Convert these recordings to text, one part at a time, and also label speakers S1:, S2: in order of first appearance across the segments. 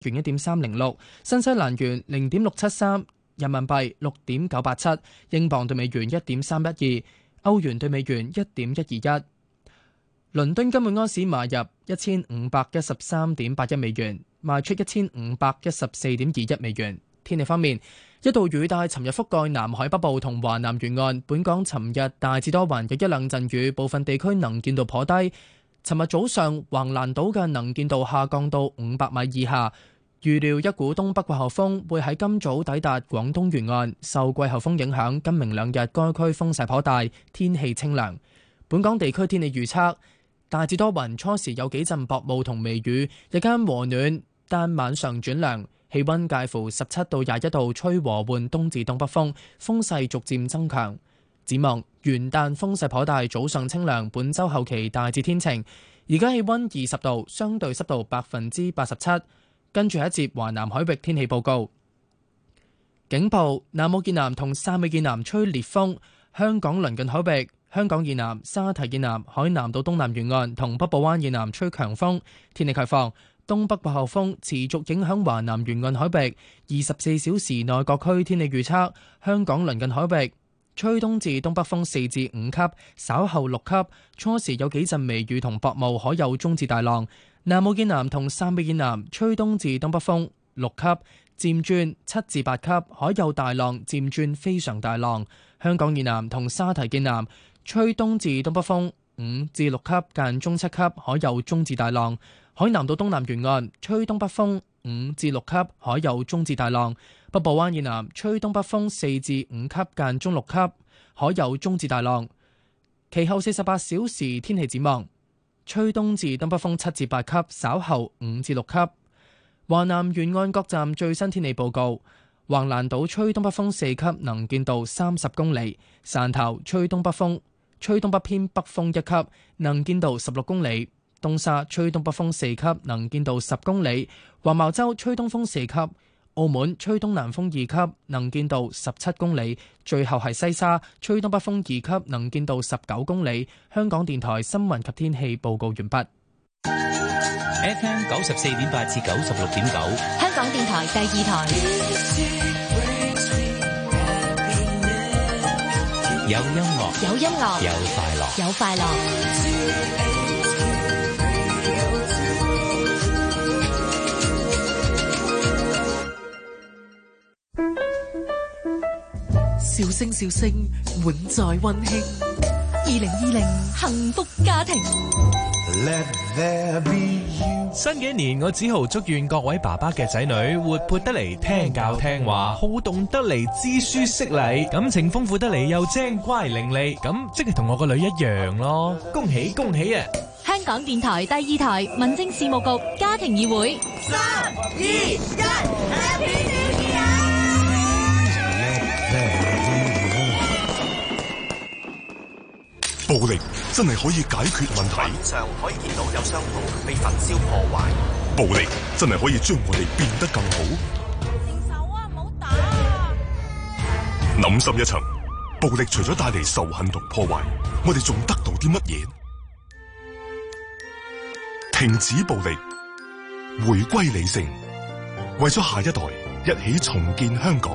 S1: 元1.306，新西蘭元0.673，人民幣6.987，英鎊對美元1.312，歐元對美元1.121。倫敦金每安士買入1513.81美元，賣出1514.21美元。天氣方面，一道雨帶尋日覆蓋南海北部同華南沿岸，本港尋日大致多雲，有一兩陣雨，部分地區能見度頗低。尋日早上，橫瀾島嘅能見度下降到500米以下。預料一股東北季候風會喺今早抵達廣東沿岸，受季候風影響，今明兩日該區風勢頗大，天氣清涼。本港地區天氣預測大致多雲，初時有幾陣薄霧同微雨，日間和暖，但晚上轉涼，氣溫介乎17到21度，吹和緩東至東北風，風勢逐漸增強。展望元旦風勢頗大，早上清涼，本週後期大致天晴。而家氣溫20度，相對濕度87%。跟住一節華南海域天氣報告。警報：南澳以南同汕尾以南吹烈風，香港鄰近海域、香港以南、沙堤以南、海南島東南沿岸同北部灣以南吹強風。天氣概況：東北季候風持續影響華南沿岸海域。24小時內各區天氣預測：香港鄰近海域吹東至東北風4至5級，稍後6級，初時有幾陣微雨同薄霧，可有中至大浪。南澳以南同汕尾以南吹東至東北風6級，漸轉7至8級，海有大浪，漸轉非常大浪。香港以南同沙堤以南吹東至東北風5至6級，間中7級，海有中至大浪。海南島東南沿岸吹東北風5至6級，海有中至大浪。北部灣以南吹東北風4至5級，間中6級，海有中至大浪。其後48小時天氣展望。吹東至東北風7至8級，稍後5至6級。華南沿岸各站最新天氣報告：橫瀾島吹東北風4級，能見度30公里；汕頭吹東北風，吹東北偏北風1級，能見度16公里；東沙吹東北風4級，能見度10公里；黃茅洲吹東風4級。澳門吹東南風2級，能見度17公里。最後係西沙吹東北風2級，能見度19公里。香港電台新聞及天氣報告完畢。
S2: FM 94.8至96.9，
S3: 香港電台第2台。
S2: 有音樂，
S3: 有音樂，
S2: 有快樂，
S3: 有快樂。
S4: 笑聲笑聲，滿載溫馨。2020幸福家庭。
S5: 新嘅一年，我只好祝願各位爸爸嘅仔女活潑得嚟，聽教聽話，好動得嚟，知書識禮，感情豐富得嚟，又精乖伶俐，咁即係同我個女一樣咯。恭喜恭喜啊！
S3: 香港電台第2台民政事務局家庭議會。
S6: 3、2、1 Happy New Year！
S7: 暴力真係可以解決問題。
S8: 上可以見到有商鋪被焚燒破壞。
S7: 暴力真係可以將我哋變得更好。
S6: 停手啊！唔好打啊！
S7: 諗深一層，暴力除咗帶嚟仇恨同破壞，我哋仲得到啲乜嘢？停止暴力，回歸理性，為咗下一代，一起重建香港。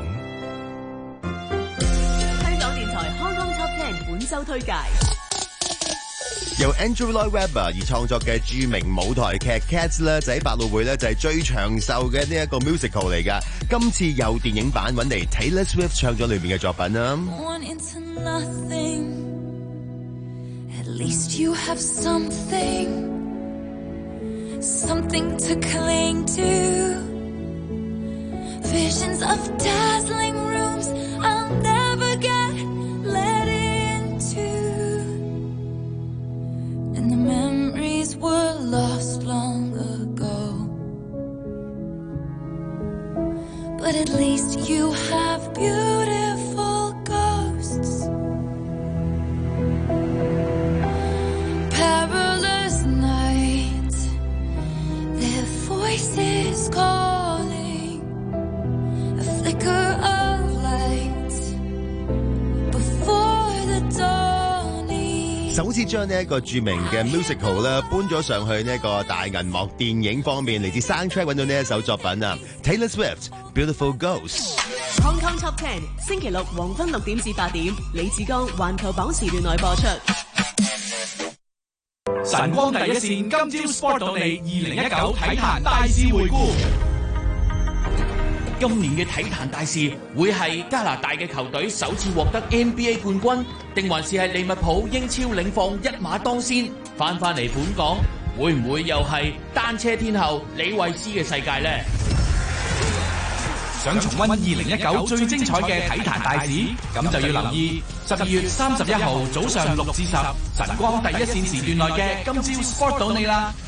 S4: 香港電台康康 Top 10本周推介。
S9: 由 Andrew Lloyd Webber 而創作嘅著名舞台劇 Cats 咧，就喺百老匯咧就係最長壽嘅呢一個 musical 嚟噶。今次有電影版揾嚟 Taylor Swift 唱咗裏面嘅作品啦。
S10: And the memories were lost long ago. But at least you have beautiful ghosts. Perilous nights, their voices calling, a flicker of light before the dawn.
S9: 首次將呢一個著名嘅 musical 咧搬咗上去呢一個大銀幕電影方面，嚟自 soundtrack 揾到呢一首作品啊 ，Taylor Swift Beautiful Ghost。Hong
S11: Kong Top 10，星期六黃昏6點至8點，李志剛環球榜時段內播出。
S5: 晨光第一線，今朝 Sport 到你2019體壇大事回顧。
S12: 今年嘅體壇大事會係加拿大嘅球隊首次獲得 NBA 冠軍，定還是係利物浦英超領放一馬當先，翻嚟本港，會唔會又係單車天后李慧詩嘅世界呢？
S5: 想重溫2019最精彩嘅體壇大事，咁就要留意12月31號早上6至10晨光第一線時段內嘅今朝 Sport 到你啦！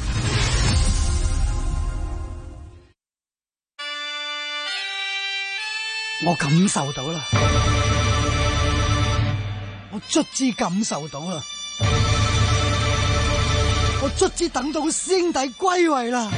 S13: 我感受到啦，我卒之感受到啦，我卒之等到師兄弟歸位啦！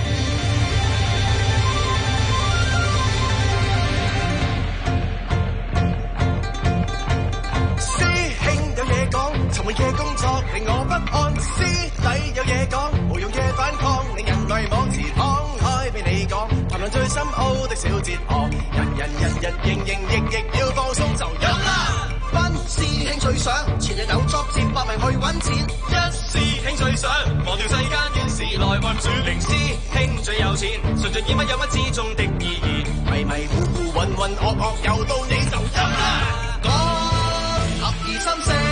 S6: 師兄有嘢講，沉悶嘅工作令我不安，師弟有嘢講，無用嘅反抗令人迷惘，時敞開俾你講，談論最深奧的小哲學，日營役要放鬆就有啦。班師兄最想前日有 job 接百名去揾錢，一師兄最想忘掉世間嘅事來運轉，零師兄最有錢，純盡以乜有乜之中的意義，迷迷糊糊渾渾噩噩又到你就有啦。講合二心聲，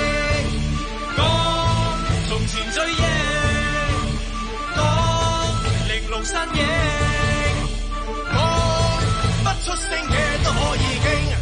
S6: 講從前追憶，講玲瓏身影，講不出聲嘅都可以傾。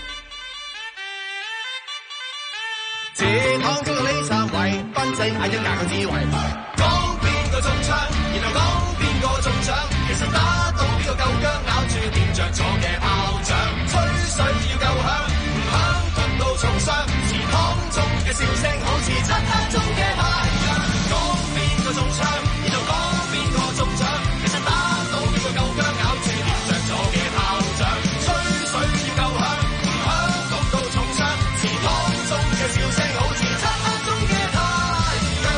S6: 這趟中到呢三位，賓仔嗌一架個智慧，講邊個中槍，然後講邊個中獎，其實打到邊個夠薑，咬住掂着咗嘅炮仗，吹水要夠響，唔響痛到重傷，祠堂中嘅笑聲好似漆黑中嘅太陽，講邊個中槍，然後講邊個中獎，其實打到邊個夠薑，咬住掂着咗嘅炮仗，吹水要夠響，唔響痛到重傷，祠堂中嘅笑聲好似漆黑中嘅太陽。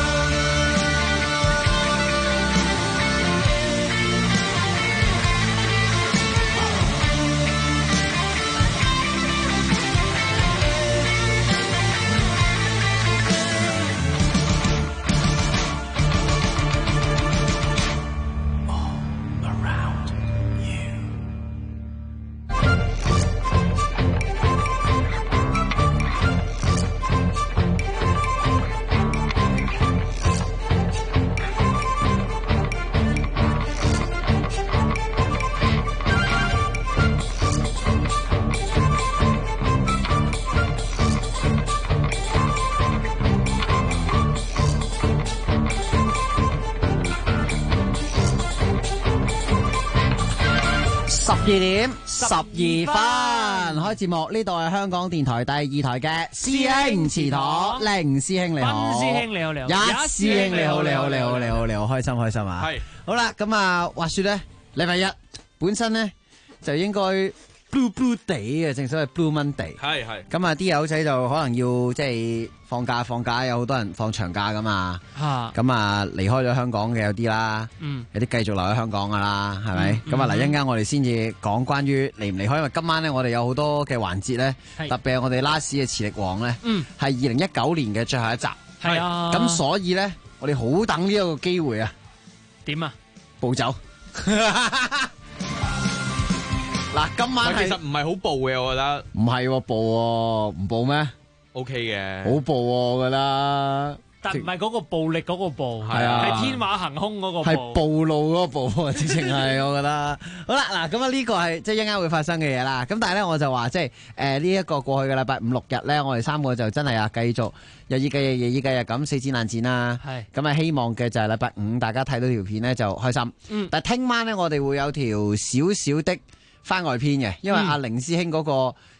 S14: 12點12分開節目，呢度係香港電台第2台嘅師兄祠堂，凌師兄你好，
S15: 師兄你好，
S14: 一師兄你好，你好，開心啊！係好啦，咁啊，話說咧，禮拜一本身咧就應該 blue 地嘅，正所謂 blue Monday，係咁啊，啲友仔就可能要即係放假，有好多人放長假噶嘛，咁啊離開咗香港嘅有啲啦，有啲繼續留喺香港噶啦，係咪？咁啊嗱，一陣間我哋先至講關於離唔離開，因為今晚咧我哋有好多嘅環節咧，特別係我哋 last 嘅磁力王咧，係2019年嘅最後一集，係啊，咁所以咧我哋好等呢一個機會啊，點啊？暴走！嗱，今晚
S16: 其實唔係好暴嘅，我覺得
S14: 唔係暴喎，唔暴咩
S16: ？OK 嘅，
S14: 好暴我覺得，
S15: 但唔係嗰個暴力嗰個暴，
S14: 係啊，
S15: 係天馬行空嗰個暴，
S14: 係暴露嗰個暴，直情係我覺得。好啦，嗱，咁啊呢個係即係一陣間會發生嘅嘢啦。咁但係咧，我就話即係呢一個過去嘅禮拜5、6日咧，我哋3個就真係啊繼續日以繼夜、夜以繼日咁死戰爛戰啦。係咁啊，希望嘅就係禮拜5大家睇到條片咧就開心。但係聽晚咧，我哋會有條少少的番外篇嘅，因為阿凌師兄嗰個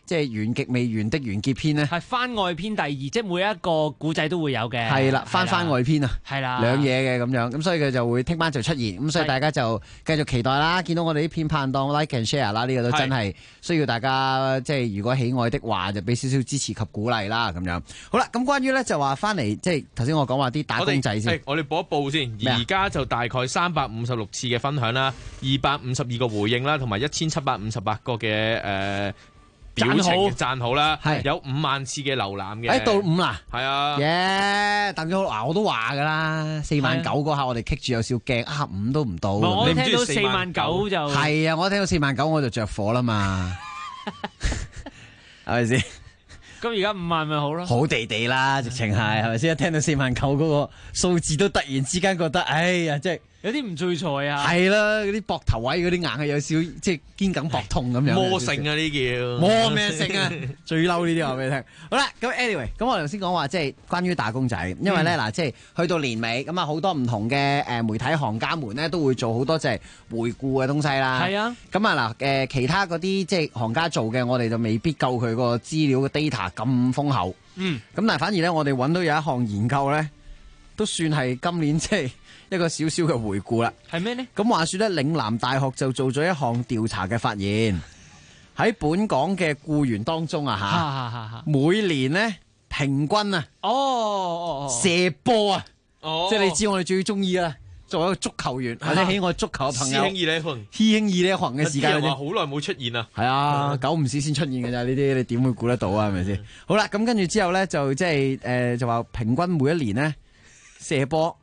S14: 即係完極未完的完結篇咧，
S15: 係番外篇第二，即係每一個古仔都會有嘅。
S14: 係啦，番外篇啊，
S15: 係啦，
S14: 兩嘢嘅咁樣，咁所以佢就會聽晚就出現，咁所以大家就繼續期待啦。見到我哋啲片拍檔 like and share 啦，呢個都真係需要大家即係如果喜愛的話，就俾少少支持及鼓勵啦咁樣。好啦，咁關於咧就話翻嚟，即係頭先我講話啲打工仔先，
S16: 我哋報一報先，而家就大概356次嘅分享啦，252個回應啦，同埋1758個嘅表情嘅讚好啦，有5萬次嘅瀏覽嘅，
S14: 到5啦，
S16: 係啊，
S14: 耶！鄧咗嗱，我都話噶啦，49000嗰下我哋棘住有少驚啊，5都唔到。
S15: 我聽到49000就
S14: 係啊，我聽到49000我就着火啦嘛，係咪先？
S15: 咁而家5萬咪好咯，
S14: 好地地啦，直情係咪先？一聽到49000嗰個數字都突然之間覺得，哎呀，即係。
S15: 有啲唔聚財啊！
S14: 係啦，嗰啲膊頭位嗰啲硬係有少即係肩胛膊痛咁樣。
S16: 魔性啊呢叫
S14: 魔咩性啊！最嬲呢啲話俾你聽。好啦，咁 anyway，咁我頭先講話即係關於打工仔，因為咧嗱，即係去到年尾咁啊，好多唔同嘅媒體行家們咧都會做好多即係回顧嘅東西啦。係啊。咁啊嗱其他嗰啲即係行家做嘅，我哋就未必夠佢個資料嘅 data 咁豐厚。咁但係反而咧，我哋揾到有一項研究咧，都算係今年即係一個少少嘅回顧啦。係咩呢？咁話說咧，嶺南大學就做咗一項調查嘅發現，喺本港嘅僱員當中啊每年呢平均啊射波啊，即係你知我哋最中意啦，作為一個足球員或者喜愛足球嘅朋友，
S16: 師兄二呢行
S14: 嘅時間，
S16: 話好耐冇出現啦。
S14: 係啊，久唔時先出現嘅咋，呢啲你點會估得到啊？係咪先？好啦，咁跟住之後咧就即係就話平均每一年呢射波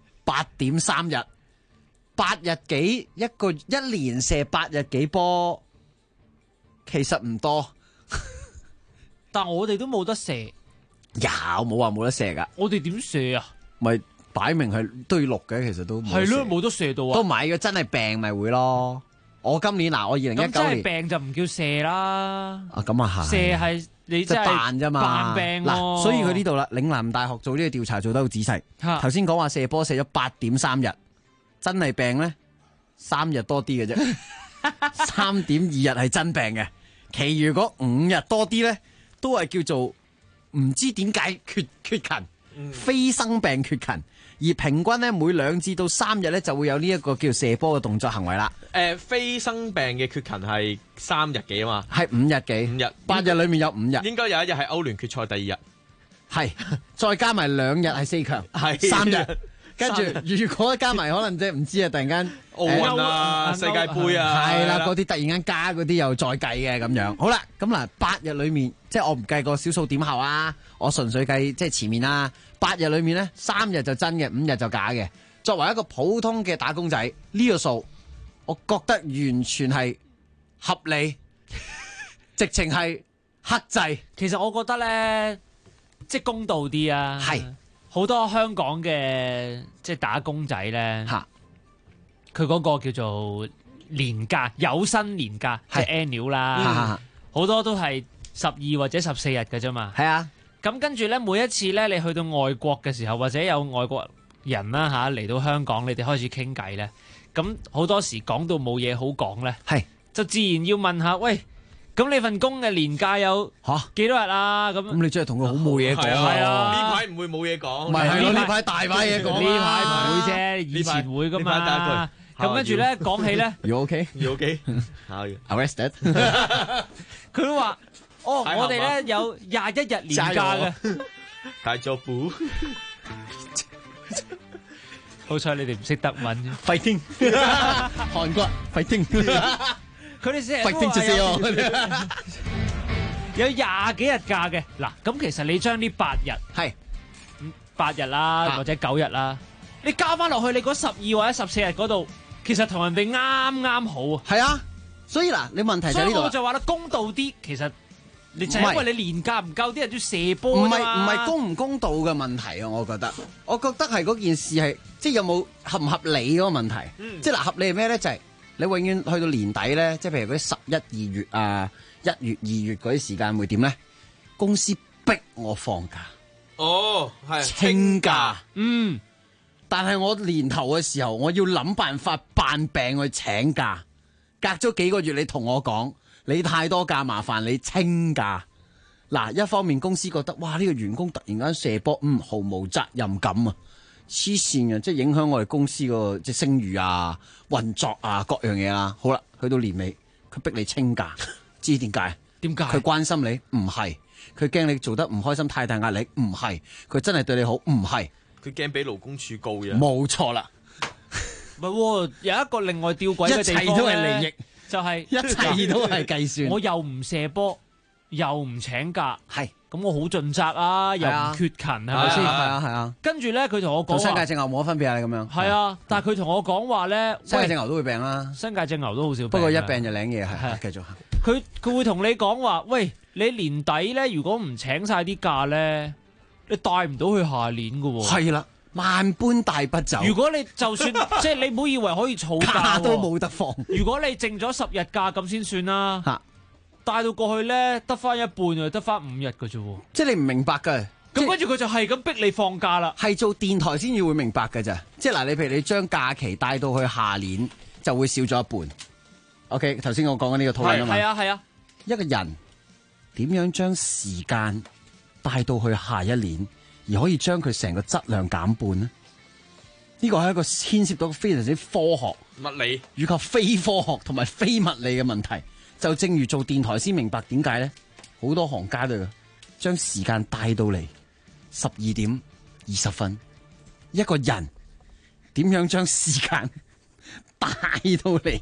S14: 8.3日，8日幾一年射8日幾波，其實唔多。
S15: 但我哋都冇得射，
S14: 冇話冇得射噶。
S15: 我哋點射啊？
S14: 咪擺明係都要錄嘅，其實都
S15: 係咯，冇得射到啊。
S14: 都唔係嘅，真係病咪會咯。我今年我2019年
S15: 真係病就唔叫射啦。
S14: 啊，咁啊係。射
S15: 係你真係
S14: 扮啫嘛，
S15: 扮病
S14: 嗱，所以佢呢度啦，嶺南大學做呢個調查做得好仔細。頭先講話射波射咗8.3日，真係病咧3日多啲嘅啫，3.2日係真病嘅，其餘嗰5日多啲咧都係叫做唔知點解缺勤，非生病缺勤。而平均咧每2至到3日咧就會有呢一個叫射波嘅動作行為啦。
S16: 非生病嘅缺勤係3日幾啊嘛？
S14: 係5日幾？8日裏面有5日。
S16: 應該有一日係歐聯決賽第2日，
S14: 係再加埋2日係4強，係3日。跟住如果加埋可能即係唔知啊，突然間
S16: 奧運啊、世界盃啊，
S14: 係啦，嗰啲突然間加嗰啲又再計嘅咁樣。好啦，咁嗱8日裏面即係我唔計個小數點後啊，我純粹計即係前面啦。8日裏面咧3日就真嘅，5日就假嘅。作為一個普通嘅打工仔，呢個數我覺得完全係合理，直情係克制。
S15: 其實我覺得咧，即係公道啲啊。係好多香港嘅即係打工仔咧，佢嗰個叫做年假有薪年假，即係 annual 啦，好多都係12或者14日嘅啫嘛。
S14: 係啊。
S15: 咁跟住咧，每一次咧，你去到外國嘅時候，或者有外國人啦嚟到香港，你哋開始傾偈咧，咁好多時講到冇嘢好講咧，就自然要問下，喂，咁你份工嘅年假有幾多日啊？咁
S14: 你真係同佢好冇嘢講。
S15: 係啊，
S16: 呢排唔會冇嘢講。
S14: 唔係呢排大把嘢講。
S15: 呢排唔會啫，以前會噶嘛。咁跟住咧講起咧
S14: ，You OK？
S16: You OK？
S14: Arrested？
S15: 佢都話。我哋咧有21日年假嘅，
S16: 大作補。
S15: 好彩你哋唔識德文。
S14: Fighting， 韓國 Fighting，
S15: 佢哋成日都話有20幾日假嘅。嗱，咁其實你將呢8日8日啦，或者9日啦，你加翻落去你嗰12或者14日嗰度，其實同人哋啱啱好啊。
S14: 係啊，所以嗱，你問題就喺呢度。
S15: 所以我就話啦，公道啲，其實。你就係因為你年假唔夠，啲人要射波
S14: 唔係公唔公道嘅問題啊！我覺得係嗰件事係即係有冇合唔合理嗰個問題。即係嗱，合理係咩咧？就係你永遠去到年底咧，即係譬如嗰啲11、2月啊、1月、2月嗰啲時間會點咧？公司逼我放假。
S16: 係
S14: 清假。但係我年頭嘅時候，我要諗辦法扮病去請假。隔咗幾個月，你同我講。 你太多假，麻煩你清假。嗱，一方面公司覺得哇呢個員工突然間射波，毫無責任感啊，黐線嘅，即係影響我哋公司個即係聲譽啊、運作啊各樣嘢啦。好啦，去到年尾，佢逼你清假，知點解？
S15: 點解？
S14: 佢關心你？唔係，佢驚你做得唔開心，太大壓力？唔係，佢真係對你好？唔係，
S16: 佢驚俾勞工處告嘅。
S14: 冇錯啦。
S15: 唔係，有一個另外吊詭嘅地方，
S14: 一切都係利益，
S15: 就係
S14: 一切都係計算。
S15: 我又唔射波，又唔請假，
S14: 係
S15: 咁我好盡責啊，又唔缺勤，係咪先？
S14: 係啊。
S15: 跟住咧，佢同我講話，
S14: 新界隻牛冇乜分別啊，你咁樣。
S15: 係啊，但係佢同我講話咧，
S14: 新界隻牛都會病啦。
S15: 新界隻牛都好少病，
S14: 不過一病就領嘢係。繼續。
S15: 佢會同你講話，喂，你年底咧，如果唔請晒啲假咧，你帶唔到去下年噶喎。
S14: 係啦。萬般帶不走。如
S15: 果你就算即係你唔好以為可以儲假
S14: 都冇得放。
S15: 如果你剩咗10日假咁先算啦。帶到過去咧，得翻一半又得翻5日嘅啫喎。
S14: 即係你唔明白㗎。
S15: 咁跟住佢就係咁逼你放假啦。
S14: 係做電台先至會明白㗎咋。即係嗱，你譬如你將假期帶到去下年，就會少咗一半。OK， 頭先我講緊呢個討論啊嘛。
S15: 係啊。
S14: 一個人點樣將時間帶到去下一年？而可以將佢成個質量減半呢？呢個係一個牽涉到非常之科學、
S16: 物理
S14: 以及非科學同埋非物理嘅問題。就正如做電台先明白點解咧，好多行家都將時間帶到嚟12:20。一個人點樣將時間帶到嚟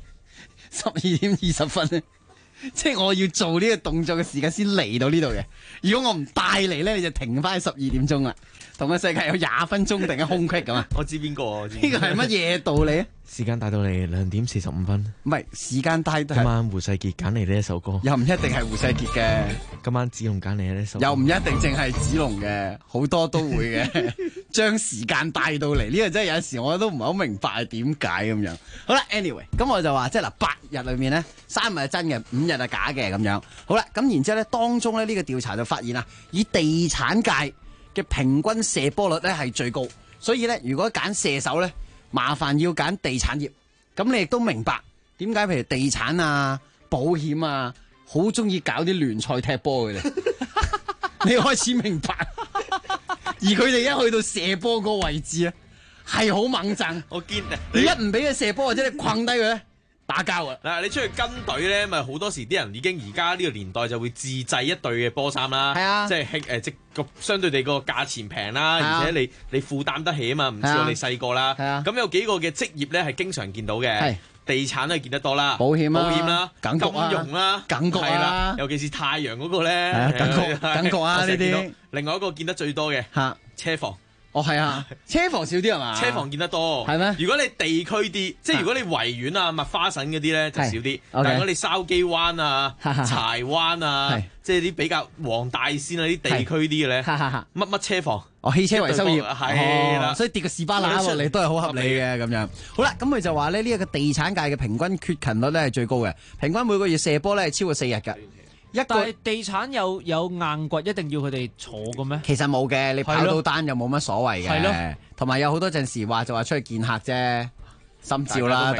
S14: 12:20呢？即係我要做呢個動作嘅時間先嚟到呢度嘅。如果我唔帶嚟咧，你就停翻喺12點鐘啦。同個世界有20分鐘定係空隙咁啊！
S16: 我知邊個啊？
S14: 呢個係乜嘢道理啊？
S17: 時間帶到嚟2:45。
S14: 唔係時間帶到。
S17: 今晚胡世傑揀嚟呢一首歌，
S14: 又唔一定係胡世傑嘅。
S17: 今晚子龍揀嚟呢一首，
S14: 又唔一定淨係子龍嘅，好多都會嘅。將時間帶到嚟呢個真係有時我都唔係好明白係點解咁樣。好啦 ，anyway， 咁我就話即係嗱，8日裏面咧，3日係真嘅，5日係假嘅咁樣。好啦，咁然之後咧，當中咧呢個調查就發現啦，以地產界嘅平均射波率咧係最高，所以咧如果揀射手咧，麻煩要揀地產業。咁你亦都明白點解譬如地產啊、保險啊，好中意搞啲聯賽踢波嘅咧？你開始明白。而佢哋一去到射波個位置啊，係好猛震。
S16: 我見
S14: 你一唔俾佢射波，或者你困低佢咧，打交啊！
S16: 嗱，你出去跟隊咧，咪好多時啲人已經而家呢個年代就會自製一隊嘅波衫啦。係啊，即係即個相對地個價錢平啦，而且你負擔得起啊嘛，唔似我哋細個啦。係啊，咁有幾個嘅職業咧係經常見到嘅。地產都係見得多啦，保險啦，金融啦，係啦，尤其是太陽嗰個咧，
S14: 感覺啊呢啲。
S16: 另外一個見得最多嘅車房。
S14: 哦，係啊，車房少啲係嘛？
S16: 車房見得多，
S14: 係咩？
S16: 如果你地區啲，即係如果你維園啊、麥花臣嗰啲咧就少啲。但係如果你筲箕灣啊、柴灣啊，即係啲比較黃大仙啊啲地區啲嘅咧，乜車房？
S14: 哦，汽車維修業
S16: 係啦，
S14: 所以跌個士巴拿落嚟都係好合理嘅咁樣。好啦，咁佢就話咧呢一個地產界嘅平均缺勤率咧係最高嘅，平均每個月射波咧係超過4日㗎。
S15: 但係地產有硬掘，一定要佢哋坐嘅咩？
S14: 其實冇嘅，你跑到單又冇乜所謂嘅。
S15: 係咯，
S14: 同埋有好多陣時話就話出去見客啫，心照啦，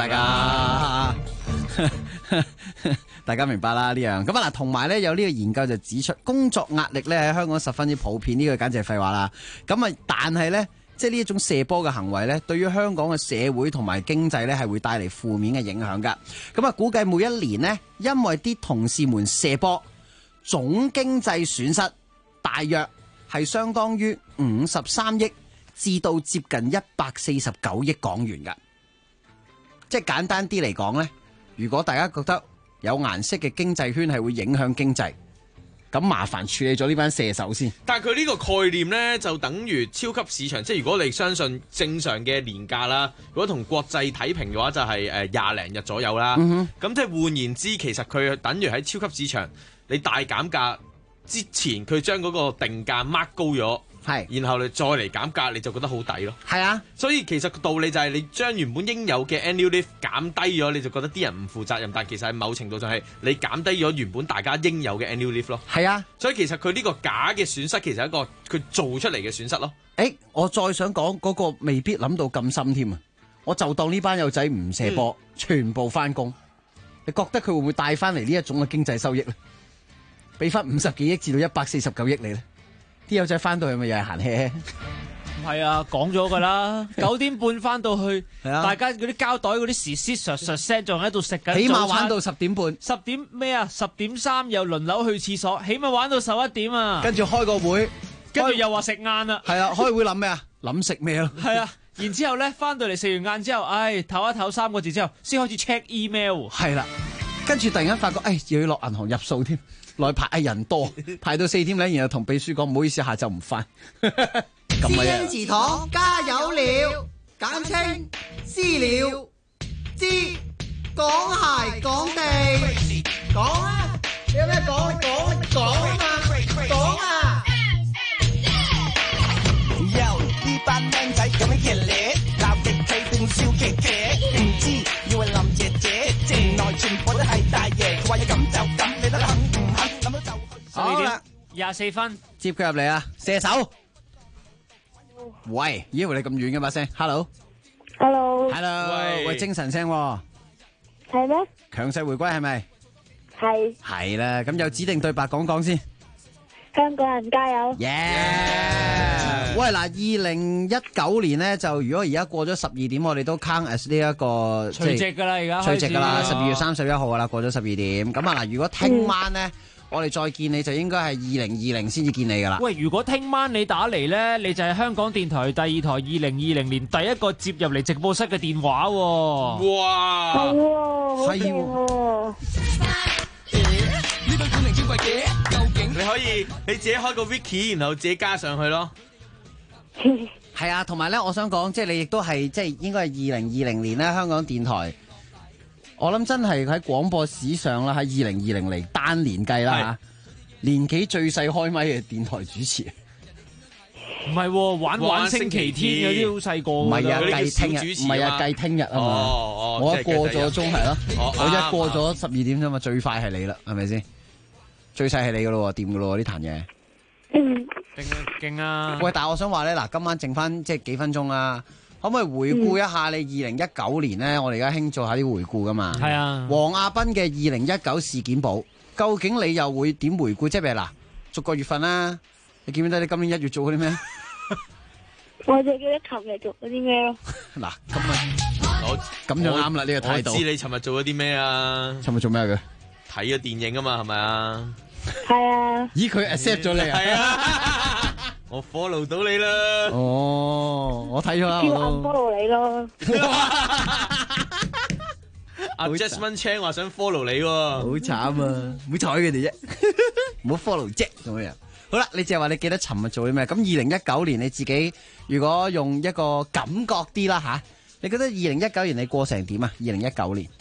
S14: 大家明白啦呢樣。咁啊嗱，同埋咧有呢個研究就指出，工作壓力咧喺香港十分之普遍，呢個簡直係廢話啦。咁啊，但係咧，即係呢一種射波嘅行為咧，對於香港嘅社會同埋經濟咧係會帶嚟負面嘅影響㗎。咁啊，估計每一年呢，因為啲同事們射波，總經濟損失大約係相當於53億至到接近149億港元㗎。即係簡單啲嚟講咧，如果大家覺得有顏色嘅經濟圈係會影響經濟，咁麻煩處理咗呢班射手先。
S16: 但係佢呢個概念呢，就等於超級市場，即係如果你相信正常嘅年假啦，如果同國際睇平嘅話，就係20零日左右啦。咁即係換言之，其實佢等於喺超級市場，你大減價之前，佢將嗰個定價 mark 高咗。然後你再嚟減價，你就覺得好抵咯。
S14: 係啊，
S16: 所以其實道理就係你將原本應有嘅 annual leave 減低咗，你就覺得啲人唔負責任。但其實喺某程度上係你減低咗原本大家應有嘅 annual leave 咯。
S14: 係啊，
S16: 所以其實佢呢個假嘅損失，其實係一個佢做出嚟嘅損失咯。
S14: 我再想講嗰個未必諗到咁深添啊！我就當呢班友仔唔射波，全部翻工。 你覺得佢會唔會帶翻嚟呢一種嘅經濟收益咧？俾翻50幾億至到149億你咧？啲友仔翻到去咪又係閒 hea？
S15: 唔係啊，講咗噶啦，9點半翻到去，大家嗰啲膠袋嗰啲時時聲仲喺度食緊，
S14: 起碼玩到10點半。
S15: 10點咩啊？10點3又輪流去廁所，起碼玩到11點啊！
S14: 跟住開個會，
S15: 跟住又話食晏啦。
S14: 係啊，開會諗咩啊？諗食咩咯？
S15: 係啊，然之後咧翻到嚟食完晏之後，唞一唞3個字之後，先開始 check email。
S14: 係啦，跟住突然間發覺，又要落銀行入數添，來排人多，排到4點咧，然後同秘書講唔好意思，下晝唔翻。
S18: 知恩祠堂加油了，簡稱私了。知講鞋講地，講啊！你有咩講？講啊嘛！講啊！呢班靚仔咁樣騎呢，鬧極佢定笑騎騎，唔知以為林姐姐，城內全部都係大爺，話要咁就咁，你得肯唔肯？諗到就去。
S15: 好啦，24分，
S14: 接佢入嚟啊！射手。喂，咦？你咁遠嘅把聲 ，Hello，喂，精神聲，
S19: 係咩？
S14: 強勢回歸係咪？
S19: 係。
S14: 係啦，咁有指定對白講先。
S19: 香港人加油！
S14: 喂，嗱，2019年咧就如果而家過咗12點，我哋都 count as 呢一個
S15: 除夕噶啦，而家
S14: 除夕噶啦，12月31號噶啦，過咗12點。咁啊嗱，如果聽晚咧，我哋再見你就應該係2020先至見你噶啦。
S15: 喂，如果聽晚你打嚟咧，你就係香港電台第2台2020年第一個接入嚟直播室嘅電話喎。
S16: 哇！
S19: 係喎，好正喎！
S6: 呢對古靈精怪嘅，究竟你可以你自己開個 wiki，然後自己加上去咯。
S14: 係啊，同埋咧，我想講，即係你亦都係，即係應該係2020年咧，香港電台。我諗真係喺廣播史上啦，喺2020嚟單年計啦吓，年紀最細開咪嘅電台主持。
S15: 唔係，玩星期天嗰啲好細個。
S14: 唔係啊，計聽日，唔係啊，計聽日啊嘛。我一過咗鐘係咯，我一過咗12點啫嘛，最快係你啦，係咪先？最細係你噶咯，掂噶咯呢壇嘢。
S15: 勁啊！
S14: 喂，但係我想話咧，嗱，今晚剩翻即係幾分鐘啦。可唔可以回顧一下你2019年咧？我哋而家興做下啲回顧噶嘛。
S15: 係啊。
S14: 黃亞斌嘅2019事件簿，究竟你又會點回顧？即係嗱，逐個月份啦。你記唔記得你今年1月做嗰啲咩？
S19: 我就記得琴日做嗰啲咩咯。
S14: 嗱，咁樣啱啦，呢個態度。
S16: 我知你尋日做咗啲咩啊？
S14: 尋日做咩嘅？
S16: 睇咗電影啊嘛，係咪啊？
S19: 係啊。
S14: 咦，佢 accept 咗你啊？
S16: 係啊。我 follow 到你啦！
S14: 哦，我睇咗啦。
S19: 叫我 follow 你咯。
S16: 阿 Jasmine Chan 話想 follow 你喎，
S14: 好慘啊！唔好睬佢哋啫，唔好 follow 啫咁樣。好啦，你淨係話你記得尋日做啲咩？咁2019年你自己如果用一個感覺啲啦吓，你覺得2019年你過成點啊？2019年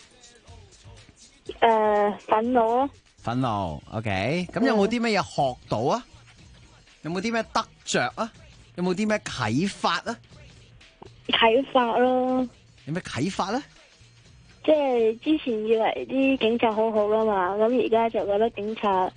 S19: 憤怒咯。
S14: 憤怒 ，OK。咁有冇啲咩嘢學到啊？有冇啲咩得着啊？有冇啲咩啟發啊？
S19: 啟發咯。
S14: 有咩啟發咧？
S19: 即係之前以為啲警察好好噶嘛，咁而家就覺得警察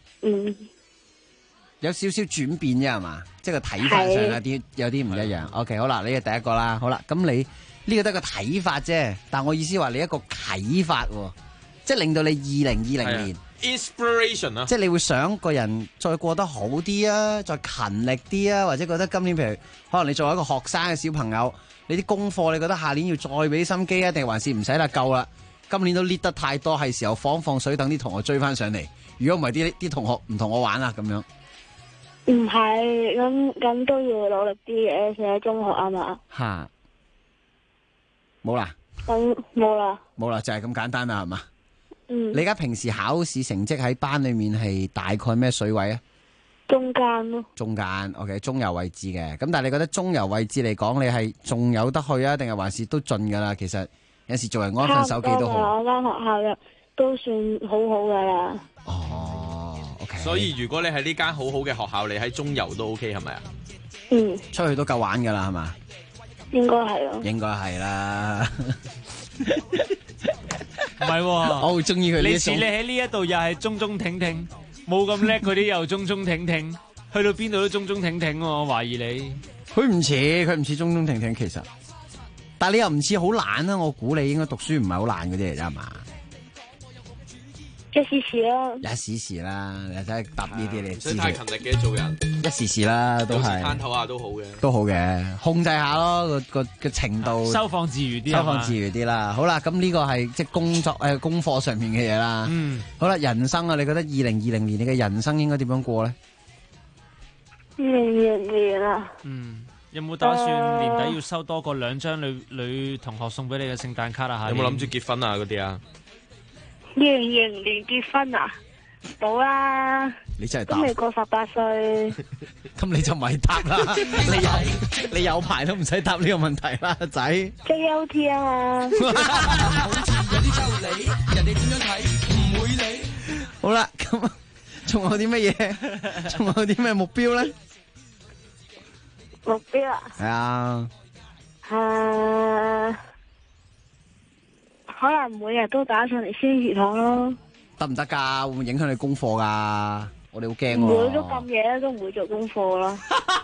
S14: 有少少轉變啫係嘛？即係個睇法上有啲唔一樣。OK， 好啦，你係第一個啦。好啦，咁你呢個得個睇法啫，但我意思話你一個啟發，即係令到你2020年。
S16: inspiration 啊，
S14: 即係你會想個人再過得好啲啊，再勤力啲啊，或者覺得今年譬如可能你作為一個學生嘅小朋友，你啲功課你覺得下年要再俾心機啊，定還是唔使啦夠啦？今年都 lead 得太多，係時候放水，等啲同學追翻上嚟。如果唔係啲同學唔同我玩啦咁樣。
S19: 唔係，咁都要努力啲嘅，成喺中學啊嘛。
S14: 吓，冇啦。
S19: 咁冇啦。
S14: 冇啦，就係咁簡單啦，係嘛？
S19: 嗯。
S14: 你而家平時考試成績喺班裏面係大概咩水位啊？
S19: 中間咯。中
S14: 間 ，OK， 中游位置嘅。咁但係你覺得中游位置嚟講，你係仲有得去啊，定係還是都盡噶啦？其實有時做人安份守己都好。
S19: 我間學校嘅都算好好噶啦。
S14: 哦 ，OK。
S16: 所以如果你係呢間好好嘅學校，你喺中游都 OK 係咪啊？
S19: 嗯。
S14: 出去都夠玩噶啦，係嘛？
S19: 應該係咯。
S14: 應該係啦。
S15: 唔係喎，
S14: 我好中意佢呢一種。
S15: 你喺呢一度又係中中挺挺，冇咁叻嗰啲又中中挺挺，去到邊度都中中挺挺喎。我懷疑你。
S14: 佢唔似中中挺挺其實，但係你又唔似好懶啊。我估你應該讀書唔係好懶嗰啲嚟啫係嘛？
S19: 一時時咯。
S14: 一時時啦，你睇下答呢啲你知
S16: 唔使太勤力嘅做人，
S14: 一時時啦，都
S16: 有時
S14: 係
S16: 攤唞下都好嘅。
S14: 都好嘅，控制下咯個程度，
S15: 收放自如啲，
S14: 收放自如啲啦。好啦，咁呢個係即係功課上面嘅嘢啦。好啦，人生啊，你覺得2020年你嘅人生應該點樣過咧
S19: 2020年啊，
S15: 有冇打算年底要收多過2張女同學送俾你嘅聖誕卡啊？
S16: 有冇諗住結婚啊嗰啲啊
S19: 2020年結婚啊？冇啦。
S14: 你真係答
S19: 都未過18歲。
S14: 咁你就咪答啦，你有排都唔使答呢個問題啦，仔。
S19: JOT 啊嘛。
S6: 有啲就理，人哋點樣睇唔會理。
S14: 好啦，咁仲有啲乜嘢？仲有啲咩目標咧？
S19: 目標啊？
S14: 係啊。
S19: 可能每日都打上嚟先魚堂咯。
S14: 得唔得噶？會唔會影響你功課噶？我哋好驚喎。
S19: 唔會都咁夜都唔會做功課啦。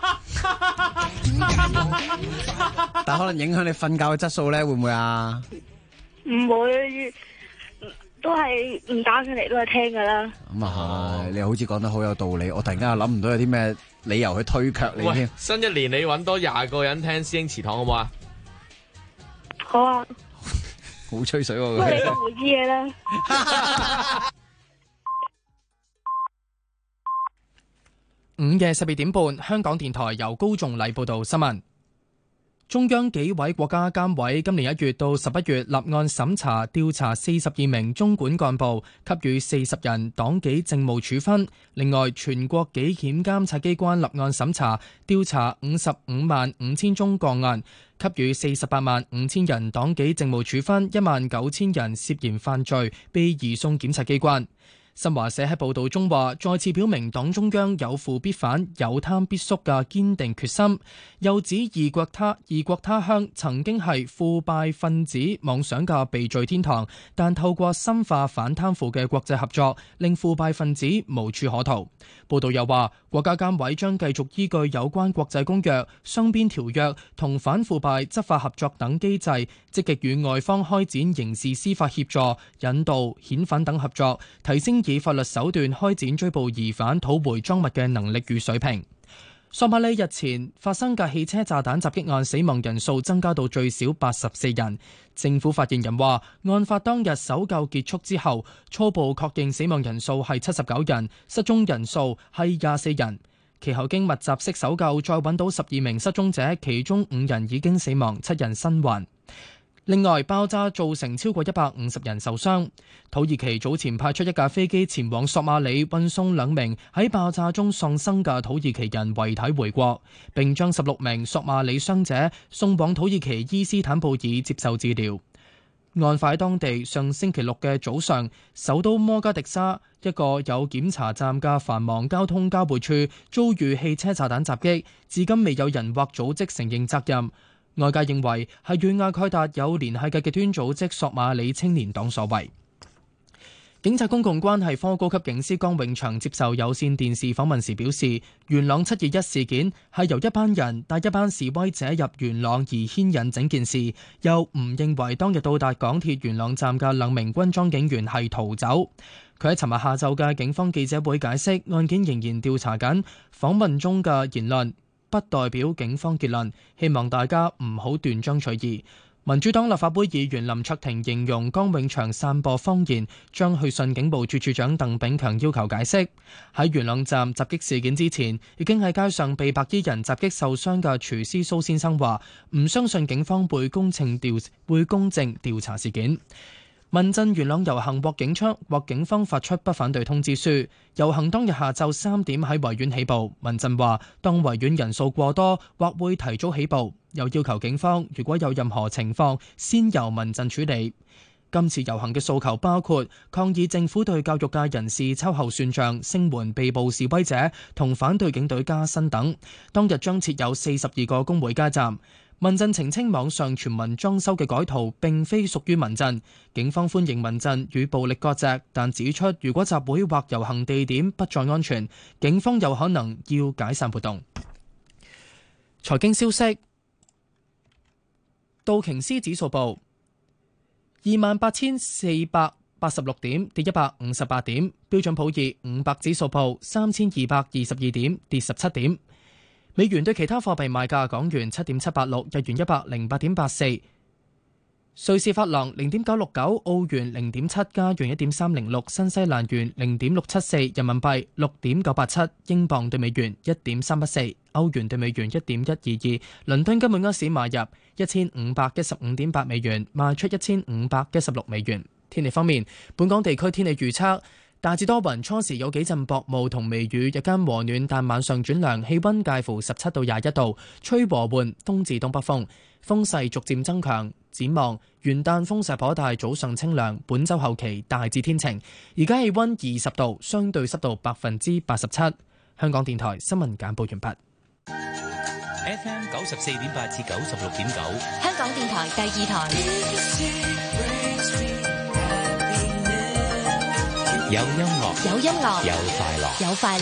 S14: 但可能影響你瞓覺嘅質素咧，會唔會啊？
S19: 唔會，都係唔打上嚟都係聽噶啦。
S14: 咁啊係，你好似講得好有道理。我突然間又諗唔到有啲咩理由去推卻你添。
S16: 新一年你搵多20個人聽師兄祠堂好唔好啊？
S19: 好啊。
S14: 好吹水喎！
S19: 咁你都唔知嘅啦。
S1: 午夜12點半，香港電台由高頌禮報道新聞。中央紀委國家監委今年1月到11月立案審查調查42名中管幹部，給予40人黨紀政務處分。另外，全國紀檢監察機關立案審查調查55萬5千宗個案，給予48萬5千人黨紀政務處分，1萬9千人涉嫌犯罪被移送檢察機關。新華社喺報導中話，再次表明黨中央有腐必反、有貪必縮嘅堅定決心。又指異國他鄉曾經係腐敗分子妄想嘅避罪天堂，但透過深化反貪腐嘅國際合作，令腐敗分子無處可逃。報導又話，國家監委將繼續依據有關國際公約、雙邊條約同反腐敗執法合作等機制，積極與外方開展刑事司法協助、引導、遣返等合作，提升以法律手段開展追捕疑犯、討回贓物嘅能力與水平。索馬里日前發生嘅汽車炸彈襲擊案，死亡人數增加到最少84人。政府發言人話，案發當日搜救結束之後，初步確認死亡人數係79人，失蹤人數係24人。其後經密集式搜救，再揾到12名失蹤者，其中5人已經死亡，7人生還。另外，爆炸造成超過150人受傷。土耳其早前派出一架飛機前往索馬里，運送2名喺爆炸中喪生嘅土耳其人遺體回國，並將16名索馬里傷者送往土耳其伊斯坦布爾接受治療。案發喺當地上星期6嘅早上，首都摩加迪沙一個有檢查站嘅繁忙交通交匯處遭遇汽車炸彈襲擊，至今未有人或組織承認責任。外界認為係與阿蓋達有聯繫嘅極端組織索馬里青年黨所為。警察公共關係科高級警司江永祥接受有線電視訪問時表示，元朗721事件係由一班人帶一班示威者入元朗而牽引整件事，又唔認為當日到達港鐵元朗站嘅2名軍裝警員係逃走。佢喺尋日下晝嘅警方記者會解釋，案件仍然調查緊，訪問中嘅言論不代表警方結論，希望大家唔好斷章取義。民主黨立法會議員林卓廷形容江永祥散播謊言，將去信警務處處長鄧炳強要求解釋。喺元朗站襲擊事件之前，已經喺街上被白衣人襲擊受傷嘅廚師蘇先生話，唔相信警方會公正調查事件。民陣元朗遊行獲警方發出不反對通知書，遊行當日下晝3點喺維園起步。民陣話，當維園人數過多，或會提早起步，又要求警方如果有任何情況，先由民陣處理。今次遊行嘅訴求包括抗議政府對教育界人士秋後算賬、聲援被捕示威者同反對警隊加薪等。當日將設有42個工會街站。民陣澄清網上傳聞裝修嘅改圖並非屬於民陣，警方歡迎民陣與暴力割席，但指出如果集會或遊行地點不再安全，警方有可能要解散活動。財經消息，道瓊斯指數報28,400 86點，跌158點。標準普爾500指數報3222點，跌17點。美元對其他貨幣賣價：港元7.786，日元108.84，瑞士法郎0.969，澳元0.7，加元1.306，新西蘭元0.674，人民幣6.987，英鎊對美元1.314，歐元對美元1.122。倫敦金每盎司買入1515.8美元，賣出1516美元。天氣方面，本港地區天氣預測。大致多雲，初時有幾陣薄霧同微雨，日間和暖，但晚上轉涼，氣溫介乎17到21度，吹和緩東至東北風，風勢逐漸增強。展望元旦風勢頗大，早上清涼，本週後期大致天晴。而家氣溫20度，相對濕度87%。香港電台新聞簡報完畢。
S2: FM 94.8至96.9，
S3: 香港電台第2台。
S2: 有音樂，
S3: 有音樂，
S2: 有快樂，
S3: 有快樂。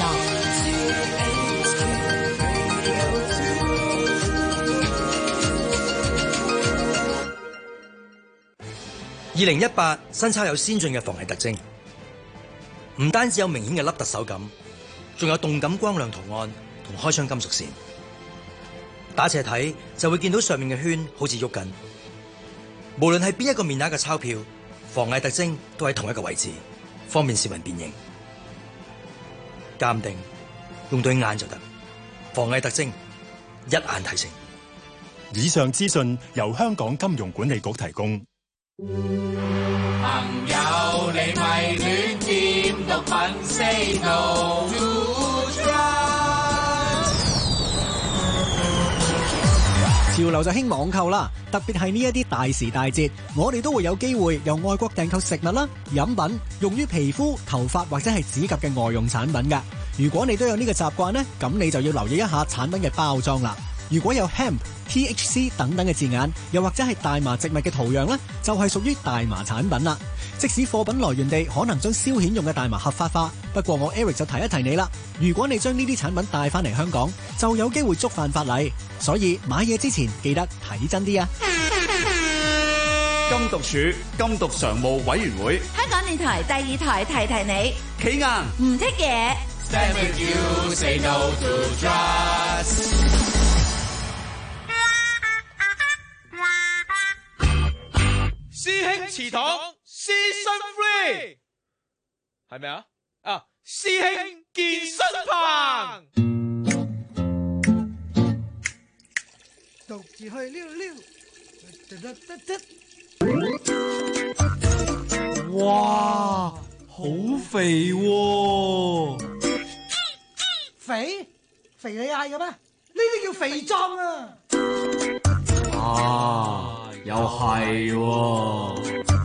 S20: 2018新鈔有先進嘅防偽特徵，唔單止有明顯嘅凹凸手感，仲有動感光亮圖案同開窗金屬線。打斜睇就會見到上面嘅圈好似喐緊。無論係邊一個面額嘅鈔票，防偽特徵都喺同一個位置。方便市民辨認，鑑定用對眼就得，防偽特徵一眼睇清。
S7: 以上資訊由香港金融管理局提供。
S6: 朋友，你咪亂掂毒品 say no to drugs。
S21: 潮流就興網購啦，特別係呢一啲大時大節，我哋都會有機會由外國訂購食物啦、飲品、用於皮膚、頭髮或者係指甲嘅外用產品㗎。如果你都有呢個習慣呢，咁你就要留意一下產品嘅包裝啦。如果有 hemp、THC 等等嘅字眼，又或者係大麻植物嘅圖樣呢，就係屬於大麻產品啦。即使貨品來源地可能將消遣用嘅大麻合法化，不過我 Eric 就提一提你啦。如果你將呢啲產品帶翻嚟香港，就有機會觸犯法例，所以買嘢之前記得睇真啲啊！
S22: 禁毒處禁毒常務委員會，
S3: 香港電台第2台提提你，
S22: 企硬
S3: 唔剔嘢。
S6: Stand with you, say no to drugs。師兄祠堂 Season 3係咪啊？啊，師兄健身棚，
S13: 獨自去溜溜。
S22: 哇，好肥喎！
S13: 肥你嗌嘅咩？呢啲叫肥壯啊！
S22: 啊，又係喎！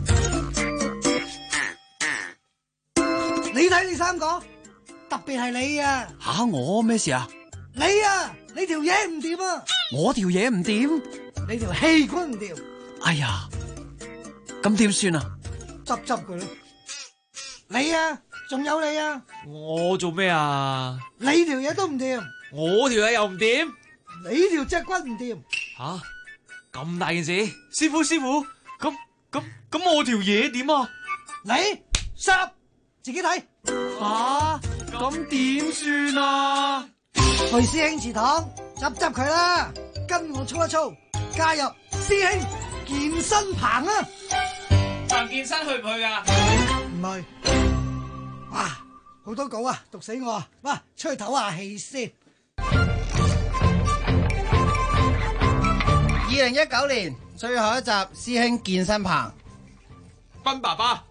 S13: 你睇你三個，特別係你啊！
S22: 吓，我咩事啊？
S13: 你啊，你條嘢唔掂啊！
S22: 我條嘢唔掂，
S13: 你條氣管唔掂。
S22: 哎呀，咁點算啊？
S13: 執佢咯！你啊，仲有你啊！
S15: 我做咩啊？
S13: 你條嘢都唔掂，
S15: 我條嘢又唔掂，
S13: 你條脊骨唔掂。
S15: 吓，咁大件事，師傅，咁我條嘢點啊？
S13: 你濕，自己睇。
S22: 吓，咁點算啊？
S13: 去師兄祠堂執佢啦，跟我操一操，加入師兄健身棚啊！
S15: 彭健身去唔去噶？
S13: 唔去。哇，好多稿啊，讀死我啊！哇，出去唞下氣先。
S18: 2019年最後一集師兄健身棚，
S6: 斌爸爸，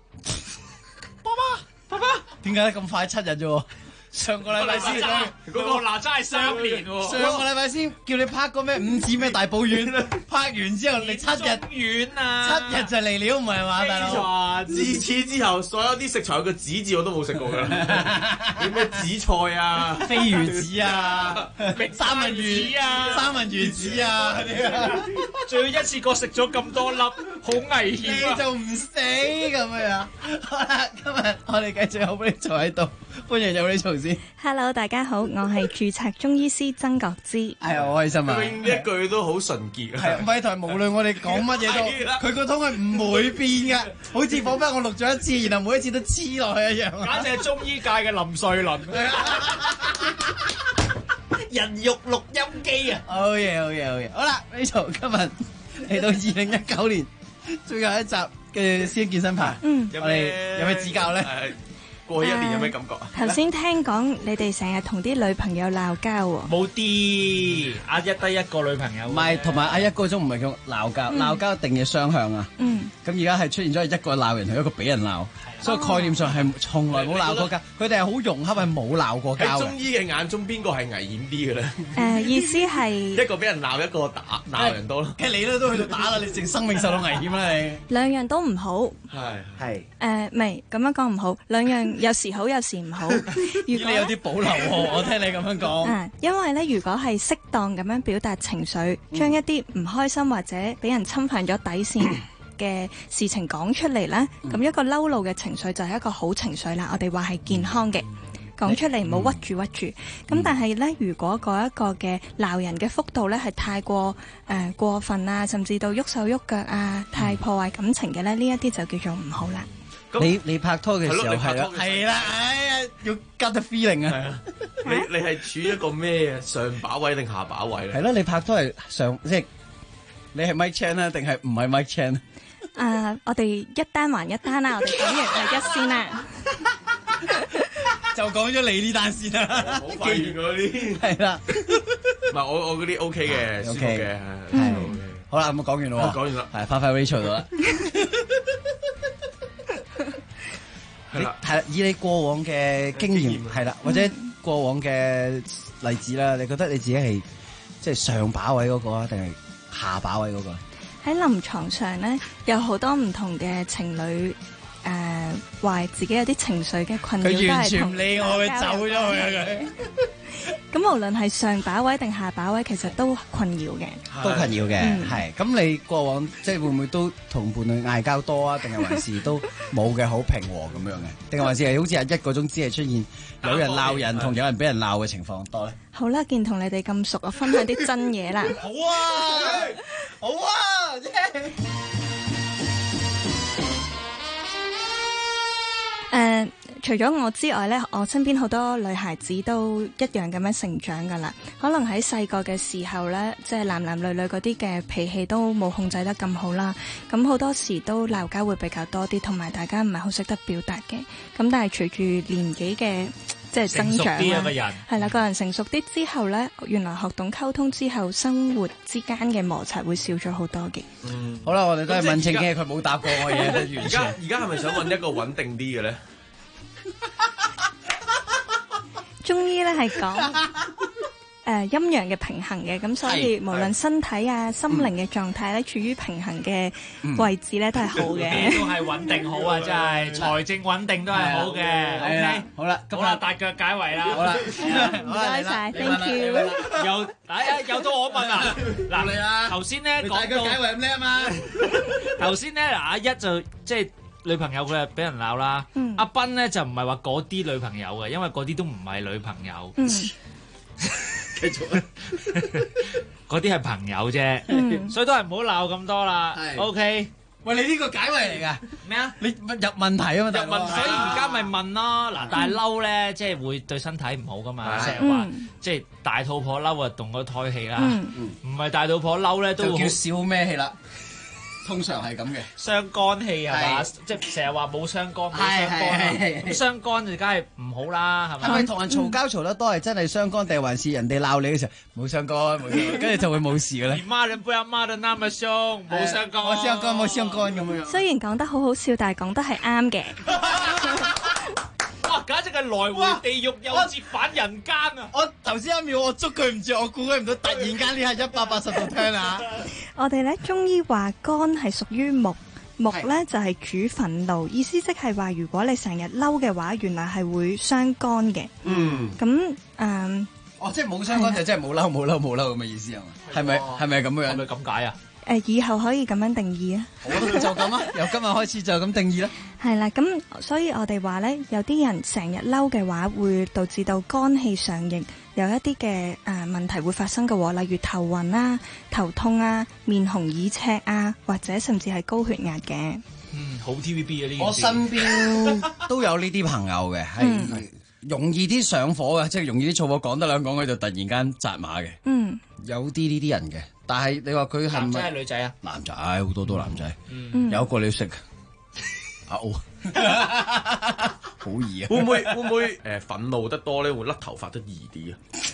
S18: 點解咁快7日啫？上個禮拜先，
S15: 嗰個哪吒係雙年喎。
S18: 上個禮拜先叫你拍個咩5指咩大埔丸，拍完之後你7日
S15: 丸啊
S18: ，7日就嚟了，唔係嘛，大佬？
S16: 自此之後，所有啲食材有個子字我都冇食過㗎啦。啲咩紫菜啊、
S18: 飛魚子啊、三文魚
S15: 啊、
S18: 三文魚子啊，
S15: 仲要一次過食咗咁多粒，好危險啊！
S18: 你就唔死咁樣。好啦，今日我哋繼續好俾你坐喺度。
S14: 歡迎有呢曹先。
S4: Hello， 大家好，我係註冊中醫師曾國芝。
S14: 係啊，好開心啊！
S16: 呢一句都好純潔啊！
S14: 係唔係台無論我哋講乜嘢都，佢個通係唔會變嘅，好似彷彿我錄咗一次，然後每一次都黐落去一樣。
S15: 簡直係中醫界嘅林瑞麟。
S14: 人肉錄音機啊！好嘢，好嘢，好嘢！好啦，Rachel，今日嚟到2019年最後一集嘅師兄健身牌，我哋有咩指教咧？過去一年有咩感覺啊？
S4: 頭先聽講你哋成日同啲女朋友鬧交喎。
S15: 冇啲，阿一得一個女朋友。
S14: 唔係，同埋阿一嗰種唔係叫鬧交，鬧交一定要雙向啊。咁而家係出現咗一個鬧人同一個俾人鬧。所以概念上係從來冇鬧過交，佢哋係好融洽，係冇鬧過交。
S16: 喺中醫嘅眼中，邊個係危險啲嘅咧？
S4: 意思係
S16: 一個俾人鬧，一個鬧人多咯。
S14: 你咧都去到打啦，你淨生命受到危險啦你。
S4: 兩樣都唔好。
S14: 係。
S4: 唔係咁樣講唔好，兩樣有時好，有時唔好。如果
S14: 你有啲保留喎，我聽你咁樣講。
S4: 因為咧，如果係適當咁樣表達情緒，將一啲唔開心或者俾人侵犯咗底線嘅事情講出嚟咧，咁一個嬲怒嘅情緒就係一個好情緒啦。我哋話係健康嘅，講出嚟唔好屈住屈住。咁但係咧，如果嗰一個嘅鬧人嘅幅度咧係太過過分啊，甚至到喐手喐腳啊，太破壞感情嘅咧，呢一啲就叫做唔好啦。
S14: 你拍拖嘅時候係啦，哎呀，要 get the feeling 啊！
S16: 你係處於一個咩上把位定下把位咧？
S14: 係咯，你拍拖係上即係你係 Mike Chan 啊，定係唔係 Mike Chan？
S4: 我哋一單還一單啦，我哋講完第一先啦。
S14: 就講咗你呢單先啦，
S16: 好快完嗰啲
S14: 係啦。
S16: 唔係我嗰啲 OK 嘅，舒服嘅，
S14: 係好啦，咁講完咯，
S16: 講完啦，
S14: 係翻返 Rachel 度啦。係啦，以你過往嘅經驗係啦，或者過往嘅例子啦，你覺得你自己係即係上把位嗰個啊，定係下把位嗰個？
S4: 喺臨床上咧，有好多唔同嘅情侶話自己有啲情緒嘅困擾，
S14: 佢完全唔理我，佢走咗去啊佢。
S4: 咁無論係上把位定下把位，其實都困擾嘅，
S14: 都困擾嘅，係。咁你過往即係會唔會都同伴侶嗌交多啊？定係還是都冇嘅，好平和咁樣嘅？定係還是係好似阿一嗰種，只係出現有人鬧人同有人俾人鬧嘅情況多咧？
S4: 好啦，見同你哋咁熟，我分享啲真嘢啦。
S14: 好啊，好啊，
S4: 除咗我之外咧，我身邊好多女孩子都一樣咁樣成長噶啦。可能喺細個嘅時候咧，即係男男女女嗰啲嘅脾氣都冇控制得咁好啦。咁好多時都鬧交會比較多啲，同埋大家唔係好識得表達嘅。咁但係隨住年紀嘅即係增長啦，係啦，個人成熟啲之後咧，原來學懂溝通之後，生活之間嘅摩擦會少咗好多嘅。
S14: 好啦，我哋都係問正經，佢冇答過我嘢。
S16: 而家係咪想揾一個穩定啲嘅咧？
S4: 中醫咧係講陰陽嘅平衡嘅，咁所以無論身體啊、心靈嘅狀態咧，處於平衡嘅位置咧，都係好嘅。
S15: 都係穩定好啊，真係財政穩定都係好嘅。OK，
S14: 好啦，
S15: 好啦，大腳解圍啦。
S14: 好啦，
S4: 唔該晒 ，thank you。
S15: 又到我問啊，嗱，頭先咧講到大
S14: 腳解圍咁叻啊嘛。
S15: 頭先咧嗱，阿一就即係。女朋友佢係俾人鬧啦，阿斌咧就唔係話嗰啲女朋友嘅，因為嗰啲都唔係女朋友。繼續，嗰啲係朋友啫，所以都係唔好鬧咁多啦。OK，
S14: 喂，你呢個解圍嚟㗎？
S15: 咩啊？
S14: 你入問題啊嘛，
S15: 入問題，所以而家咪問咯。嗱，但係嬲咧，即係會對身體唔好噶嘛。成日話即係大肚婆嬲啊，動咗胎氣啦。唔係大肚婆嬲咧，都
S14: 就叫少咩氣啦。通常係咁嘅，
S15: 傷肝氣係嘛？即係成日話冇傷肝，冇傷肝，咁傷肝就梗係唔好啦，係咪？
S14: 係咪同人嘈交嘈得多係真係傷肝，定還是人哋鬧你嘅時候冇傷肝，冇傷肝，跟住就會冇事嘅咧？
S15: 你罵人不要罵得那麼兇，冇傷肝，
S14: 冇傷肝，冇傷肝咁樣。
S4: 雖然講得好好笑，但係講得係啱嘅。
S15: 哇！簡直係來回地獄又折返人間啊！
S14: 我頭先一秒我捉佢唔住，我估佢唔到，突然間呢下180度 turn 啊！
S4: 我哋咧中醫話肝係屬於木，木咧就係主憤怒，意思即係話如果你成日嬲嘅話，原來係會傷肝嘅。咁
S14: 即係冇傷肝就真係冇嬲咁嘅意思係嘛？係咪咁樣？
S15: 係咪咁解啊？
S4: 以後可以咁樣定義啊。
S14: 好，就咁啊，由今日開始就咁定義啦。
S4: 係啦，咁所以我哋話呢，有啲人成日嬲嘅話，會導致到肝氣上逆，有一啲嘅問題會發生嘅喎，例如頭暈啊、頭痛啊、面紅耳赤啊，或者甚至係高血壓嘅。
S15: 好 TVB 啊呢件事。
S14: 我身邊都有呢啲朋友嘅，係容易啲上火嘅，即係容易啲燥火，講得兩講佢就突然間扎馬嘅。有啲呢啲人嘅，但係你話佢係咪
S15: 男仔係女仔啊？
S14: 男仔好多都男仔，有一個你要識。阿 O 好易啊！
S16: 會唔會憤怒得多咧，會甩頭髮得易啲啊？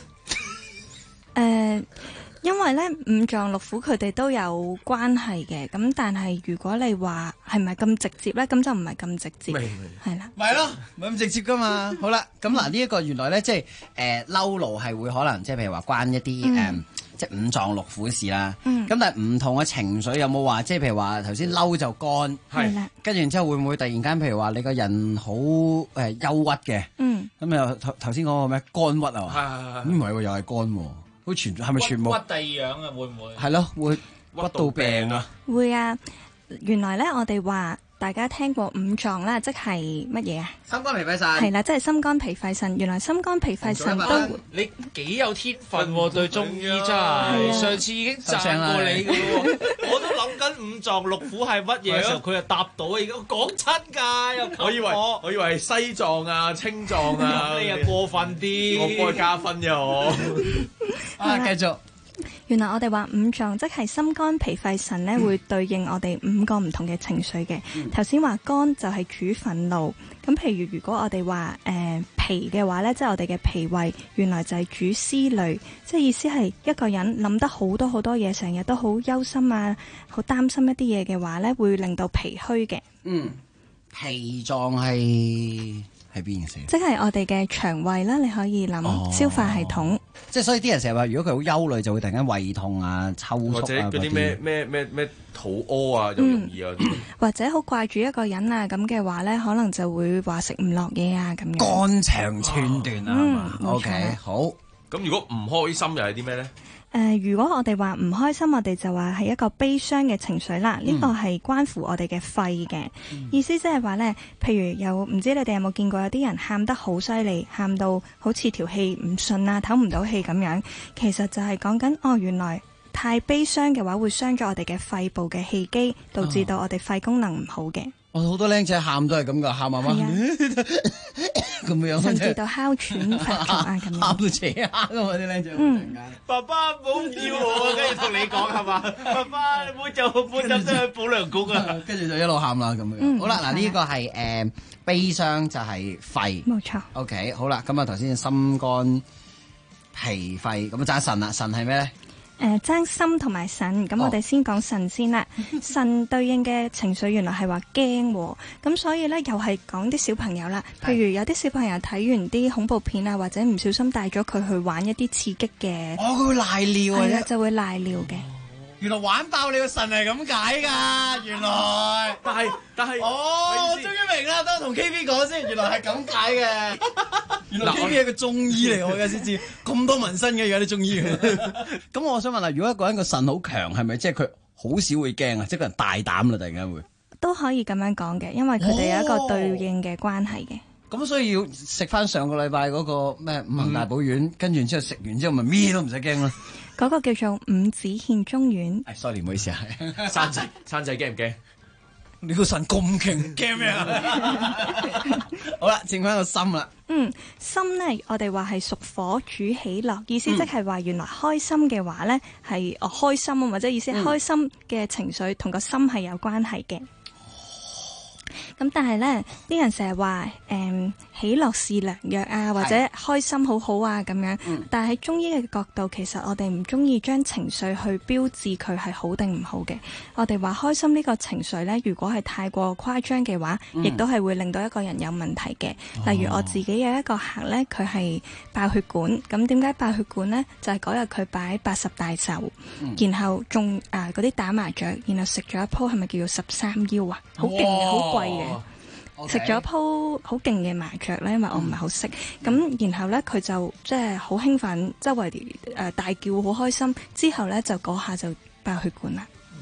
S4: 因為咧五臟六腑佢哋都有關係嘅，咁但係如果你話係咪咁直接咧，咁就唔係咁直接，係啦，
S14: 咪係咯，唔係咁直接噶嘛。好啦，咁嗱呢一個原來咧，即係嬲怒係會可能即係譬如話關一啲即係五臟六腑事啦。咁但係唔同嘅情緒有冇話即係譬如話頭先嬲就肝，
S4: 係啦，跟
S14: 住然之後會唔會突然間譬如話你個人好憂鬱嘅，咁又頭先講個咩肝鬱啊？咁唔係喎，又係肝喎。好係咪全部
S15: 屈第二樣啊？會唔會？
S14: 係咯，會屈到病啊！
S4: 會啊！原來咧，我哋話大家聽過五臟啦，即係乜嘢啊？
S14: 心肝脾肺腎
S4: 係啦，即係心肝脾肺腎。原來心肝脾肺腎都
S15: 你幾有天分喎，對中醫真係。上次已經讚過你嘅喎，我都諗緊五臟六腑係乜嘢嘅時候，佢又答到啊！而家講親㗎，又
S16: 我以為係西藏啊、青藏啊，
S15: 你又過分啲，
S16: 我幫佢加分啫我。
S14: 繼續。
S4: 原來我哋話五臟即係心肝脾肺腎咧，會對應我哋五個唔同嘅情緒嘅。頭先話肝就係主憤怒，咁譬如果我哋話脾嘅話咧，即係我哋嘅脾胃，原來就係主思慮，即係意思係一個人諗得好多好多嘢，成日都好憂心啊，好擔心一啲嘢嘅話咧，會令到脾虛嘅。
S14: 脾臟係邊嘅事？
S4: 即係我哋嘅腸胃啦，你可以諗消化系統。
S14: 即係所以啲人成日話，如果佢好憂慮，就會突然間胃痛啊、抽搐啊，
S16: 或者嗰啲咩肚屙啊，又容易啊。
S4: 或者好掛住一個人啊，咁嘅話咧，可能就會話食唔落嘢啊，咁樣。
S14: 肝腸寸斷啊，OK 好。
S16: 咁如果唔開心又係啲咩咧？
S4: 如果我哋話唔開心，我哋就話係一個悲傷嘅情緒啦。呢個係關乎我哋嘅肺嘅意思，即係話呢，譬如有唔知你哋有冇見過有啲人喊得好犀利，喊到好似條氣唔順啊，唞唔到氣咁樣，其實就係講緊原來太悲傷嘅話會傷咗我哋嘅肺部嘅氣機，導致到我哋肺功能唔好嘅。
S14: 好多僆仔喊都係咁噶，喊媽媽咁樣，
S4: 甚至到哮喘發作啊咁樣，
S14: 喊到扯下噶嘛啲僆仔。
S15: 爸爸唔好要我，跟住同你講係嘛？爸爸你唔好就搬入咗去保良局啊！
S14: 跟住就一路喊啦咁樣。好啦，嗱呢個係悲傷就係肺，
S4: 冇錯。
S14: OK， 好啦，咁啊頭先心肝脾肺，咁爭腎啦，腎係咩咧？
S4: 爭心同埋腎，咁我哋先講腎先啦。腎對應嘅情緒原來係話驚，咁所以呢，又係講啲小朋友啦。譬如有啲小朋友睇完啲恐怖片啊，或者唔小心帶咗佢去玩一啲刺激嘅，
S14: 佢會瀨尿啊，
S4: 就會瀨尿嘅。
S14: 原來玩爆你個腎係咁解㗎，原來。但係我終於明啦，等我同 KB 講先，原來係咁解嘅。原來 KB 係個中醫嚟，我而家先知咁多紋身嘅，而家啲中醫。咁我想問啦，如果一個人個腎好強，係咪即係佢好少會驚啊？即係個人大膽啦，突然間會
S4: 都可以咁樣講嘅，因為佢哋有一個對應嘅關係嘅。
S14: 咁所以要食翻上個禮拜嗰個咩五行大補丸，跟住之後食完之後咪咩都唔使驚啦。
S4: 嗰個叫做五子獻中丸。
S14: sorry 唔好意思啊，
S16: 生仔驚唔驚？
S14: 你個腎咁勁，驚咩啊？好啦，剩翻個心啦。
S4: 心呢，我哋話係屬火主喜樂，意思即係話原來開心嘅話呢係開心啊，或者意思係開心嘅情緒同個心係有關係嘅。咁但係呢啲人成日話喜樂是良藥啊，或者開心好好啊咁樣。但係喺中醫嘅角度，其實我哋唔中意將情緒去標誌佢係好定唔好嘅。我哋話開心呢個情緒呢，如果係太過誇張嘅話，亦都係會令到一個人有問題嘅。例如我自己有一個客呢，佢係爆血管。咁點解爆血管呢？就係嗰日佢擺80大壽，然後仲嗰啲打麻雀，然後食咗一鋪係咪叫做13腰啊？好勁嘅，好貴嘅。食咗鋪好勁嘅麻雀咧，因為我唔係好識。咁然後咧佢就即係好興奮，周圍大叫好開心。之後咧就嗰下就爆血管啦。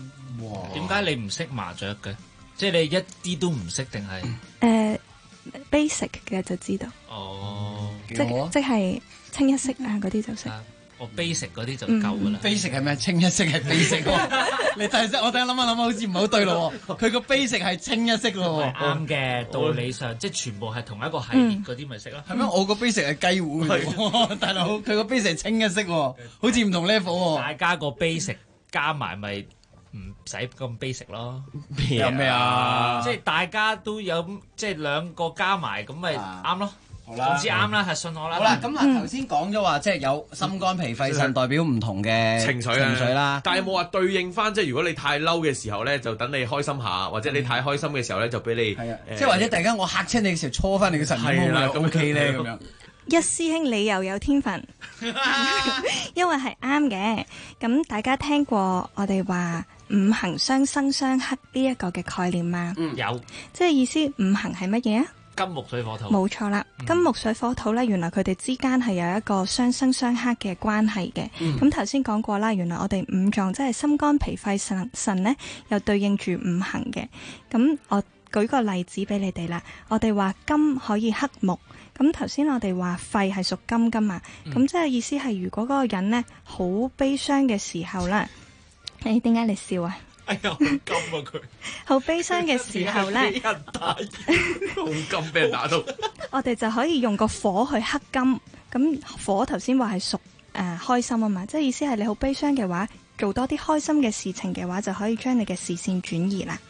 S15: 點解你唔識麻雀嘅？即係你一啲都唔識定係
S4: basic 嘅就知道。
S15: 哦，
S4: 即係清一色啊嗰啲就識。
S15: 我 basic 嗰啲就夠噶啦。
S14: basic 係咩？清一色係 basic 喎。你第時我等下諗下，好似唔係好對咯。佢個 basic 係清一色咯。
S15: 啱嘅，道理上即係全部係同一個系列嗰啲咪識咯。
S14: 係咩？我個 basic 係雞糊嘅，大佬佢個 basic 係清一色喎，好似唔同 level 喎。
S15: 大家個 basic 加埋咪唔使咁 basic 咯。
S14: 有咩啊？
S15: 即係大家都有，即係兩個加埋咁咪啱咯。
S14: 好啦，
S15: 總之啱啦，係信我啦。
S14: 好啦，咁啊頭先講咗話，即係有心肝脾肺腎代表唔同嘅
S16: 情緒
S14: 啦。
S16: 但係冇話對應翻，即係如果你太嬲嘅時候咧，就等你開心下；或者你太開心嘅時候咧，就俾你
S14: 即係或者突然間我嚇親你嘅時候，搓翻你嘅神經毛咪 OK 咧咁樣。
S4: 一師兄你又有天分，因為係啱嘅。咁大家聽過我哋話五行相生相克呢一個嘅概念嗎？
S15: 有。
S4: 即係意思五行係乜嘢啊？
S15: 金木水火土。
S4: 冇錯啦，金木水火土咧，原來佢哋之間係有一個相生相克嘅關係嘅。咁頭先講過啦，原來我哋五臟即係心肝脾肺腎咧，又對應住五行嘅。咁我舉個例子俾你哋啦，我哋話金可以克木。咁頭先我哋話肺係屬金㗎嘛，咁即係意思係如果嗰個人咧好悲傷嘅時候咧，點解你笑啊？
S16: 哎呀，好金啊佢！
S4: 好悲傷嘅時候咧，
S16: 俾人打，好金俾人打到。
S4: 我哋就可以用個火去克金。咁火頭先話係屬開心啊嘛，即係意思係你好悲傷嘅話，做多啲開心嘅事情嘅話，就可以將你嘅視線轉移啦。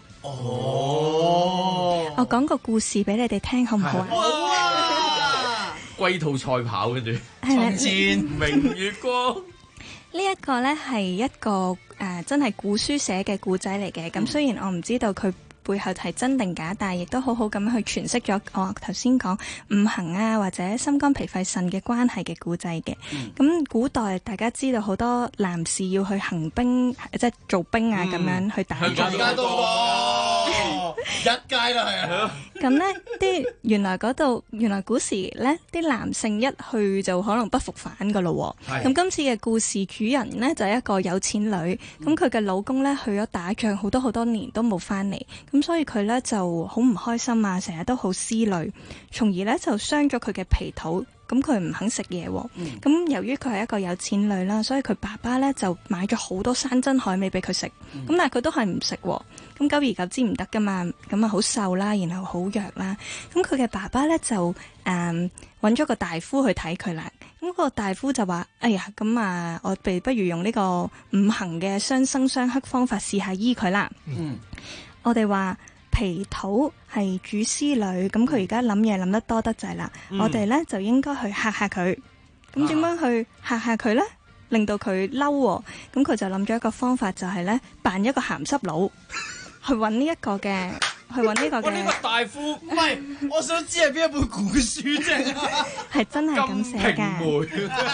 S16: 哦，
S4: 我講個故事俾你哋聽好唔好啊？
S16: 好啊！龜兔賽跑跟住，從前明月光。
S4: 呢一個呢係一個真係古書寫嘅故仔嚟嘅。咁雖然我唔知道佢背後係真定假，但係亦都好好咁去詮釋咗我頭先講五行啊或者心肝脾肺腎嘅關係嘅故仔嘅。咁古代大家知道好多男士要去行兵，即係做兵啊咁樣去打仗。
S14: 而家都一屆啦，係啊。
S4: 咁呢原來古時呢啲男性一去就可能不復返噶咯。咁今次嘅故事主人呢，就係一個有錢女，咁佢嘅老公呢，去咗打仗好多年都冇翻嚟。咁所以佢咧就好唔開心啊，成日都好思慮，從而咧就傷咗佢嘅脾肚。咁佢唔肯食嘢喎。咁由於佢係一個有錢女啦，所以佢爸爸咧就買咗好多山珍海味俾佢食。咁但係佢都係唔食喎。咁久而久之唔得噶嘛，咁啊好瘦啦，然後好弱啦。咁佢嘅爸爸咧就揾咗個大夫去睇佢啦。咁個大夫就話：哎呀，咁啊，我哋不如用呢個五行嘅相生相克方法試下醫佢啦。我哋話脾肚係主思慮，咁佢而家諗嘢諗得多得滯啦。我哋咧就應該去嚇下佢。咁點樣去嚇下佢咧？令到佢嬲喎。咁佢就諗咗一個方法，就係咧扮一個鹹濕佬去揾呢一個嘅，去揾呢個嘅。
S16: 呢個大夫
S14: 唔係，我想知係邊一本古書啫。
S4: 係真係咁寫㗎。
S14: 《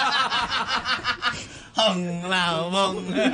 S14: 紅樓夢》。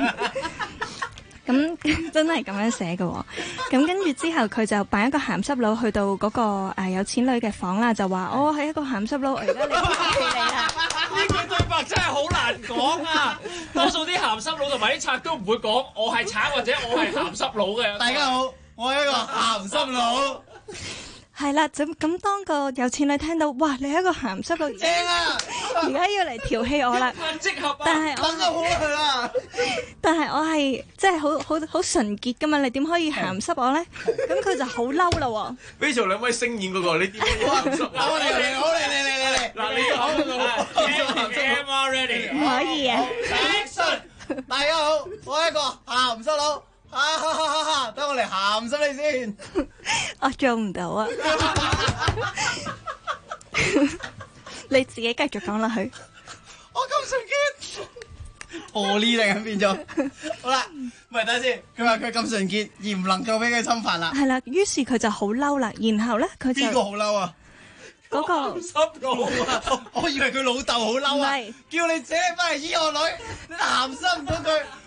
S4: 咁真係咁樣寫嘅喎。咁跟住之後佢就扮一個鹹濕佬去到嗰個有錢女嘅房啦，就話我係一個鹹濕佬，而家你啦。
S15: 呢句對白真係好難講啊！多數啲鹹濕佬同埋啲賊都唔會講我係賊或者我係鹹濕佬嘅。
S14: 大家好，我係一個鹹濕佬。
S4: 係啦，咁當個有錢女聽到，哇！你係一個鹹濕佬，
S14: 正啊！
S4: 而家要嚟調戲我啦，
S15: 適合啊！
S4: 但係我
S14: 等咗好耐啦。
S4: 但係我係即係好純潔噶嘛，你點可以鹹濕我咧？咁佢就好嬲啦喎。
S16: Rachel 兩位聲演嗰個，你點鹹濕啊？
S14: 好嚟！
S16: 嗱，你好，Am ready？
S4: 唔可以啊！
S14: 大家好，我係一個鹹濕佬。等我嚟鹹濕你先。
S4: 我做唔到啊！你自己繼續講落去。
S14: 我咁純潔，玻璃定係變咗？好啦，喂，等先。佢話佢咁純潔，而唔能夠俾佢侵犯啦。
S4: 係啦，於是佢就好嬲啦。然後咧，佢就
S14: 邊個好嬲啊？
S4: 嗰個
S14: 鹹濕佬啊！我以為佢老豆好嬲啊！叫你姐翻嚟醫我女，你鹹濕唔到佢。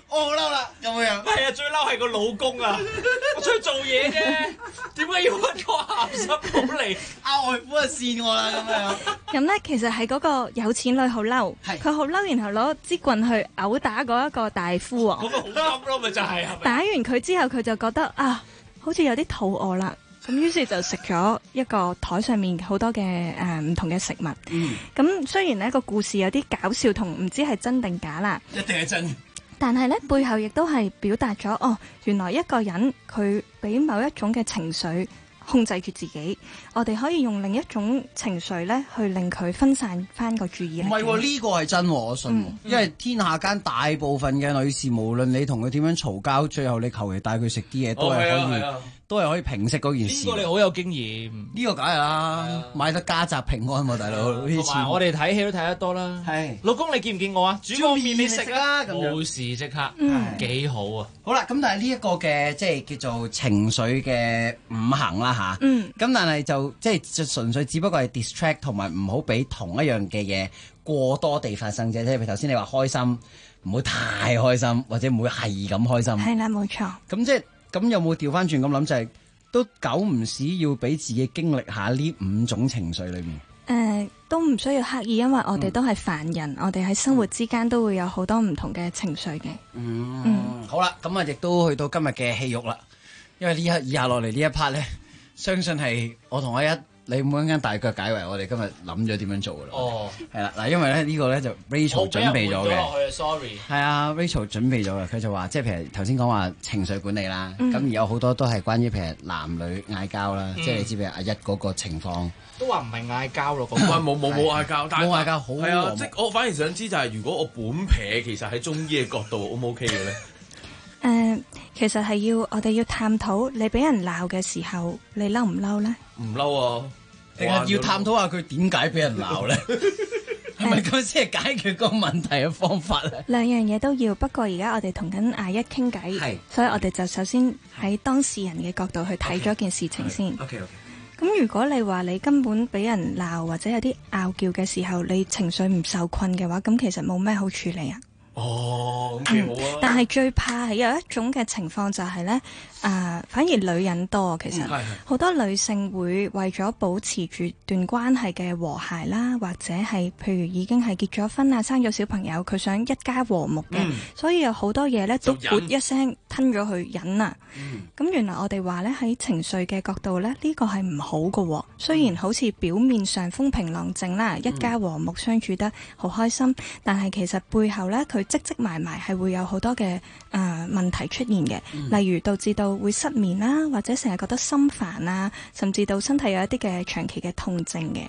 S14: 我好嬲啦，咁樣。
S15: 係啊，最嬲係個老公啊！我出去做嘢啫，點解要揾個鹹濕佬嚟？
S14: 外父啊，跣我啦咁樣。
S4: 咁咧，其實係嗰個有錢女好嬲，佢好嬲，然後攞支棍去毆打嗰一個大夫啊。
S15: 咁咪好啱咯，咪就係。
S4: 打完佢之後，佢就覺得啊，好似有啲肚餓啦。咁於是就食咗一個台上面好多嘅唔同嘅食物。咁雖然呢個故事有啲搞笑同唔知係真定假啦，
S14: 一定係真。
S4: 但係咧背後亦都係表達咗哦，原來一個人佢俾某一種嘅情緒控制住自己，我哋可以用另一種情緒咧去令佢分散翻個注意力。
S14: 唔係喎，呢個係真喎，我信。因為天下間大部分嘅女士，無論你同佢點樣嘈交，最後你求其帶佢食啲嘢，都係可以。都係可以平息嗰件事。
S15: 呢個你好有經驗，
S14: 呢個梗係啦，買得家宅平安喎，大佬。
S15: 同埋我哋睇戲都睇得多啦。係，老公你見唔見我啊？煮個麵你食啦，冇事即刻，幾好啊！
S14: 好啦，咁但係呢一個嘅即係叫做情緒嘅五行啦吓。咁但係就即係純粹只不過係 distract 同埋唔好俾同一樣嘅嘢過多地發生啫。即係譬如頭先你話開心，唔好太開心，或者唔會係咁開心。
S4: 係啦，冇錯。
S14: 咁即係。咁有冇調翻轉咁諗，就係都久唔時要俾自己經歷下呢5種情緒裏面？
S4: 都唔需要刻意，因為我哋都係凡人，我哋喺生活之間都會有好多唔同嘅情緒嘅。
S14: 好啦，咁啊亦都去到今日嘅戲肉啦，因為以下落嚟呢一 part 咧，相信係我同阿一。你每一間大腳解圍，我哋今日諗咗點樣做噶啦。哦，係啦，嗱，因為咧呢個咧就 Rachel 準備咗嘅。
S15: sorry。係
S14: 啊 ，Rachel 準備咗嘅，佢就話即係譬如頭先講話情緒管理啦，咁而有好多都係關於譬如男女嗌交啦，即係你知譬如阿一嗰個情況。
S15: 都話唔係嗌交咯，
S16: 冇嗌交，
S14: 冇嗌交，好
S16: 係啊！即係我反而想知就係如果我本撇其實喺中醫嘅角度 O 唔 OK 嘅咧？
S4: 其實係我哋要探討你俾人鬧嘅時候，你嬲唔嬲咧？
S16: 唔嬲啊！
S14: 定係要探討下佢點解俾人鬧咧？係咪咁先係解決個問題嘅方法咧？
S4: 兩樣嘢都要，不過而家我哋同緊阿一傾偈，所以我哋就首先喺當事人嘅角度去睇咗件事情先。
S14: OK。
S4: 咁如果你話你根本俾人鬧或者有啲拗撬嘅時候，你情緒唔受困嘅話，咁其實冇咩好處理啊。
S16: 哦，咁幾好啊！
S4: 但係最怕係有一種嘅情況就係咧，反而女人多，其實好多女性會為咗保持住段關係嘅和諧啦，或者係譬如已經係結咗婚啊，生咗小朋友，佢想一家和睦嘅，所以有好多嘢咧都噗一聲吞咗去忍啊。咁原來我哋話咧喺情緒嘅角度咧，呢個係唔好㗎。雖然好似表面上風平浪靜啦，一家和睦相處得好開心，但係其實背後咧佢積積埋埋係會有好多嘅問題出現嘅，例如導致到會失眠啦，或者成日覺得心煩啊，甚至到身體有一啲嘅長期嘅痛症嘅。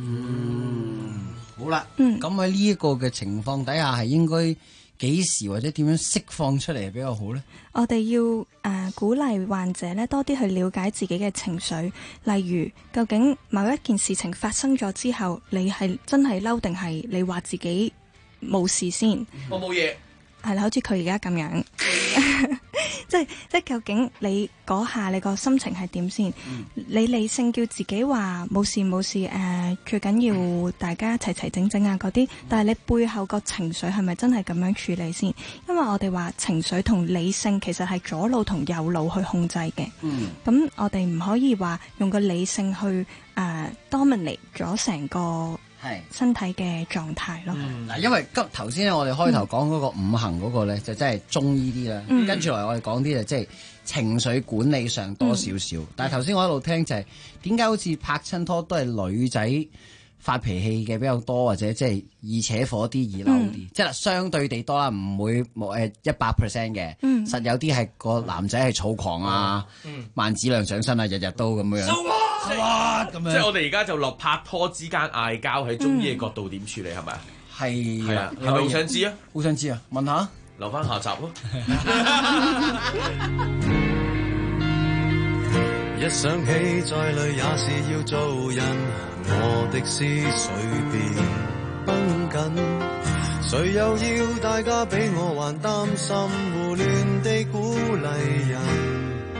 S14: 好啦，咁喺呢一個嘅情況底下，係應該幾時或者點樣釋放出嚟比較好呢？
S4: 我哋要鼓勵患者咧多啲去了解自己嘅情緒，例如究竟某一件事情發生咗之後，你係真係嬲定係你話自己冇事先？
S16: 我冇嘢。
S4: 係啦，好似佢而家咁樣，即係究竟你嗰下你個心情係點先？你理性叫自己話冇事冇事，最緊要大家齊齊整整啊嗰啲，但係你背後個情緒係咪真係咁樣處理先？因為我哋話情緒同理性其實係左腦同右腦去控制嘅，咁我哋唔可以話用個理性去dominate 咗成個身體嘅狀態咯。
S14: 嗱，因為頭先咧，我哋開頭講嗰個五行嗰個咧，就真係中醫啲啦。跟住嚟我哋講啲就即係情緒管理上多少少。但係頭先我一路聽就係點解好似拍親拖都係女仔發脾氣嘅比較多，或者即係易扯火啲、易嬲啲，即係相對地多啦，唔會100% 嘅。實有啲係個男仔係躁狂啊，萬梓良上身啊，日日都咁樣。
S16: 咁樣，即係我哋而家就落拍拖之間嗌交喺中醫嘅角度點處理係咪啊？係啊，係咪好想知啊？
S14: 好想知啊！問下，
S16: 留翻下集咯。
S6: 一想起再累也是要做人，我的思緒便繃緊。誰又要大家比我還擔心，胡亂地鼓勵人。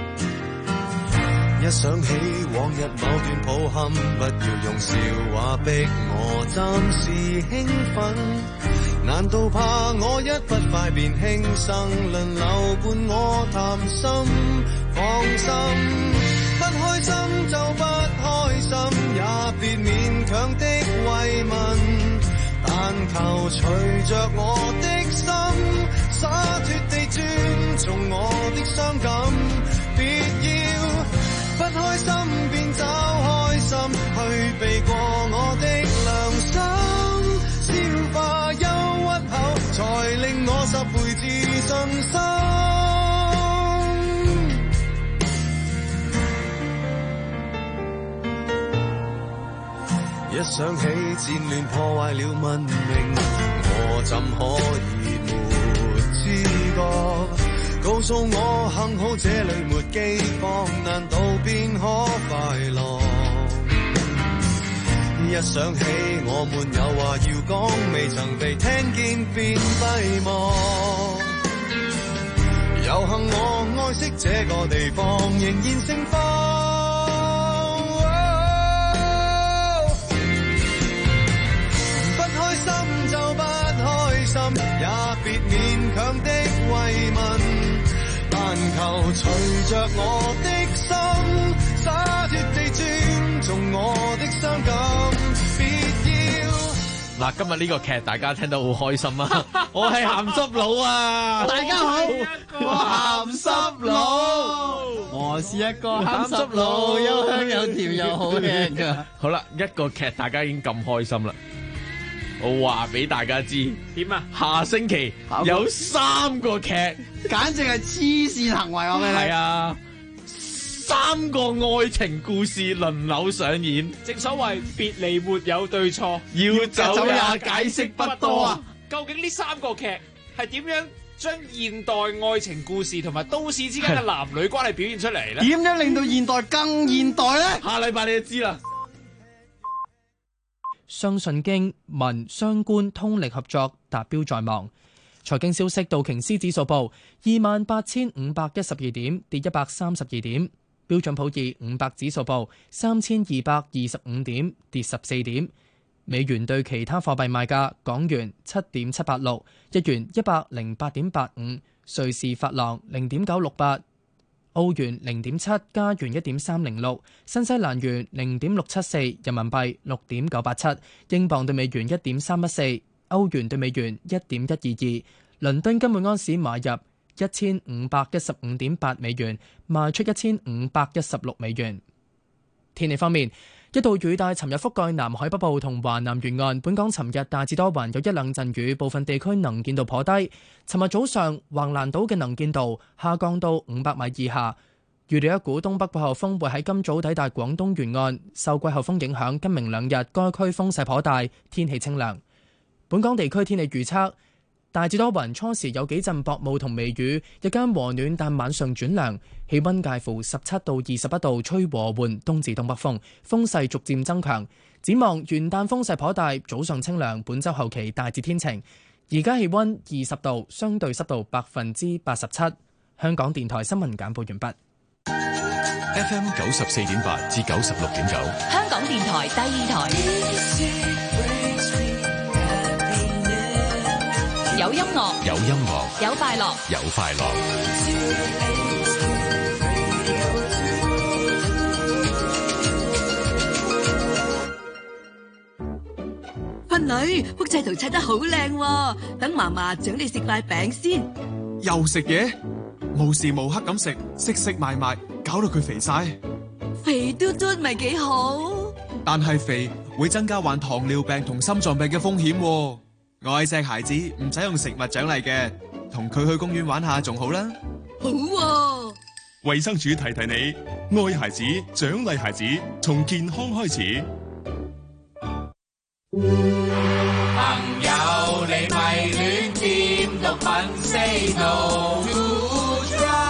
S6: 一想起往日某段抱憾，不要用笑話逼我暫時興奮。 難道怕我一不快便輕生，輪流伴我談心，放心。不開心就不開心，也別勉強的慰問，但求隨着我的心，灑脫地尊重我的傷感。別要不開心便找開心，去避過我的良心，消化憂鬱後，才令我10倍自信心。一想起戰亂破壞了文明，我怎可以沒知覺？告訴我幸好這裏沒饑荒，難道便可快樂？一想起我們有話要講，未曾被聽見便閉幕。有幸我愛惜這個地方，仍然盛放。心就不開心，也別勉強的慰問，但求隨着我的心，灑脫地尊重我的傷感。別要
S16: 嗱，今日呢個劇大家聽得好開心啊！我係鹹濕佬啊！
S14: 大家好，我鹹濕佬，我是一個鹹濕佬，又香又甜又好聽噶。
S16: 好啦，一個劇大家已經咁開心啦。我話俾大家知點啊？下星期有3個劇，
S14: 簡直係黐線行為，我俾你。
S16: 係啊，3個愛情故事輪流上演。
S15: 正所謂別離沒有對錯，
S16: 要走也解釋不多啊！
S15: 究竟呢3個劇係點樣將現代愛情故事同埋都市之間嘅男女關係表現出嚟咧？
S14: 點樣令到現代更現代咧？
S16: 下禮拜你就知啦。
S1: 相信經民商官通力合作達標在望。財經消息，道瓊斯指數報28,512點，跌132點；標準普爾500指數報3,225點，跌14點。美元對其他貨幣賣價：港元7.786，日元108.85，瑞士法郎0.968。澳元0.7，加元1.306，新西蘭元0.674，人民幣6.987，英鎊對美元1.314，歐元對美元1.122，倫敦金每安士買入1515.8美元，賣出1516美元。天氣方面，一道雨帶尋日覆蓋南海北部同華南沿岸，本港尋日大致多雲，有一兩陣雨，部分地區能見度頗低。尋日早上，橫瀾島嘅能見度下降到500米以下。預料一股東北季候風會喺今早抵達廣東沿岸，受季候風影響，今明兩日該區風勢頗大，天氣清涼。本港地區天氣預測。大致多雲，初時有幾陣薄霧同微雨，日間和暖，但晚上轉涼，氣溫介乎17到21度，吹和緩東至東北風，風勢逐漸增強。展望元旦風勢頗大，早上清涼，本週後期大致天晴。而家氣溫20度，相對濕度87%。香港電台新聞簡報完畢。
S7: FM 94.8至96.9，
S3: 香港電台第二台。有音樂，
S7: 有音樂，
S3: 有快樂，
S7: 有快樂。
S11: 芬女，幅製圖砌得好靚喎，等嫲嫲獎你食塊餅先。
S22: 又食嘢，無時無刻咁食，食埋埋，搞到佢肥晒。
S11: 肥嘟嘟咪幾好？
S22: 但係肥會增加患糖尿病同心臟病嘅風險喎。愛錫孩子唔使用食物獎勵嘅，同佢去公園玩下仲好啦。
S11: 好喎！
S7: 衛生署提提你，愛孩子，獎勵孩子，從健康開始。
S6: 朋友，你咪亂掂毒品 ，say no to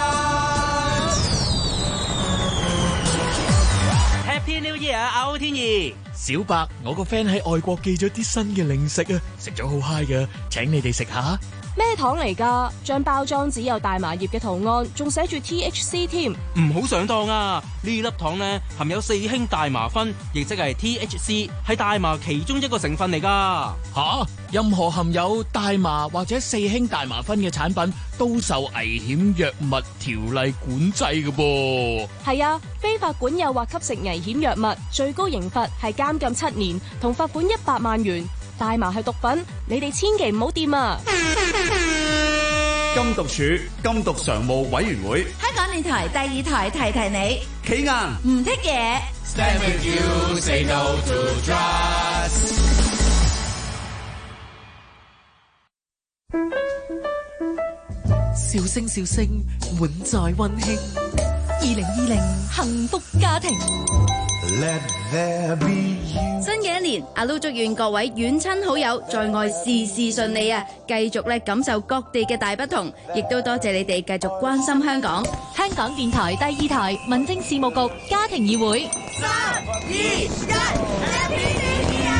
S8: drugs。Happy New Year 啊，歐天兒。小白，我個 friend 喺外國寄咗啲新嘅零食啊，食咗好 high 噶，請你哋食下。
S9: 咩糖嚟㗎？張包裝紙有大麻葉嘅圖案，仲寫住 THC 添。
S8: 唔好上當啊！呢粒糖呢含有4氫大麻酚，亦即係 THC， 係大麻其中一個成分嚟㗎。
S10: 吓，任何含有大麻或者4氫大麻酚嘅產品都受危險藥物條例管制㗎噃。
S9: 係啊，非法管有或吸食危險藥物，最高刑罰係監禁7年同罰款100萬元。大麻係毒品，你哋千祈唔好掂啊！
S23: 禁毒處禁毒常務委員會，
S24: 香港電台第2台提提你，
S23: 企硬
S24: 唔剔嘢。
S6: Stand with you, say no to drugs。
S25: 笑聲笑聲，滿載溫馨。2020幸福家庭。
S24: Let there be you。新嘅一年，阿 Lu 祝願各位遠親好友在外事事順利啊！繼續感受各地嘅大不同，亦都多謝你哋繼續關心香港。
S3: 香港電台第2台民政事務局家庭議會。
S6: 3、2、1 ，Happy New Year！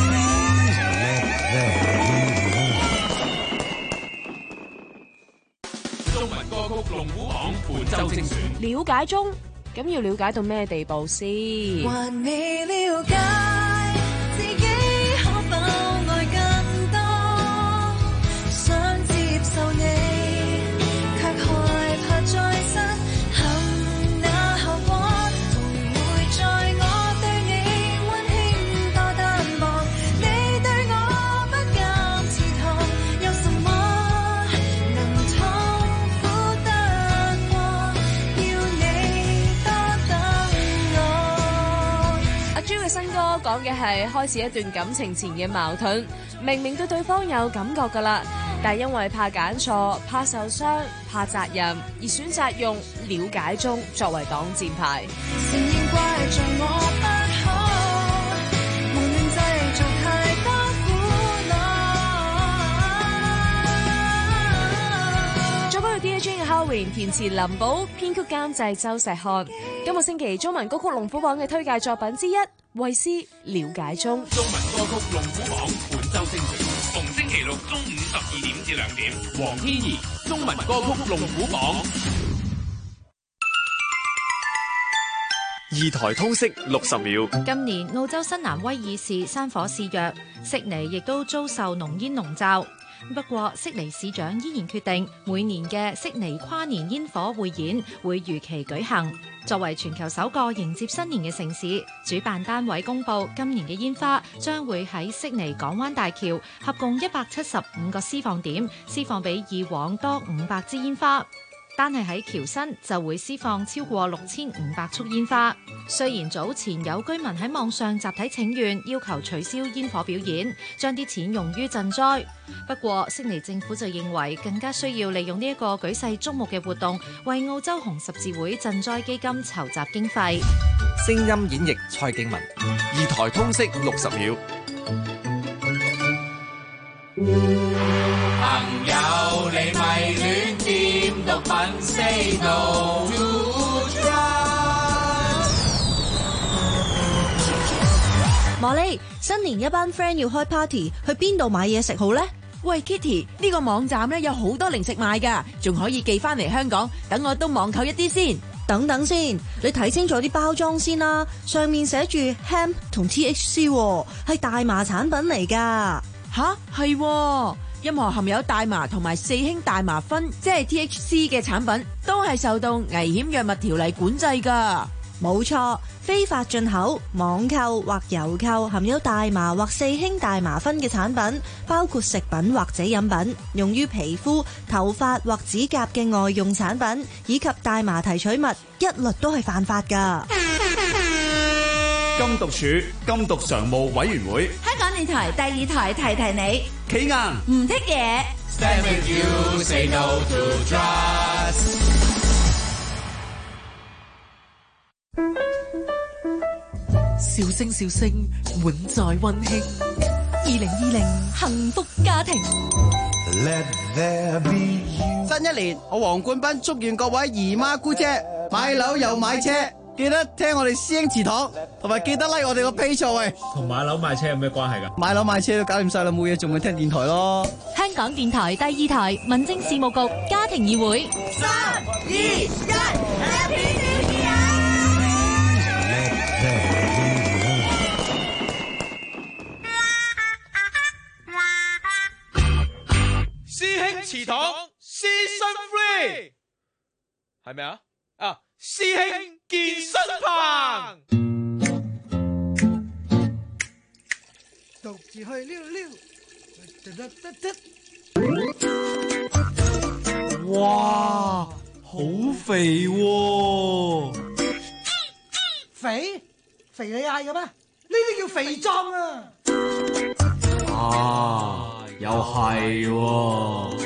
S12: 中文歌曲龍虎榜本周精選，
S9: 了解中。咁要了解到咩地步先？
S25: 還未了解自己，可否愛更多？想接受你，卻害怕再失衡那後果。徘徊在我對你溫馨多單薄，你對我不敢刺痛，有什麼能痛苦得過？要你
S9: 阿朱嘅新歌講嘅係開始一段感情前嘅矛盾，明明對對方有感覺㗎啦，但因為怕揀錯、怕受傷、怕責任，而選擇用了解中作為擋箭牌。
S25: 承認怪在我不可，無論製造太多苦惱。
S9: 作曲嘅 DJ 嘅 Howin， 填詞林寶，編曲監製周石漢。今個星期中文歌曲龍虎榜嘅推介作品之一，衛詩了解中。
S12: 中文歌曲龍虎榜本周精選，逢星期六中午12點至2點，黃天怡中文歌曲龍虎榜。
S26: 二台通識60秒。
S27: 今年澳洲新南威爾士山火肆虐，悉尼亦都遭受濃煙籠罩。不過，悉尼市長依然決定每年嘅悉尼跨年煙火匯演會如期舉行。作為全球首個迎接新年嘅城市，主辦單位公布今年嘅煙花將會喺悉尼港灣大橋合共175個施放點，施放比以往多500支煙花。單係喺橋身就會施放超過6500束煙花。雖然早前有居民喺網上集體請願，要求取消煙火表演，將啲錢用於賑災。不過，悉尼政府就認為更加需要利用呢一個舉世矚目嘅活動，為澳洲紅十字會賑災基金籌集經費。
S28: 聲音演繹蔡敬文，二台通識60秒。
S6: 朋友，你咪亂掂毒品 ，say no to drugs。
S29: 莫莉，新年一班 friend 要開 party， 去邊度買嘢食好呢？
S30: 喂 Kitty， 呢個網站咧有好多零食賣㗎，仲可以寄翻嚟香港，等我都網購一啲先。
S29: 等等先，你睇清楚啲包裝先啦，上面寫住 hemp 同 THC， 係大麻產品嚟㗎。
S30: 吓，係，任何含有大麻同埋4氫大麻酚，即係 THC 嘅產品，都係受到危險藥物條例管制噶。
S29: 冇錯，非法進口、網購或郵購含有大麻或4氫大麻酚嘅產品，包括食品或者飲品，用於皮膚、頭髮或指甲嘅外用產品，以及大麻提取物，一律都係犯法噶。
S23: 禁毒處禁毒常務委員會，
S24: 香港電台第2台提提你，
S23: 企硬
S24: 唔剔嘢。
S6: Stand with you, say no to drugs。
S25: 笑聲笑聲，滿載溫馨。2020幸福家庭。
S18: Let there be you。新一年，我黃冠斌祝願各位姨媽姑姐買樓又買車， 記得聽我哋師兄祠堂，同埋記得 like 我哋個 page 喂。
S2: 同買樓買車有咩關係㗎？
S18: 買樓買車都搞掂晒啦，冇嘢仲咪聽電台咯。
S3: 香港電台第2台民政事務局家庭議會。
S25: 3、2、1 ，Happy New Year！
S16: 師兄祠堂 Season 3係咪啊？啊，師兄健身棚，
S18: 獨自去溜溜。
S2: 哇，好肥喎！
S18: 肥你嗌嘅咩？呢啲叫肥壯啊！
S2: 啊，又係喎！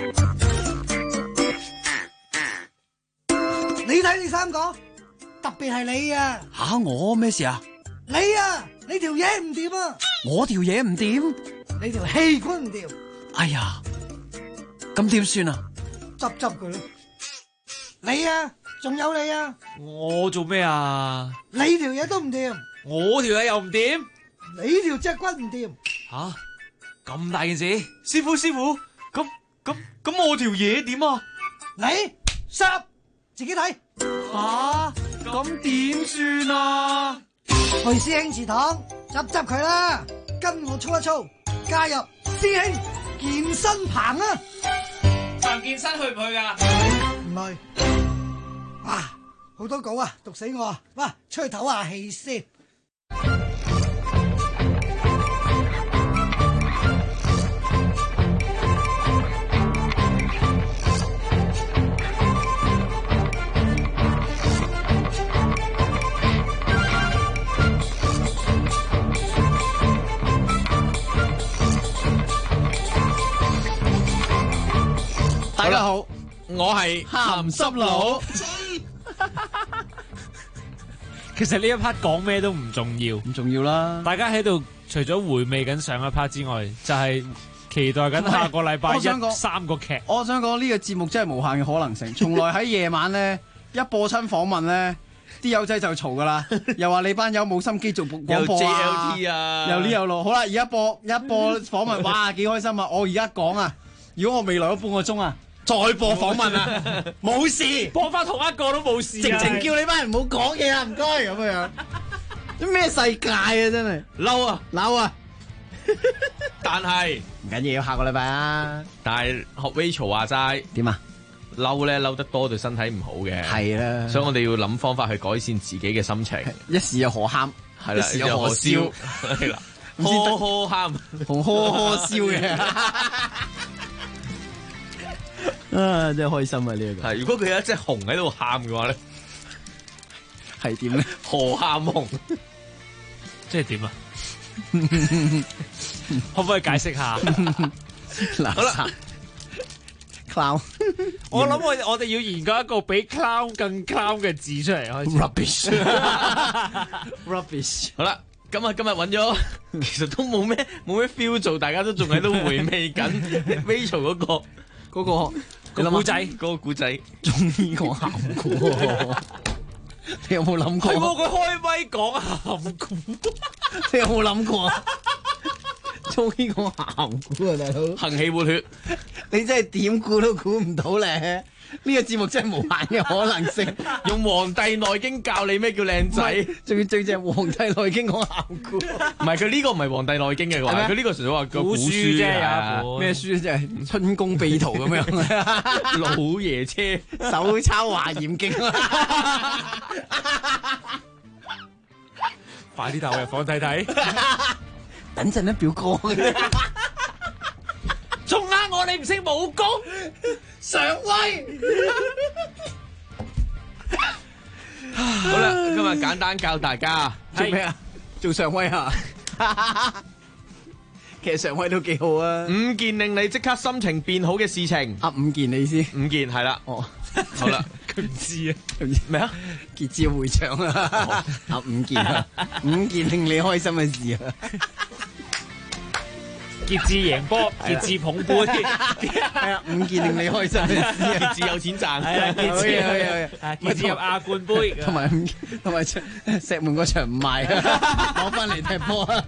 S18: 你睇你三個，特別係你啊！
S2: 吓，我咩事啊？
S18: 你啊，你條嘢唔掂啊！
S2: 我條嘢唔掂，
S18: 你條氣管唔掂。
S2: 哎呀，咁點算啊？
S18: 執佢咯！你啊，仲有你啊！
S2: 我做咩啊？
S18: 你條嘢都唔掂，
S2: 我條嘢又唔掂，
S18: 你條脊骨唔掂。
S2: 吓，咁大件事，師傅，咁我條嘢點啊？
S18: 你濕，自己睇。
S2: 吓，咁點算啊？
S18: 去師兄祠堂執佢啦，跟我操一操，加入師兄健身棚啊！
S2: 彭健身去唔去噶？
S18: 唔去。哇，好多稿啊，讀死我啊！哇，出去唞下氣先。
S2: 大家好，我係鹹濕佬。
S4: 其實呢一 part 講咩都唔重要，
S2: 唔重要啦。
S4: 大家喺度除咗回味緊上一 part 之外，就係期待緊下個禮拜3個劇。
S18: 我想講呢個節目真係無限嘅可能性，從來喺夜晚咧一播親訪問咧，啲友仔就嘈噶啦，又話你班友冇心機做廣播啊，
S16: 又 JLT 啊，
S18: 又呢又路。好啦，而家播訪問，哇幾開心啊！我而家講啊，如果我未來嗰半個鐘啊，再播訪問啊，冇事，
S4: 播翻同一個都冇事，
S18: 直情叫你班人唔好講嘢啊，唔該咁樣。啲咩世界啊，真係
S16: 嬲啊！但係
S18: 唔緊要，下個禮拜啊。
S16: 但係學 Rachel 話齋
S18: 點啊？
S16: 嬲咧嬲得多對身體唔好嘅，
S18: 係啦，
S16: 所以我哋要諗方法去改善自己嘅心情。
S18: 一時又何喊，
S16: 係啦，一時又何燒，係啦，呵喊
S18: 同呵笑嘅。啊！真係開心啊！呢一個
S16: 係，如果佢有一隻熊喺度喊嘅話咧，
S18: 係點咧？
S16: 何喊熊，
S4: 即係點啊？可唔可以解釋下？
S16: 好啦
S18: ，clown，
S4: 我諗我哋要研究一個比 clown 更 clown 嘅字出嚟開始。
S18: rubbish。
S16: 好啦，今日揾咗，其實都冇咩 feel 做，大家都仲喺度回味緊 Rachel 嗰個
S4: 古仔，
S16: 嗰個古仔，
S18: 中意講鹹古。你有冇諗過？
S4: 係喎，佢開咪講鹹古。
S18: 你有冇諗過啊？中意講鹹古啊，大佬！
S16: 行氣活血，
S18: 你真係點估都估唔到咧！呢個節目真係無限嘅可能性，
S16: 用《黃帝內經》教你咩叫靚仔，
S18: 仲要最正《黃帝內經》講鹹古。
S16: 唔係佢呢個唔係《黃帝內經》嘅話，佢呢個純粹話個古書啫，
S18: 咩書啫？係《春宮秘圖》咁樣，
S16: 老爺車
S18: 手抄華嚴經。
S4: 快啲帶我入房睇睇。
S18: 等陣啦，表哥。
S4: 仲呃我你唔識武功？
S18: 上威。
S16: 好啦，今日簡單教大家
S18: 做咩啊？做上威啊？其實上威都幾好啊！5
S16: 件令你即刻心情變好嘅事情。
S18: 啊，5件你先
S16: ？5件係啦。
S18: 哦，
S16: 好啦，
S4: 佢唔知啊，
S16: 咩啊？
S18: 結志會長啊！啊，5件啊，5件令你開心嘅事啊！
S4: 傑志贏波，傑志捧杯，
S1: 係啊，5件令你開心嘅事啊，
S16: 傑志有錢賺，
S4: 係啊，傑志入亞冠杯，
S1: 同埋石門嗰場唔賣，攞翻嚟踢波啊！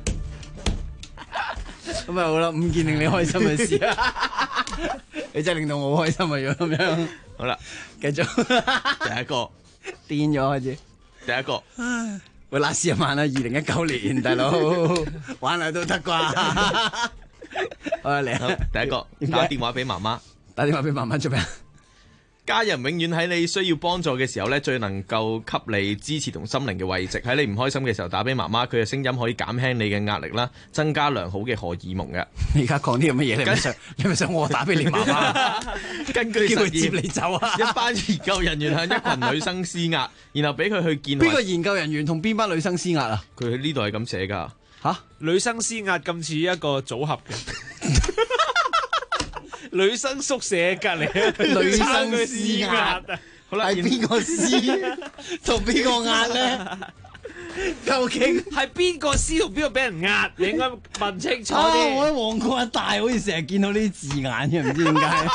S1: 咁咪好啦，5件令你開心嘅事啊！你真係令到我好開心啊！如果咁樣，
S16: 好啦，
S1: 繼續
S16: 第一個
S1: 癲咗開始，
S16: 第一個。
S1: 喂，last 一晚啦，2019年大佬玩下都得啩？好啦，嚟啊！
S16: 第一個打電話俾媽媽，
S1: 打電話俾媽媽做咩啊？
S16: 家人永遠喺你需要幫助嘅時候咧，最能夠給你支持同心靈嘅慰藉。喺你唔開心嘅時候打俾媽媽，佢嘅聲音可以減輕你嘅壓力啦，增加良好嘅荷爾蒙嘅。
S1: 你而家講啲咁嘅嘢，你咪想我打俾你媽媽？
S16: 根據
S1: 叫佢接你走啊！
S16: 一班研究人員向一群女生施壓，然後俾佢去見
S1: 邊個研究人員同邊班女生施壓啊？
S16: 佢喺呢度係咁寫㗎。
S1: 嚇，
S4: 女生施壓咁似一個組合嘅。女生宿舍隔離，
S1: 女生施壓，
S16: 好啦，
S1: 係邊個施同邊個壓咧？究竟
S4: 係邊個施同邊個俾人壓？你應該問清楚啲。
S1: 我喺旺角一帶好似成日見到呢啲字眼嘅，唔知點解。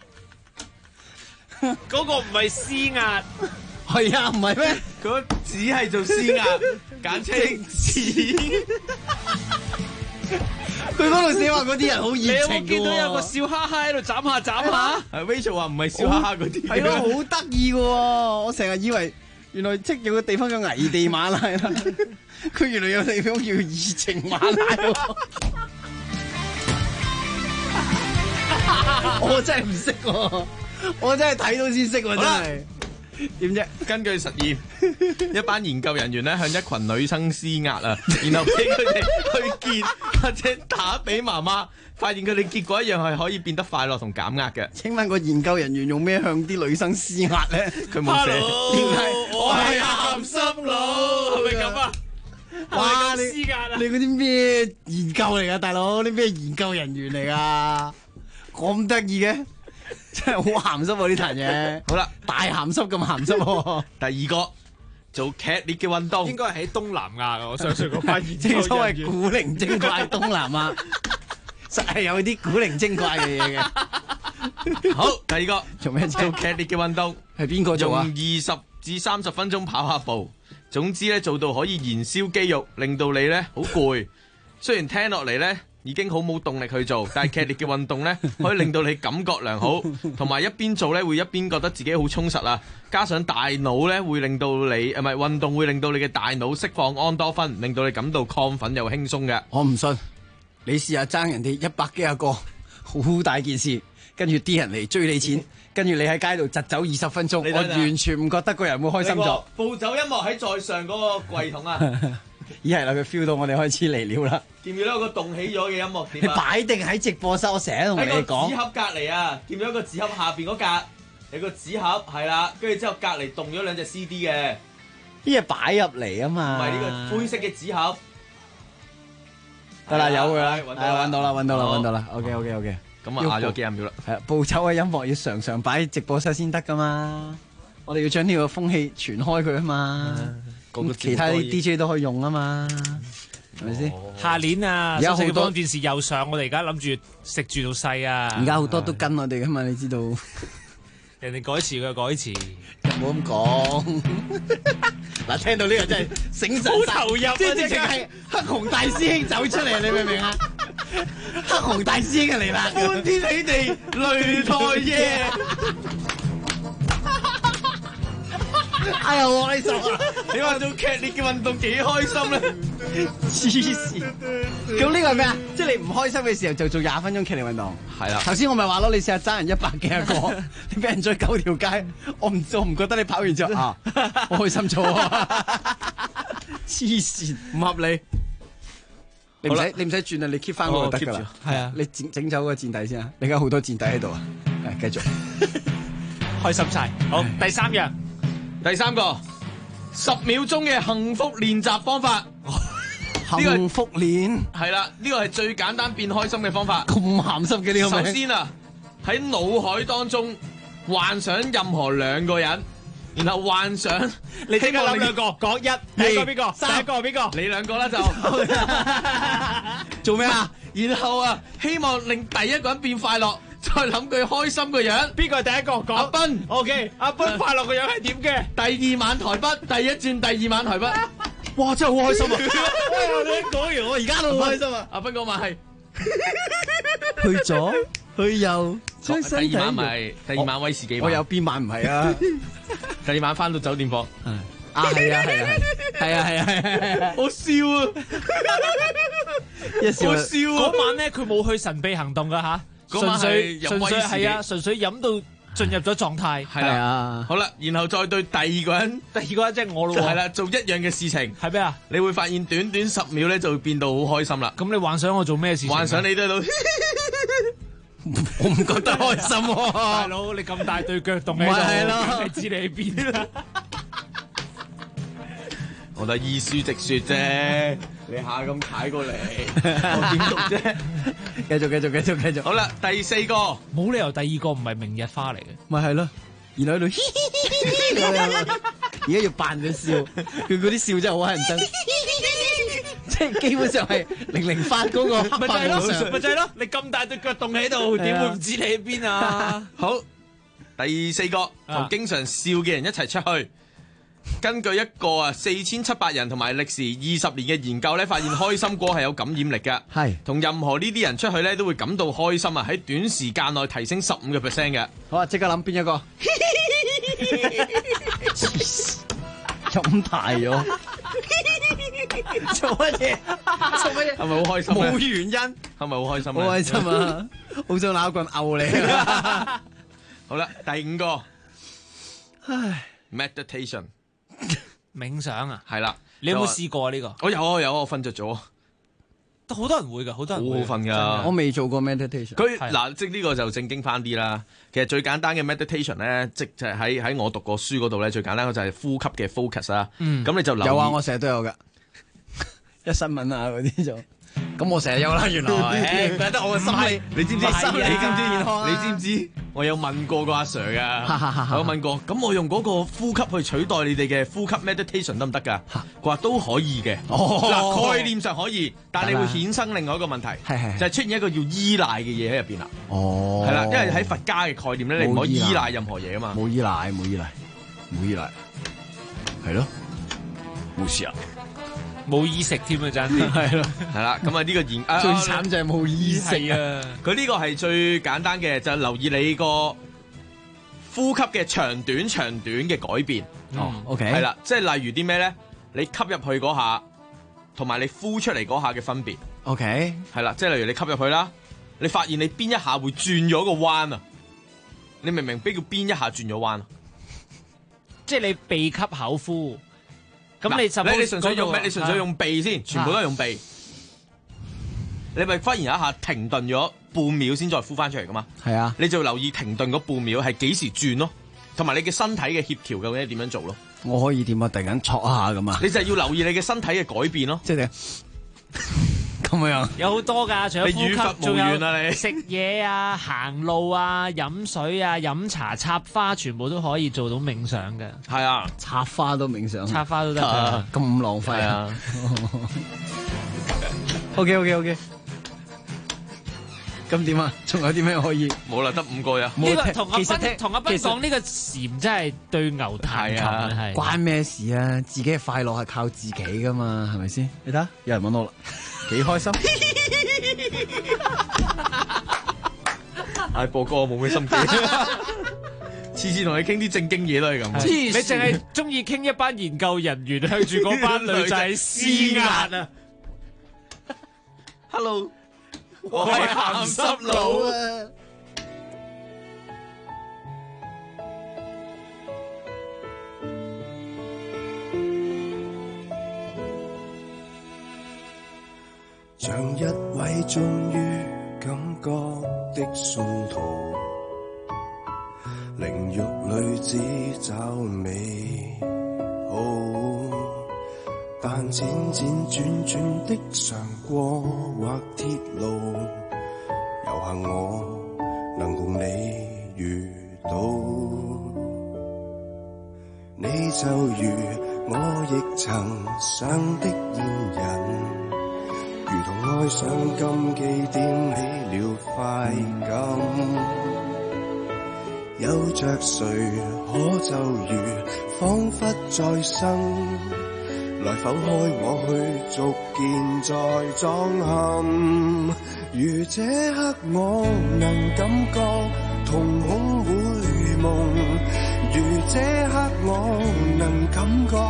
S4: 嗰個唔係施壓，
S1: 係啊，唔係咩？
S16: 佢只係做施壓，簡稱字。
S1: 佢嗰度寫話嗰啲人好熱情嘅喎。
S4: 你有冇見到有個笑哈哈喺度斬下斬下？
S16: 係 Rachel 話唔係笑哈哈嗰啲。
S1: 係咯，好得意嘅喎！我成日以為原來即有個地方叫危地馬拉啦，佢原來有地方叫熱情馬拉喎。我真係唔識喎，我真係睇到先識喎，真係。點啫？
S16: 根據實驗，一班研究人員咧向一群女生施壓啊，然後俾佢哋去見或者打俾媽媽，發現佢哋結果一樣係可以變得快樂同減壓嘅。
S1: 請問個研究人員用咩向啲女生施壓咧？
S16: 佢冇寫。
S4: 我係鹹濕佬，係咪咁啊？
S1: 哇！你嗰啲咩研究嚟噶，大佬？啲咩研究人員嚟噶？咁得意嘅？真係好鹹濕喎！呢壇嘢，
S16: 好啦，
S1: 大鹹濕咁鹹濕喎。
S16: 第二個做劇烈嘅運動，
S4: 應該係喺東南亞嘅，我相信嗰班研究
S1: 正所謂古靈精怪東南亞，實係有啲古靈精怪嘅嘢嘅。
S16: 好，第二個
S1: 做咩
S16: 做劇烈嘅運動
S1: 係邊個做啊？
S16: 用20至30分鐘跑下步，總之咧做到可以燃燒肌肉，令到你咧好攰。雖然聽落嚟咧已經好冇動力去做，但係劇烈嘅運動咧可以令到你感覺良好，同埋一邊做咧會一邊覺得自己好充實啊！加上大腦咧會令到你唔係運動會令到你嘅大腦釋放胺多酚，令到你感到亢奮又輕鬆嘅。
S1: 我唔信，你試下爭人哋100幾個，好大件事，跟住啲人嚟追你錢，跟住你喺街度疾走20分鐘，我完全唔覺得個人會開心咗。
S16: 步走音樂喺在上嗰個櫃桶啊！
S1: 咦係啦，佢 feel 到我哋開始嚟了啦。
S16: 見唔見到有個動起咗嘅音樂點啊？
S1: 擺定喺直播室，我成日同你哋講。
S16: 喺個紙盒隔離啊，見唔見到個紙盒下邊嗰格有個紙盒係啦，跟住之後隔離動咗2隻 CD 嘅。
S1: 啲嘢擺入嚟啊嘛。
S16: 唔係呢個灰色嘅紙盒。
S1: 得啦，有佢啦，揾到啦。OK。
S16: 咁啊，壓咗幾廿秒啦。
S1: 係啊，步走嘅音樂要常常擺喺直播室先得噶嘛。我哋要將呢個風氣傳開佢啊嘛。其他啲 DJ 都可以用啊嘛，係咪先？
S4: 下年啊，
S1: 而家好多
S4: 電視又上，我哋而家諗住食住到細啊！
S1: 而家好多都跟我哋噶嘛，你知道？
S4: 人哋改詞佢改詞，
S1: 唔好咁講。嗱，聽到呢個真係醒神，
S4: 好投入啊！
S1: 即係直情係黑熊大師兄走出嚟，你明唔明啊？黑熊大師兄嚟啦！
S16: 歡天喜地擂台夜。
S1: 哎呀，我呢首啊！
S16: 你話做劇烈嘅運動幾開心咧？
S1: 黐線！咁呢個係咩啊？即係你唔開心嘅時候就做20分鐘劇烈運動。
S16: 係啦。
S1: 頭先我咪話咯，你試下爭人100幾個，你俾人追9條街，我唔覺得你跑完之後啊，我開心咗啊！黐線，唔合理。你唔使轉啊，你 keep 翻嗰個就得㗎啦。係啊，你整走個墊底先啊！你而家好多墊底喺度啊！係繼續，
S4: 開心晒。好，第三個10秒鐘嘅幸福練習方法。
S1: 幸福練
S16: 係啦，呢個係最簡單變開心嘅方法。
S1: 咁鹹濕嘅呢個名。
S16: 首先啊，喺腦海當中幻想任何2個人，然後幻想
S4: 你即刻諗2個，講1，第一個邊個？第一個邊個？
S16: 你2個啦就。
S1: 做咩啊？
S4: 然後啊，希望令第一個人變快樂，再諗佢開心個樣。
S2: 邊個係第一個講？
S4: 阿斌
S2: ，OK， 阿斌快樂個樣係點嘅？
S4: 第二晚台北，第一轉第二晚台北，哇！真係好開心啊！
S2: 你一講完，我而家都好開心啊！
S4: 阿斌嗰晚係
S1: 去咗去又，
S4: 第二晚咪第二晚威士忌。
S1: 我有邊晚唔係啊？
S4: 第二晚翻到酒店房。
S1: 係啊，
S4: 我笑啊！
S1: 一笑
S2: 我笑啊！嗰晚咧佢冇去神秘行動噶吓，純粹係啊，純粹飲到進入咗狀態。
S4: 係啊，好啦，然後再對第二個人
S2: 即係我咯，
S4: 係啦，做一樣嘅事情
S2: 係咩啊？
S4: 你會發現短短10秒咧就會變到好開心啦。
S2: 咁你幻想我做咩事情？
S4: 幻想你都喺度，我唔覺得開心喎。
S2: 大佬，你咁大對腳凍喺度，
S1: 係咯，
S2: 你知你喺邊啦？
S4: 我都係依書直說啫，你下咁踩過嚟，我點讀啫？
S1: 繼續。
S4: 好啦，第四個
S2: 冇理由第二個唔係明日花嚟嘅，
S1: 咪係咯。然後喺度，而家要扮咗笑，佢嗰啲笑真係好乞人憎，即係基本上係008嗰個黑白無常。
S2: 咪就係咯，你咁大對腳凍喺度，點會唔知你喺邊啊？
S4: 好，第四個同經常笑嘅人一齊出去。根據一個4700人同埋歷時20年嘅研究咧，發現開心果係有感染力㗎。
S1: 係
S4: 同任何呢啲人出去咧，都會感到開心啊！喺短時間內提升15%嘅。
S1: 好啊，即刻諗邊一個？咁大咗，做乜嘢？
S4: 係咪好開心？
S1: 冇原因。
S4: 係咪好開心？
S1: 好開心啊！好想拿棍毆你。
S4: 好啦，第5個，
S1: 唉
S4: meditation。
S2: 冥想啊，
S4: 係啦，
S2: 你有冇試過啊？呢個
S4: 我有，我瞓着咗，
S2: 都好多人會噶，好多人
S4: 好好瞓噶。
S1: 我未做過 meditation。
S4: 佢嗱，即係呢個就正經翻啲啦。其實最簡單嘅 meditation 咧，即係喺我讀過書嗰度咧，最簡單嘅就係呼吸嘅 focus 啦。咁你就留意。
S1: 有啊，我成日都有噶，一新聞啊嗰啲就。咁我成日有啦，原來。唔怪得我嘅心理，
S4: 你知唔知？
S1: 心理健康。
S4: 你知唔知？我有問過個阿 Sir 噶，我有問過，咁我用嗰個呼吸去取代你哋嘅呼吸 meditation 得唔得㗎？佢話都可以嘅。嗱，概念上可以，但係你會衍生另外一個問題，就係出現一個叫依賴嘅嘢喺入邊啦。
S1: 哦，
S4: 係啦，因為喺佛家嘅概念咧，你唔可以依賴任何嘢啊嘛。
S1: 冇依賴，係咯，冇事啊。
S2: 冇意識添啊，真係
S1: 係咯，
S4: 係啦，咁啊呢個最
S1: 慘就係冇意識啊！
S4: 佢呢個係最簡單嘅，就係留意你個呼吸嘅長短嘅改變。
S1: OK，
S4: 係啦，即係例如啲咩咧？你吸入去嗰下，同埋你呼出嚟嗰下嘅分別。
S1: OK，
S4: 係啦，即係例如你吸入去啦，你發現你邊一下會轉咗個彎啊？你明唔明？叫邊一下轉咗彎啊？
S2: 即係你鼻吸口呼。咁你
S4: 純粹用咩？你純粹用鼻先，全部都係用鼻。你咪忽然有一下停頓咗半秒先再呼翻出嚟噶嘛？
S1: 係啊，
S4: 你就留意停頓嗰半秒係幾時轉咯，同埋你嘅身體嘅協調究竟點樣做咯？
S1: 我可以點啊？突然間戳一下咁啊？
S4: 你就係要留意你嘅身體嘅改變咯。
S1: 即係咁樣
S2: 有好多㗎，除咗呼吸，
S4: 仲有你
S2: 食嘢啊、行路啊、飲水啊、飲茶、插花，全部都可以做到冥想嘅。
S4: 係啊，
S1: 插花都冥想，
S2: 插花都得。
S1: 咁浪費啊！OK，咁點啊？仲有啲咩可以？
S4: 冇啦，得5個呀。
S2: 呢個同阿斌講呢個禪真係對牛彈琴啊！係
S1: 關咩事啊？自己嘅快樂係靠自己噶嘛，係咪先？你睇，有人揾我啦。幾開心！
S4: 播歌冇咩心機，次次同你傾啲正經嘢都係咁。
S2: 你淨係中意傾一班研究人員向住嗰班女仔施壓啊
S4: ！Hello， 我係鹹濕佬啊！
S5: 像一位終於感覺的信徒，靈肉裏只找美好，但輾轉轉的常過或鐵路，有幸我能共你遇到，你就如我亦曾想的戀人。 如同愛上禁忌，點起了快感。有着誰可就如彷彿再生，來剖開我去逐件再裝嵌。如這刻我能感覺瞳孔會夢，如這刻我能感覺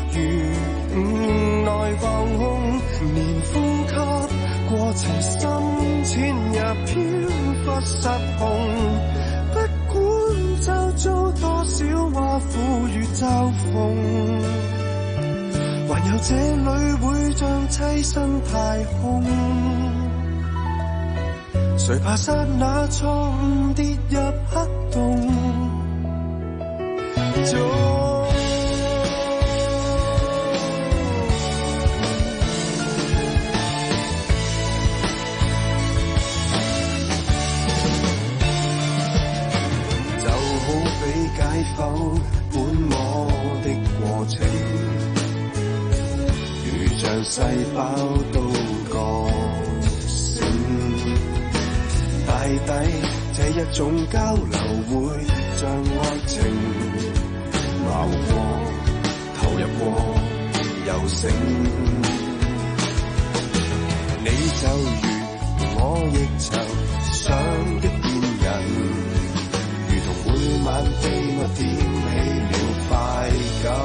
S5: 如內放空，連呼吸過程深淺也飄忽失控。不管周遭多少挖苦與嘲諷，還有這裏會像棲身太空。誰怕剎那錯誤跌入黑洞中，就好比解剖本我的過程，如像細胞都覺醒。大抵這一種交流會像愛情，熬過投入過又醒。你就如我亦曾想的見人，如同每晚秘密點起了快感，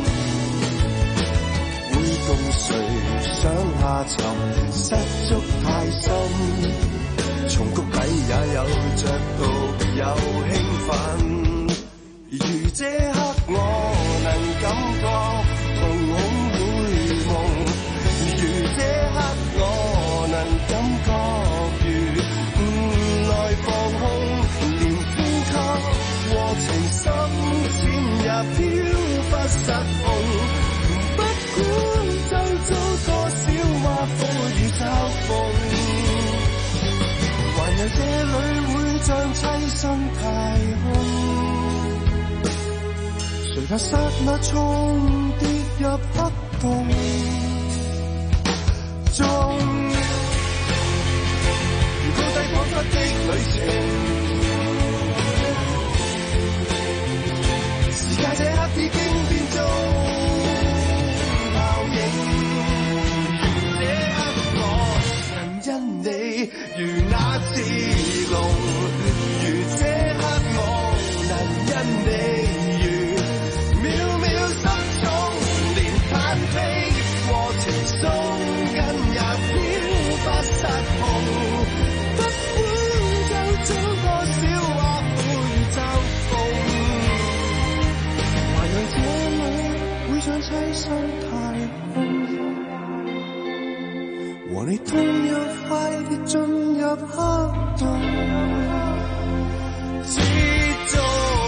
S5: 會共誰想下沉，失足太深。從谷底也有着獨有興奮，如這刻我能感覺瞳孔會夢，如這刻我能感覺如內放空，連呼吸過程深淺也飄忽失控。不管周遭多少挖苦與嘲諷，這裏會像棲身太空，誰怕剎那錯誤跌入黑洞中。如高低彷彿的旅程，時間這刻已經變做泡影。如這刻我能因你如那刺龍，如這刻我能因你如渺渺失蹤，連攀飛過程鬆筋也飄忽失控。不管周遭多少挖苦與嘲諷，還有這裏會像棲身太空，和你同樣快跌進入黑洞之中。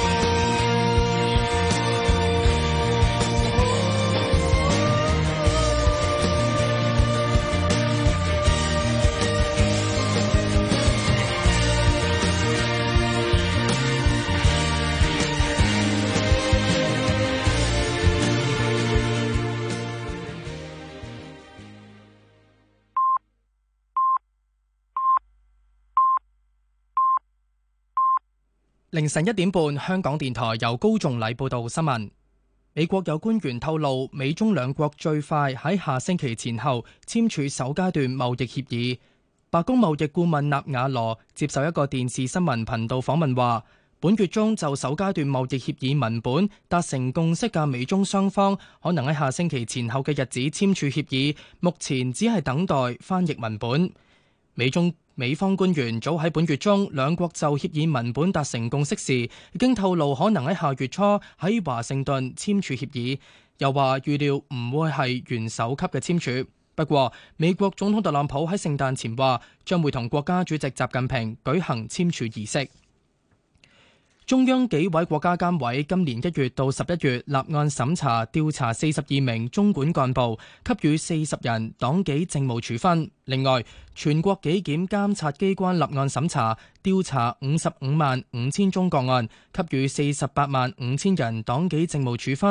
S7: 凌晨1點半，香港電台由高頌禮報道新聞。美國有官員透露，美中兩國最快喺下星期前後簽署首階段貿易協議。白宮貿易顧問納瓦羅接受一個電視新聞頻道訪問話，本月中就首階段貿易協議文本達成共識嘅美中雙方，可能喺下星期前後嘅日子簽署協議，目前只係等待翻譯文本。美方官員早喺本月中兩國就協議文本達成共識時，已經透露可能喺下月初喺華盛頓簽署協議，又話預料唔會係元首級嘅簽署。不過，美國總統特朗普喺聖誕前話將會同國家主席習近平舉行簽署儀式。中央紀委國家監委今年1月到11月立案審查調查42名中管幹部，給予40人黨紀政務處分。另外，全國紀檢監察機關立案審查調查55萬5千宗個案，給予48萬5千人黨紀政務處分。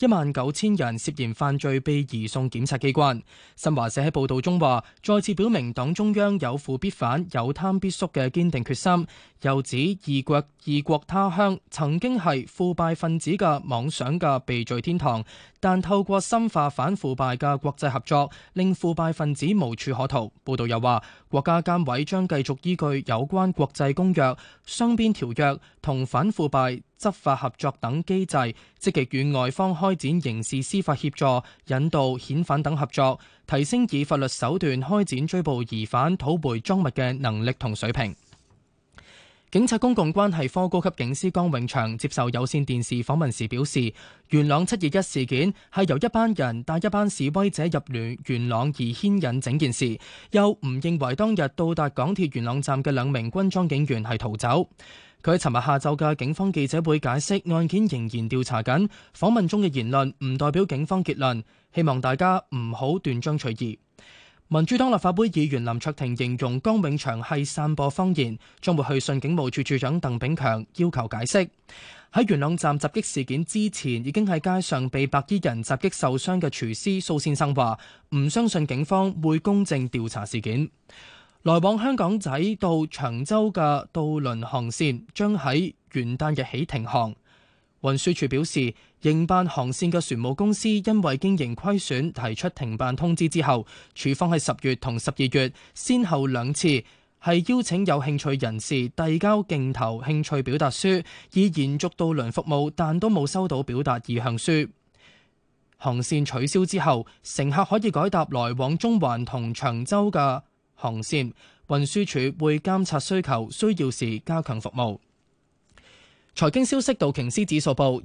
S7: ，19000人涉嫌犯罪被移送檢察機關。新華社喺報導中話，再次表明黨中央有腐必反、有貪必縮嘅堅定決心，又指異國他鄉曾經係腐敗分子嘅妄想嘅避罪天堂，但透過深化反腐敗嘅國際合作，令腐敗分子無處可逃。報導又話，國家監委將繼續依據有關國際公約、雙邊條約同反腐敗執法合作等機制，積極與外方開展刑事司法協助、引導、遣返等合作，提升以法律手段開展追捕疑犯、討回贓物嘅能力同水平。警察公共關係科高級警司江永祥接受有線電視訪問時表示，元朗721事件係由一班人帶一班示威者入元朗而牽引整件事，又唔認為當日到達港鐵元朗站嘅2名軍裝警員係逃走。佢喺尋日下晝嘅警方記者會解釋，案件仍然調查緊，訪問中嘅言論唔代表警方結論，希望大家唔好斷章取義。民主黨立法會議員林卓廷形容江永祥係散播謊言，將會去信警務處處長鄧炳強要求解釋。喺元朗站襲擊事件之前，已經喺街上被白衣人襲擊受傷嘅廚師蘇先生話，唔相信警方會公正調查事件。來往香港仔到長洲嘅渡輪航線將喺元旦日起停航。運輸署表示，營辦航線嘅船務公司因為經營虧損提出停辦通知之後，署方喺10月同12月先後2次係邀請有興趣人士遞交競投興趣表達書，以延續渡輪服務，但都冇收到表達意向書。航線取消之後，乘客可以改搭來往中環同長洲嘅航線，運輸署會監察需求，需要時加強服務。財經消息，道瓊斯指數報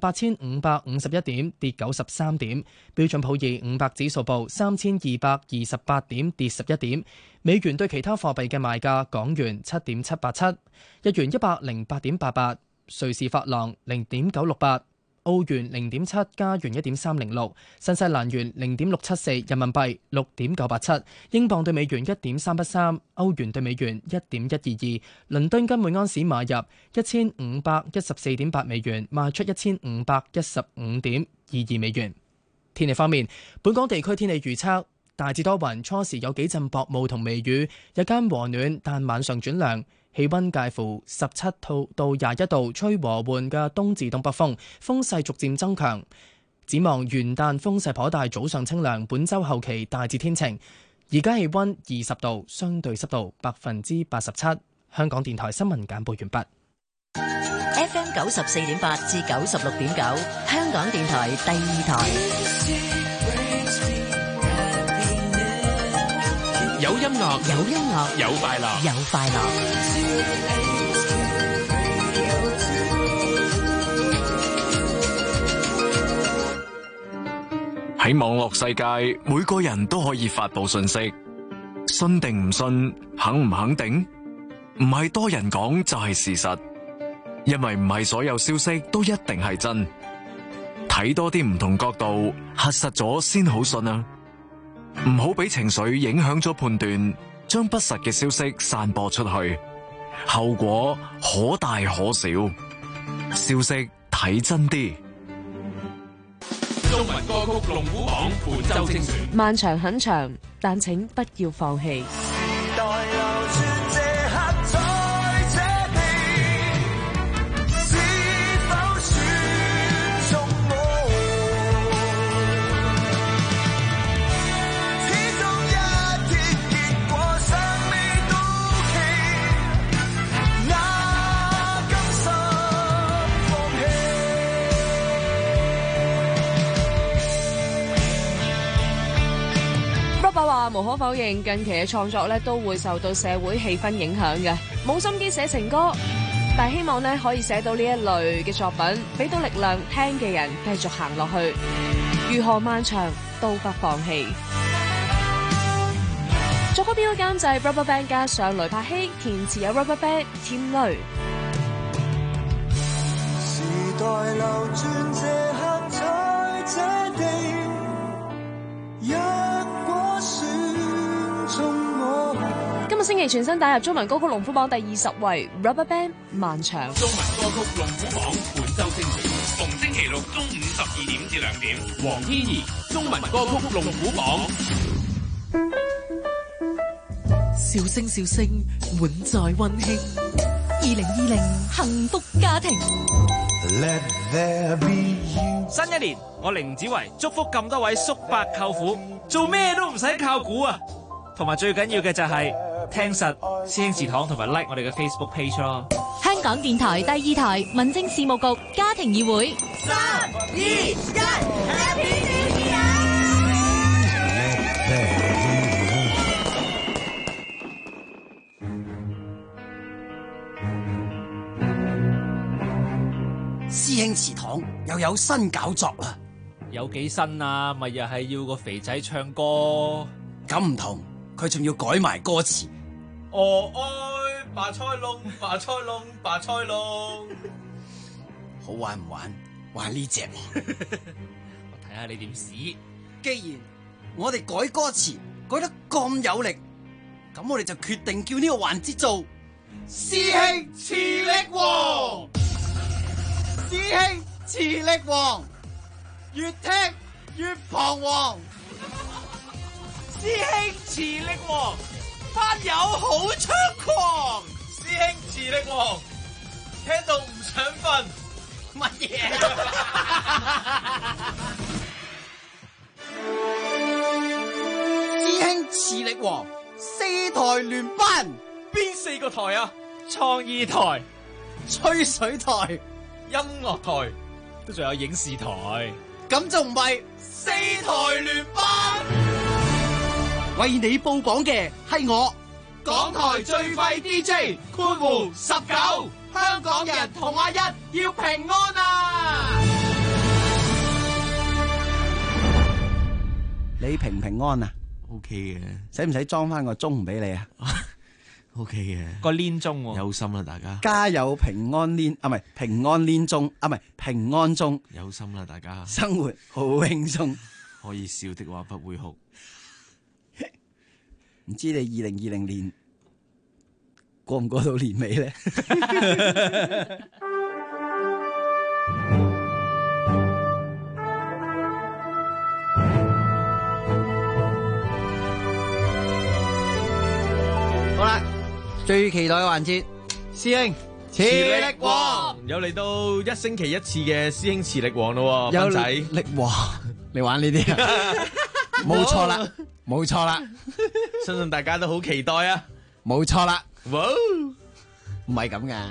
S7: 28,551點，跌93點；標準普爾500指數報3,228點，跌11點。美元對其他貨幣嘅賣價：港元7.787，日元108.88，瑞士法郎0.968。澳元0.7，加元1.306，新西蘭元0.674，人民幣6.987，英鎊對美元1.313，歐元對美元1.122，倫敦金每安士買入1514.8美元，賣出1515.22美元。天氣方面，本港地區天氣預測大致多雲，初時有幾陣薄霧同微雨，日間和暖，但晚上轉涼。氣溫介乎17到21度，吹和緩嘅東至東北風，風勢逐漸增強。展望元旦風勢頗大，早上清涼，本週後期大致天晴。而家氣溫20度，相對濕度87%。香港電台新聞簡報完畢。
S8: FM 94.8至96.9，香港電台第2台。
S12: 有音樂，有音樂，有快樂，
S8: 有快樂。
S11: 喺網絡世界，每個人都可以發佈信息，信定唔信，肯唔肯定，唔係多人講就係事實，因為唔係所有消息都一定係真，睇多啲唔同角度，核實咗先好信啊！唔好俾情緒影響咗判斷，將不實嘅消息散播出去，後果可大可小。消息睇真啲。
S12: 中文歌曲龍虎榜本周精選。
S9: 漫長很長，但請不要放棄。無可否認，近期嘅創作咧都會受到社會氣氛影響嘅。冇心機寫情歌，但係希望咧可以寫到呢一類嘅作品，俾到力量聽嘅人繼續行落去。如何漫長都不放棄。作曲編曲監製 RubberBand 加上雷柏希，填詞有 RubberBand 添雷。
S6: 時代流轉這刻在這地，
S9: 今日星期全新打入中文歌曲龍虎榜第20位 RubberBand 漫長。
S12: 中文歌曲龍虎榜本周精選，逢星
S10: 期六中午12點至2點。
S12: 黃天怡中文歌曲龍虎榜。
S13: 笑聲笑聲滿載溫馨
S3: ，2020幸福家庭。
S2: 新一年，我凌子維祝福咁多位叔伯舅父，做咩都唔使靠估啊！同埋最緊要嘅就係聽實師兄祠堂同埋 like 我哋嘅 Facebook page 咯。
S3: 香港電台第2台民政事務局家庭議會。
S18: 3、2、1 ，Happy New Year！
S1: 師兄祠堂又有新搞作啦，
S2: 有幾新啊？咪又係要個肥仔唱歌，
S1: 咁唔同，佢仲要改埋歌詞。
S4: 我愛白菜龍，白菜龍，白菜龍。
S1: 好玩唔玩？玩呢隻。
S2: 我睇下你點試。
S1: 既然我哋改歌詞改得咁有力，咁我哋就決定叫呢個環節做師兄磁力王。師兄磁力王，越聽越彷徨。
S2: 師兄磁力王，班友好猖狂。
S4: 師兄磁力王，聽到唔想瞓。
S1: 乜嘢？師兄磁力王，4台聯班，
S4: 邊4個台啊？
S2: 創意台、
S1: 吹水台、
S4: 音樂台，
S2: 都仲有影視台，
S1: 咁就唔係4台聯班。為你報榜嘅係我，
S18: 港台最廢 DJ 括弧19，香港人同阿一要平安啊！
S1: 你平唔平安啊
S4: ？OK 嘅，
S1: 使唔使裝翻個鐘俾你啊
S4: ？OK 嘅，
S2: 個鏈鐘
S4: 有心啦，大家
S1: 加有平安鏈啊，唔係平安鏈鐘啊，唔係平安鐘，
S4: 有心啦，大家
S1: 生活好輕鬆，
S4: 可以笑的話不會哭。
S1: 唔知你2020年過唔過到年尾咧？好啦，最期待嘅環節，師兄磁力王
S4: 又嚟到1星期1次嘅師兄磁力王咯，
S1: 有
S4: 斌仔
S1: 力王，你玩呢啲啊？冇錯啦，冇錯啦，
S4: 相信大家都好期待啊！
S1: 冇錯啦，
S4: 哇，
S1: 唔係咁噶，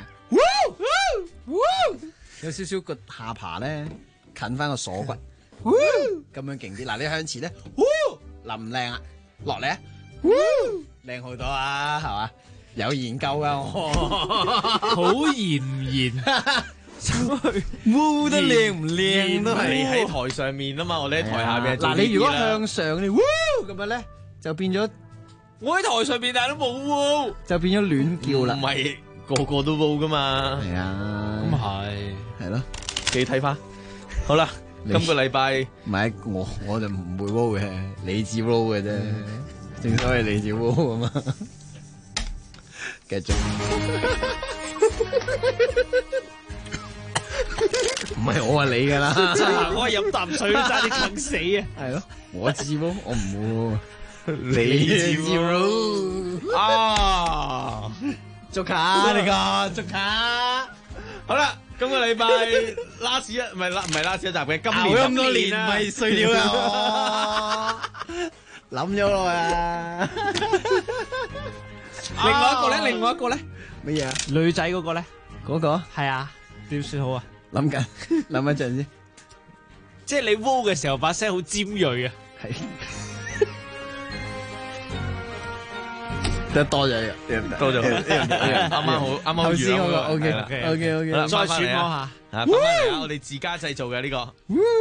S1: 有少少個下巴咧近翻個鎖骨，咁樣勁啲。嗱，你向前咧，嗱唔靚啊，落嚟啊，靚好多啊，係嘛？有研究噶我，
S2: 好研研。
S1: 污得靚唔靚都係
S4: 你喺台上面啊嘛，我哋喺台下邊。
S1: 嗱，你如果向上你咁樣咧，就變咗
S2: 我喺台上邊，但係都冇，
S1: 就變咗亂叫啦。
S4: 唔係個個都污噶嘛。
S1: 係啊，
S2: 咁係
S1: 咯，
S4: 你睇翻。好啦，今個禮拜
S1: 唔係我就唔會污嘅，你至污嘅啫。正所謂你至污啊嘛。繼續。唔係我話你噶啦，
S2: 我係飲啖水都差啲困死啊！
S1: 係咯，我知喎，我唔會，你知喎啊！捉卡你個捉卡，
S4: 好啦，今個禮拜last一唔係 last 一集嘅，今年
S1: 咁多年唔係碎料啦，諗咗咯啊！
S2: 另外一個咧，
S1: 乜嘢啊？
S2: 女仔嗰個咧，
S1: 嗰個
S2: 係啊，點算好啊？
S1: 諗緊，諗一陣先。
S2: 即係你污嘅時候，把聲好尖銳啊！
S1: 係，得多咗，
S4: 多咗，啱啱好，啱啱
S1: 先嗰個 OK，
S2: 再揣摩下，
S4: 翻嚟啊！我哋自家製造嘅呢個。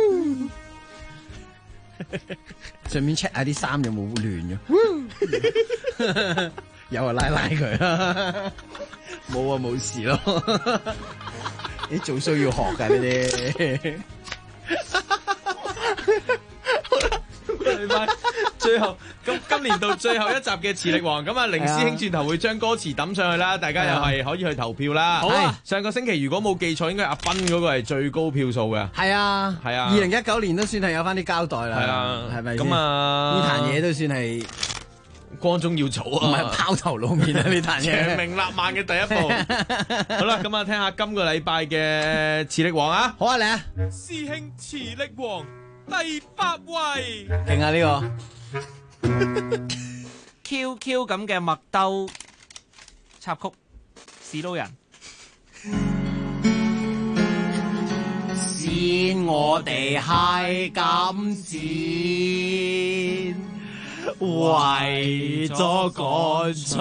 S1: 順便 check 下啲衫有冇亂嘅，有啊拉佢啦，冇啊冇事咯。你做需要學噶呢啲。
S4: 好啦，禮拜最後咁今年度最後一集嘅磁力王，咁啊凌師兄轉頭會將歌詞抌上去啦，大家又係可以去投票啦。
S1: 好啊！
S4: 上個星期如果冇記錯，應該阿斌嗰個係最高票數嘅。
S1: 係啊，
S4: 係啊。
S1: 2019年都算係有翻啲交代啦。
S4: 係啊，
S1: 係咪？
S4: 咁啊，
S1: 呢壇嘢都算係
S4: 光宗耀祖啊，
S1: 唔係拋頭露面啊！呢壇嘢
S4: 揚名立萬嘅第一步。好啦，咁啊，聽下今個禮拜嘅磁力王啊。
S1: 好啊，嚟啊！
S2: 師兄磁力王第8位，
S1: 勁啊呢個
S2: QQ 咁嘅麥兜插曲，士都人。
S1: 先我哋係咁先。為咗趕出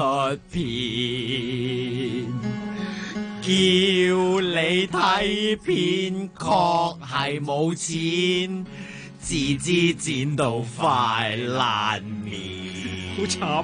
S1: 片，叫你睇片，確係冇錢，自知剪到快爛面，
S2: 好慘啊！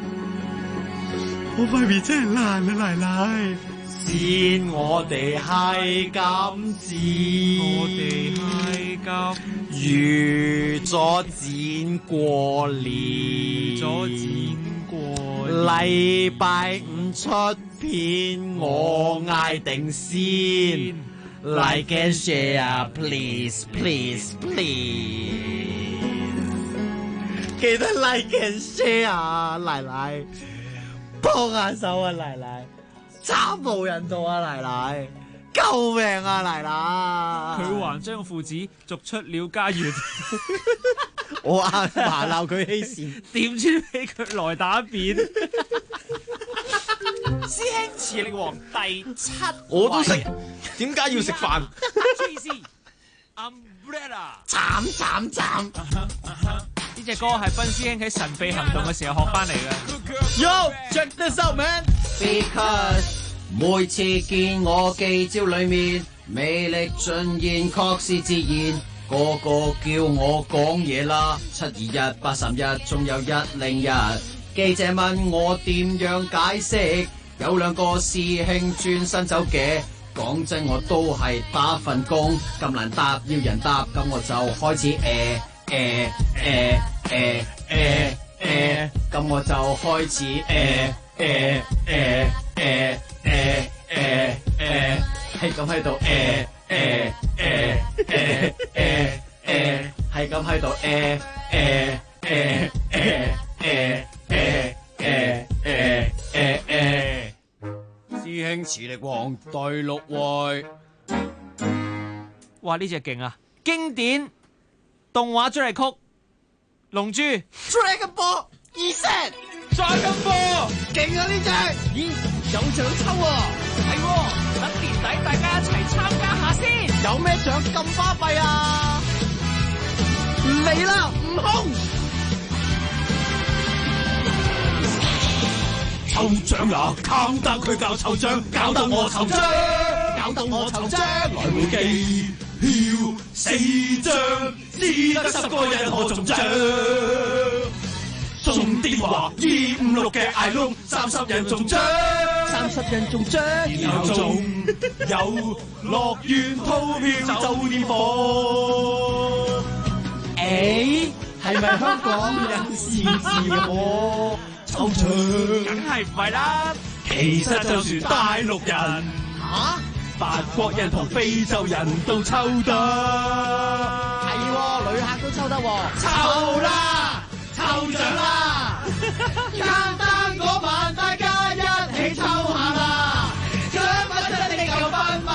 S1: 我塊面真係爛啊，奶奶。先我哋係咁剪，
S2: 我哋係咁
S1: 預咗剪過年，
S2: 預咗剪過年。
S1: 禮拜五出片，我嗌定先。Like and share, please, please, please。記得 like and share 啊，奶奶，幫下手啊，奶奶。慘無人道啊，奶奶！救命啊，奶奶！
S2: 佢還將父子逐出了家園。
S1: 我阿爸鬧佢欺善，
S2: 點知俾佢來打扁。師兄磁力王第7位，
S4: 我都食，點解要食飯
S2: ？JC Umbrella，
S1: 慘！
S2: 呢隻歌係斌師兄喺神秘行動嘅時候學翻嚟嘅。
S1: Yo, check this out, man. Because 每次見我記招裏面，魅力盡現，確是自然。個個叫我講嘢啦，721-831，仲有101。記者問我點樣解釋，有兩個師兄轉身走嘅。講真，我都係打份工，咁難答要人答，咁我就開始咁我就開始係咁喺度係咁喺度師兄磁力王第6位，
S2: 哇！呢隻勁啊，經典動畫主題曲《龍珠》
S1: Dragon Ball Z，Dragon Ball 勁啊呢隻，咦有獎抽喎，
S2: 係喎，等年底大家一齊參加下先。
S1: 有咩獎咁巴閉啊？嚟啦，悟空！
S6: 抽獎啦，靠得佢教抽獎，搞得我惆悵，來回機票4張，只得10個人可中獎。中電話256嘅 iPhone， 30人中獎，然後仲有樂園套票酒店房。
S1: 係咪香港人士我抽獎？
S2: 梗係唔係啦，
S6: 其實就算大陸人法國人同非洲人都抽得，
S1: 係喎，旅客都抽得喎，
S6: 抽啦，抽獎啦，簡單嗰晚大家一起抽下啦，獎品真係夠分嘛，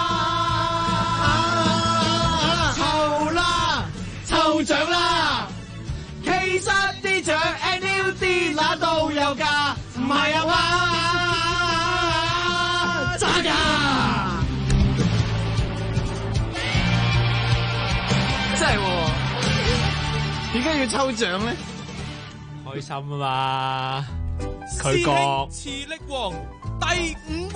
S6: 抽啦，抽獎啦，其實啲獎 NUD 那都有㗎，唔係啊嘛，真㗎。
S1: 真係喎，點解要抽獎咧？
S2: 開心啊嘛！佢講磁力王第5位，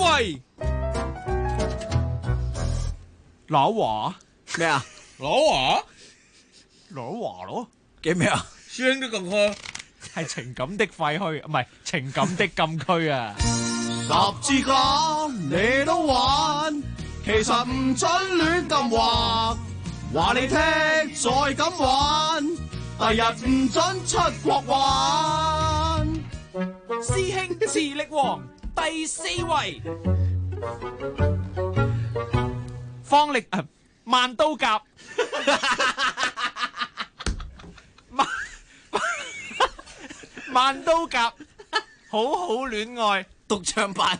S2: 攞華
S1: 咩啊？
S2: 攞華咯，
S1: 幾咩啊？
S2: 師兄都咁開，係情感的廢墟，唔係情感的禁區啊！
S6: 十字架你都玩，其實唔准亂咁畫。話你聽，再咁玩，
S1: 第日唔准出國玩。
S2: 師兄磁力王第4位，方力萬刀甲。萬刀甲，好好戀愛
S1: 獨唱版，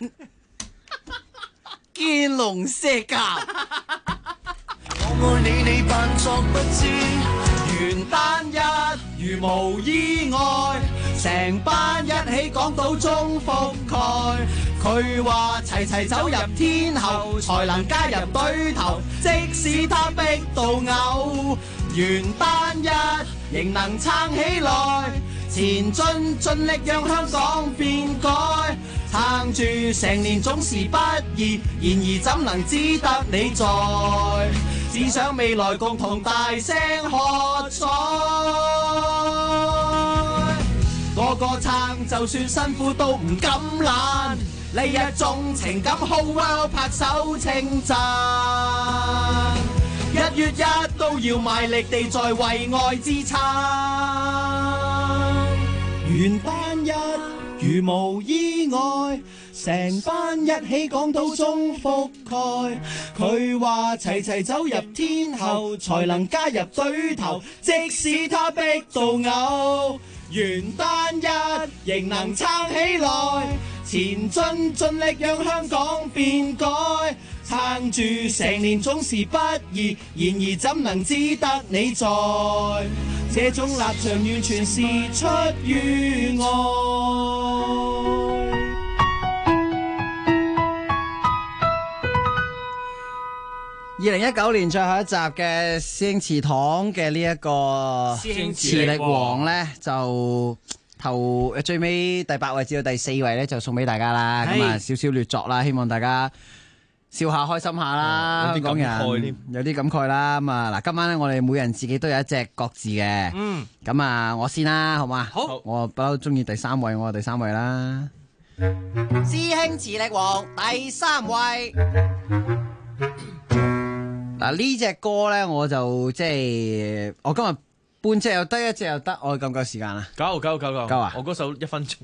S1: 見龍射甲。
S6: 我愛你，你扮作不知。
S1: 元旦日如無意外，成班一起講到中覆蓋。佢話齊齊走入天后，才能加入隊頭。即使他逼到嘔，元旦日仍能撐起來。前進盡力讓香港變改，撐住成年總是不易，然而怎能只得你在？只想未來共同大聲喝彩，個個撐就算辛苦都唔敢懶，呢一種情感好 well 拍手稱讚。1月1都要賣力地在為愛支撐。元旦日如無意外，成班一起講到中覆蓋。佢話齊齊走入天后，才能加入隊頭。即使他逼到嘔，元旦日仍能撐起來。前進盡力讓香港變改，撐住成年總是不易，然而怎能只得你在？這種立場完全是出於愛。2019年最後一集嘅師兄祠堂嘅呢一個
S2: 師兄
S1: 磁力王咧，就最尾第8位至到第4位咧，就送俾大家啦。咁啊，少少劣作啦，希望大家笑下開心下啦。香港人有啲感慨啦。咁啊，嗱，今晚咧我哋每人自己都有一隻各自嘅。咁啊，我先啦，好嘛？好。我不嬲中意第3位，我第3位啦。師兄磁力王第3位。嗱，呢隻歌咧，我就即係我今日半隻又得，一隻又得，我夠唔夠時間啊？夠啊！
S16: 我嗰首1分鐘，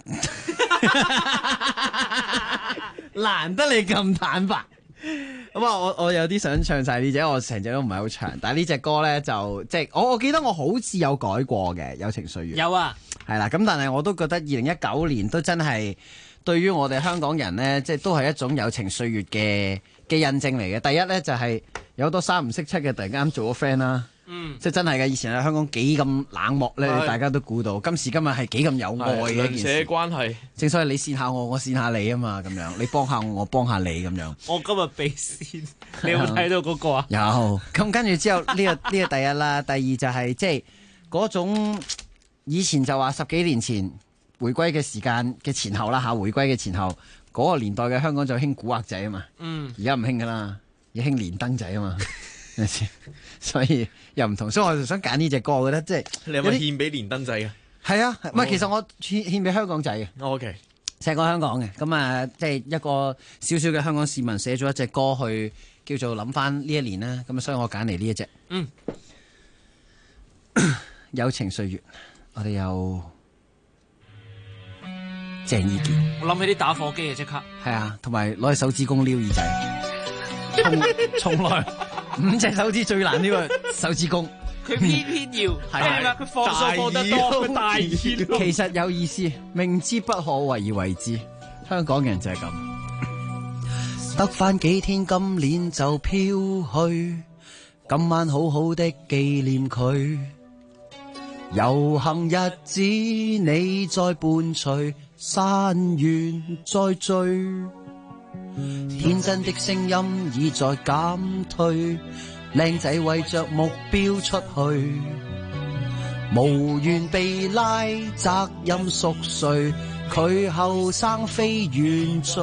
S1: 難得你咁坦白。咁啊，我有啲想唱晒呢隻，我成隻都唔係好長，但係呢隻歌咧就即係我記得我好似有改過嘅《友情歲月》。
S2: 有啊，
S1: 係啦，咁但係我都覺得2019年都真係對於我哋香港人咧，即係都係一種友情歲月嘅印證嚟嘅。第一咧就係有好多3唔識7嘅突然間做咗 friend 啦。即係真係嘅，以前喺香港幾咁冷漠咧，大家都估到。今時今日係幾咁有愛嘅一件事。
S16: 兩者關係，
S1: 正所謂你扇下我，我扇下你啊嘛，咁樣你幫下我，我幫下你咁樣。
S2: 我今日被扇，你有冇睇到嗰個啊？
S1: 有。咁跟住之後呢個第一啦，第二就係即係嗰種以前就話10幾年前回歸嘅時間嘅前後啦嚇，回歸嘅前後嗰個年代嘅香港就興古惑仔啊嘛。而家唔興噶啦，而興連登仔啊嘛。所以又唔同，所以我就想揀呢隻歌，我覺得即係
S16: 你有冇獻俾連登仔嘅？
S1: 係啊，唔係其實我獻俾香港仔嘅。
S16: OK，
S1: 成個香港嘅，咁啊，即係一個少少嘅香港市民寫咗一隻歌去叫做諗翻呢一年啦。咁啊，所以我揀嚟呢一隻。友情歲月，我哋有鄭伊健。
S2: 我諗起啲打火機啊，即刻。
S1: 係啊，同埋攞起手指公撩耳仔，從來。5隻手指最難呢個手指公，
S2: 佢偏偏要係啦，佢放數放得多，佢大意。
S1: 其實有意思，明知不可為而為之，香港人就係咁。得返幾天，今年就飄去，今晚好好的紀念佢。遊行日子你再伴隨，散完再聚。天真的聲音已在減退，靚仔為着目標出去，無緣被拉，責任屬誰？佢後生非原罪，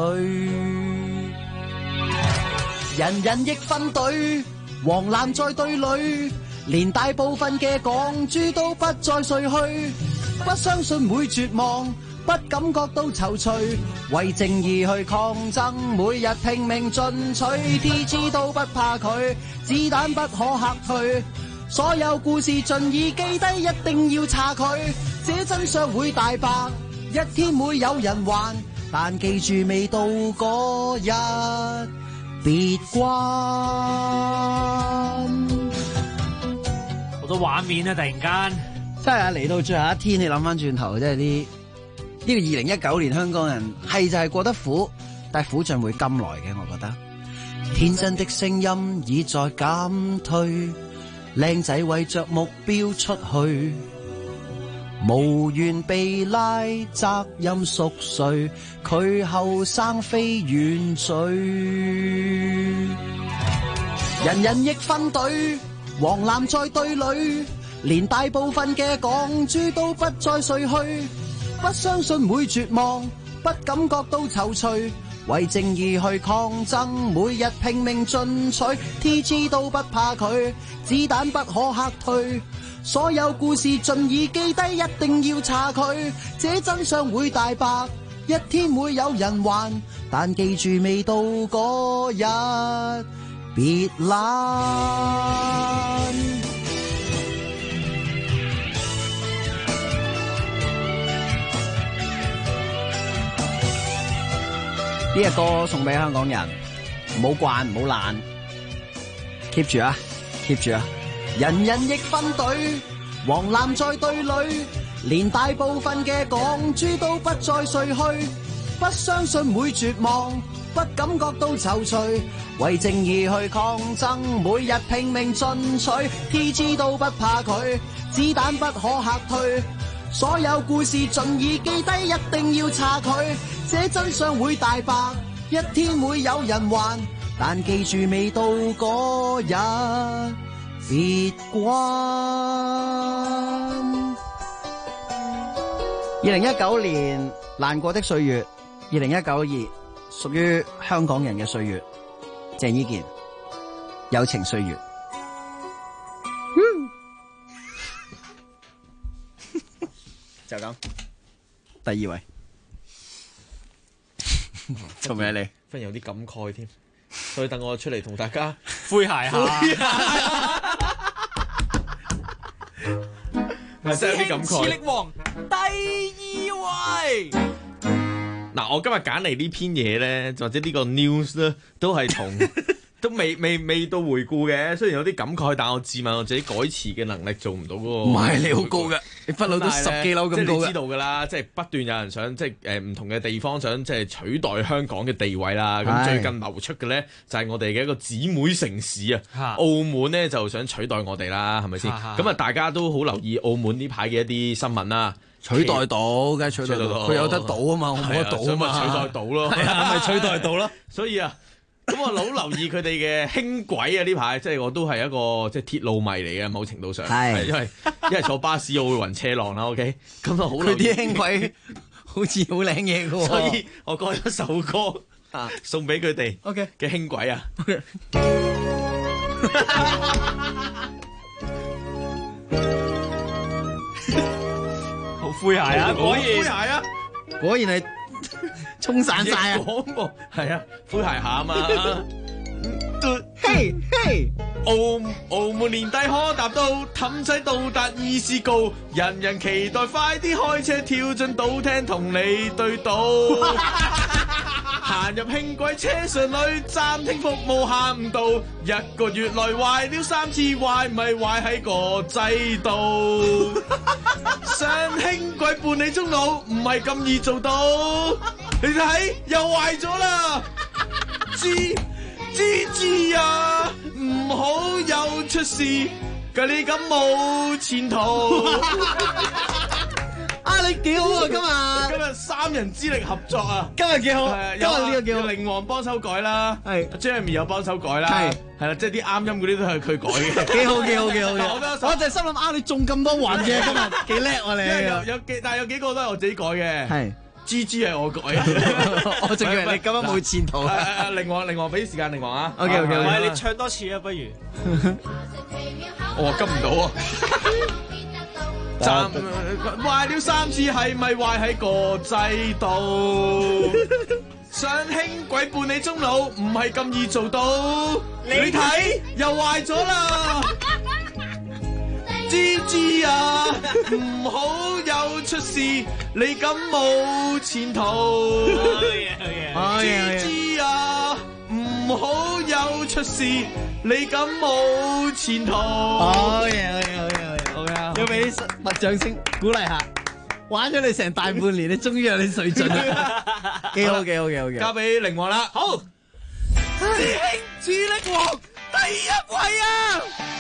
S1: 人人亦分隊，黃藍在隊裏，連大部分嘅港豬都不再睡去，不相信會絕望。不感覺到躊躇，為正義去抗爭，每日拼命進取 ，TG 都不怕佢，子彈不可嚇退， 所有故事盡已記低，一定要查佢，這真相會大白，一天會有人還，但記住未到嗰日，別關。
S2: 好多畫面啊！突然間，
S1: 真係啊！嚟到最後一天，你諗翻轉頭，即係呢個2019年香港人係就係過得苦，但係苦盡會甘來嘅，我覺得。天真的聲音已在減退，靚仔為着目標出去，無緣被拉，責任屬誰？佢後生非遠嘴，人人亦分隊，黃藍在隊裏，連大部分嘅港豬都不再睡去，不相信會絕望，不感覺到躊躇。為正義去抗爭，每日拼命進取 ，TG 都不怕佢，子彈不可嚇退。所有故事盡已記低，一定要查佢，這真相會大白，一天會有人還，但記住未到嗰日，別懶。呢個歌送俾香港人，唔好慣，唔好懶 ，keep 住啊 ，keep 住啊！人人亦分隊，黃藍在隊裏，連大部分嘅港豬都不再睡去，不相信會絕望，不感覺到躊躇，為正義去抗爭，每日拼命進取 ，TG 都不怕佢，子彈不可嚇退。所有故事盡已記低，一定要查佢，這真相會大白，一天會有人還，但記住未到嗰日，別關。2019年難過的歲月，2019屬於香港人嘅歲月，鄭伊健，友情歲月。就咁，第二位，做咩你？
S4: 忽然有啲感慨添，所以等我出嚟同大家
S2: 詼諧下。
S4: 係真係有啲感慨。
S2: 磁力王第二位。
S4: 嗱，我今日揀嚟呢篇嘢咧，或者呢個 news 咧，都係同都未到回顧嘅。雖然有啲感慨，但我自問我自己改詞嘅能力做唔到嗰個。
S1: 唔係你好高嘅，你不嬲都10幾樓咁高嘅。
S4: 即係你知道㗎啦，即係不斷有人想即係唔同嘅地方想即係取代香港嘅地位啦。咁最近流出嘅咧就係我哋嘅一個姊妹城市啊，澳門咧就想取代我哋啦，係咪先？咁啊，大家都好留意澳門呢排嘅一啲新聞啦。
S1: 取代到，梗係取代到，佢有得到啊嘛，我冇得到啊嘛，
S4: 取代到咯，
S1: 係啊，咪取代到咯。
S4: 所以啊，咁我好留意佢哋嘅輕軌啊，呢排即係我都係一個即係鐵路迷嚟嘅，某程度上係因為坐巴士我會暈車浪啦。OK， 咁啊好留意
S1: 佢啲輕軌好似好靚嘢嘅喎，
S4: 所以我改咗首歌啊送俾佢哋
S1: OK
S4: 嘅輕軌啊。
S2: 詼諧啊！果然
S4: 詼諧啊！
S1: 果然係沖散晒啊！
S4: 係啊，詼諧下啊嘛。
S1: 嘿嘿，
S4: 澳門年底可達到，氹仔到達意思高，人人期待快啲開車跳進賭廳同你對賭。行入輕軌車廂裏，暫停服務行唔到，1個月內壞了3次，壞咪壞喺個制度。上輕軌半里中路，唔係咁易做到。你睇又壞咗啦，知啊，唔好又出事，計你咁冇前途。
S1: 啊，你幾好啊
S4: 今日3人之力合作啊！
S1: 今日幾好，今日呢個幾好。
S4: 靈王幫手改啦，係 Jeremy 又幫手改啦，係啦，即係啲啱音嗰啲都係佢改嘅。
S1: 幾好。我就係心諗啊，你中咁多環嘅今日幾叻喎你。
S4: 但係有幾個都係我自己改嘅。係。G 係我改啊！
S1: 我仲以為你咁樣冇前途。
S4: 靈王俾時間靈王啊
S1: ！OK，
S2: 喂，你唱多次啊，不如。
S4: 我急唔到啊！壞了3次，係咪壞喺個制度？上輕軌半里中路，唔係咁易做到。你睇又壞咗啦！ 芝芝啊，唔好有出事，你咁冇前途。芝芝啊，唔好有出事，你咁冇前途。
S1: 好嘢，要俾啲物掌聲鼓勵下。玩咗你成大半年，你終於有你水準啦，幾好。
S4: 交俾凌王啦。
S2: 好，
S6: 師兄智力王第一位啊！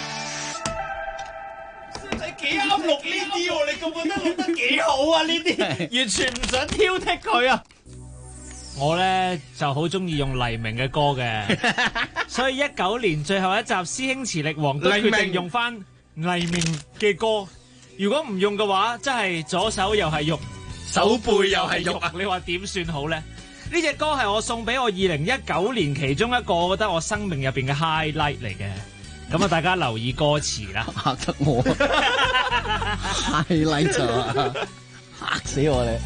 S2: 你幾啱錄呢啲喎？你覺得錄得幾好啊？呢啲完全唔想挑剔佢啊！我咧就好中意用黎明嘅歌嘅，所以19年最後一集師兄磁力王都決定用翻黎明嘅歌。如果唔用嘅話，真係左手又係肉，手背又係肉啊！你話點算好咧？呢隻歌係我送俾我2019年其中一個，我覺得我生命入邊嘅 highlight 嚟嘅。咁啊，大家留意歌詞啦。
S1: 嚇得我 highlight 咗啊！嚇死我你！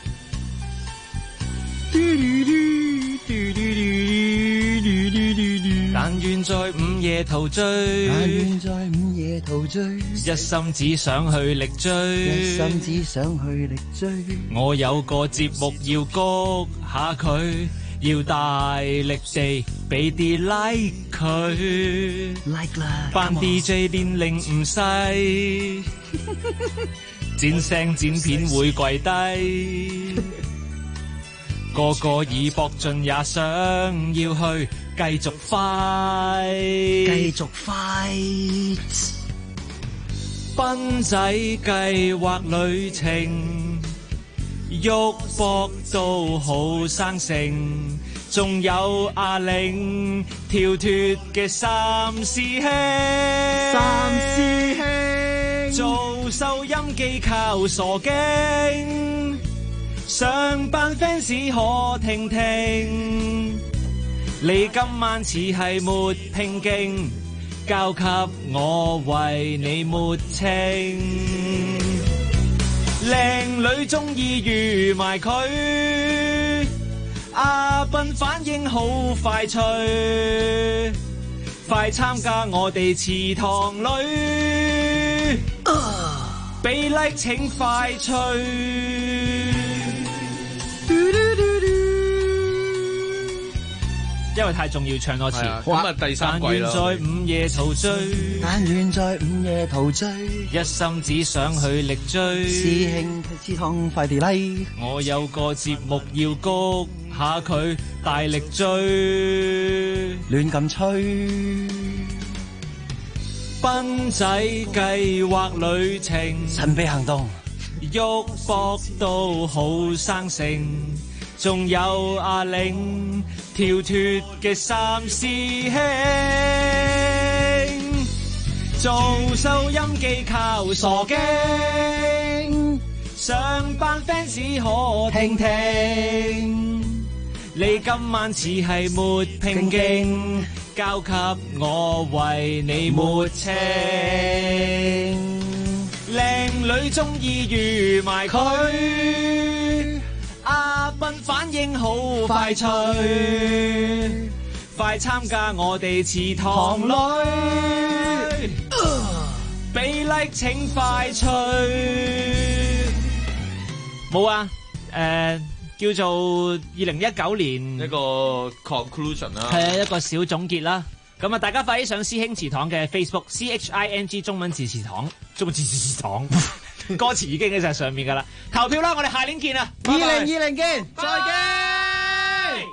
S2: 但願在午夜陶醉，
S1: 但願在午夜陶醉，
S2: 一心只想去力追，
S1: 一心只想去力追。
S2: 我有個節目要谷下佢，要大力地俾啲 like 佢
S1: ，like 啦。
S2: 扮 DJ 年齡唔細，剪聲剪片會跪低。個個已搏盡也想要去繼續 fight，
S1: 繼續 fight。
S2: 賓仔計劃旅程，喐搏都好生性，仲有阿玲跳脫嘅三師兄，
S1: 三師兄
S2: 做收音機靠傻經。上班 fans 可聽聽，你今晚似係沒拼勁，交給我為你抹清。靚女鍾意預埋佢，阿斌反應好快脆，快參加我哋祠堂裏，俾 like 請快脆。因為太重要，唱多次。
S4: 咁啊，第三季啦。
S2: 但願在午夜陶醉，
S1: 但願在午夜陶醉，
S2: 一心只想去力追。
S1: 師兄之堂快啲嚟，
S2: 我有個節目要谷下佢，大力追，
S1: 亂咁吹。
S2: 賓仔計劃旅程，
S1: 神秘行動，
S2: 喐搏都好生性。仲有阿玲跳脫嘅三師兄，做收音機靠傻經，上班 fans 可聽聽，你今晚似係沒拼勁，交給我為你抹清。靚女鍾意預埋佢，阿斌反應好快脆，快參加我哋祠堂裏，俾 like 請快脆。冇啊，叫做2019年
S4: 一個 conclusion 啦，
S2: 係啊，一個小總結啦。咁啊，大家快啲上師兄祠堂嘅 Facebook CHING 中文字祠堂，中文字祠堂。歌詞已經喺晒上面噶啦，投票啦！我哋下年見啊！
S1: 2020見，再見。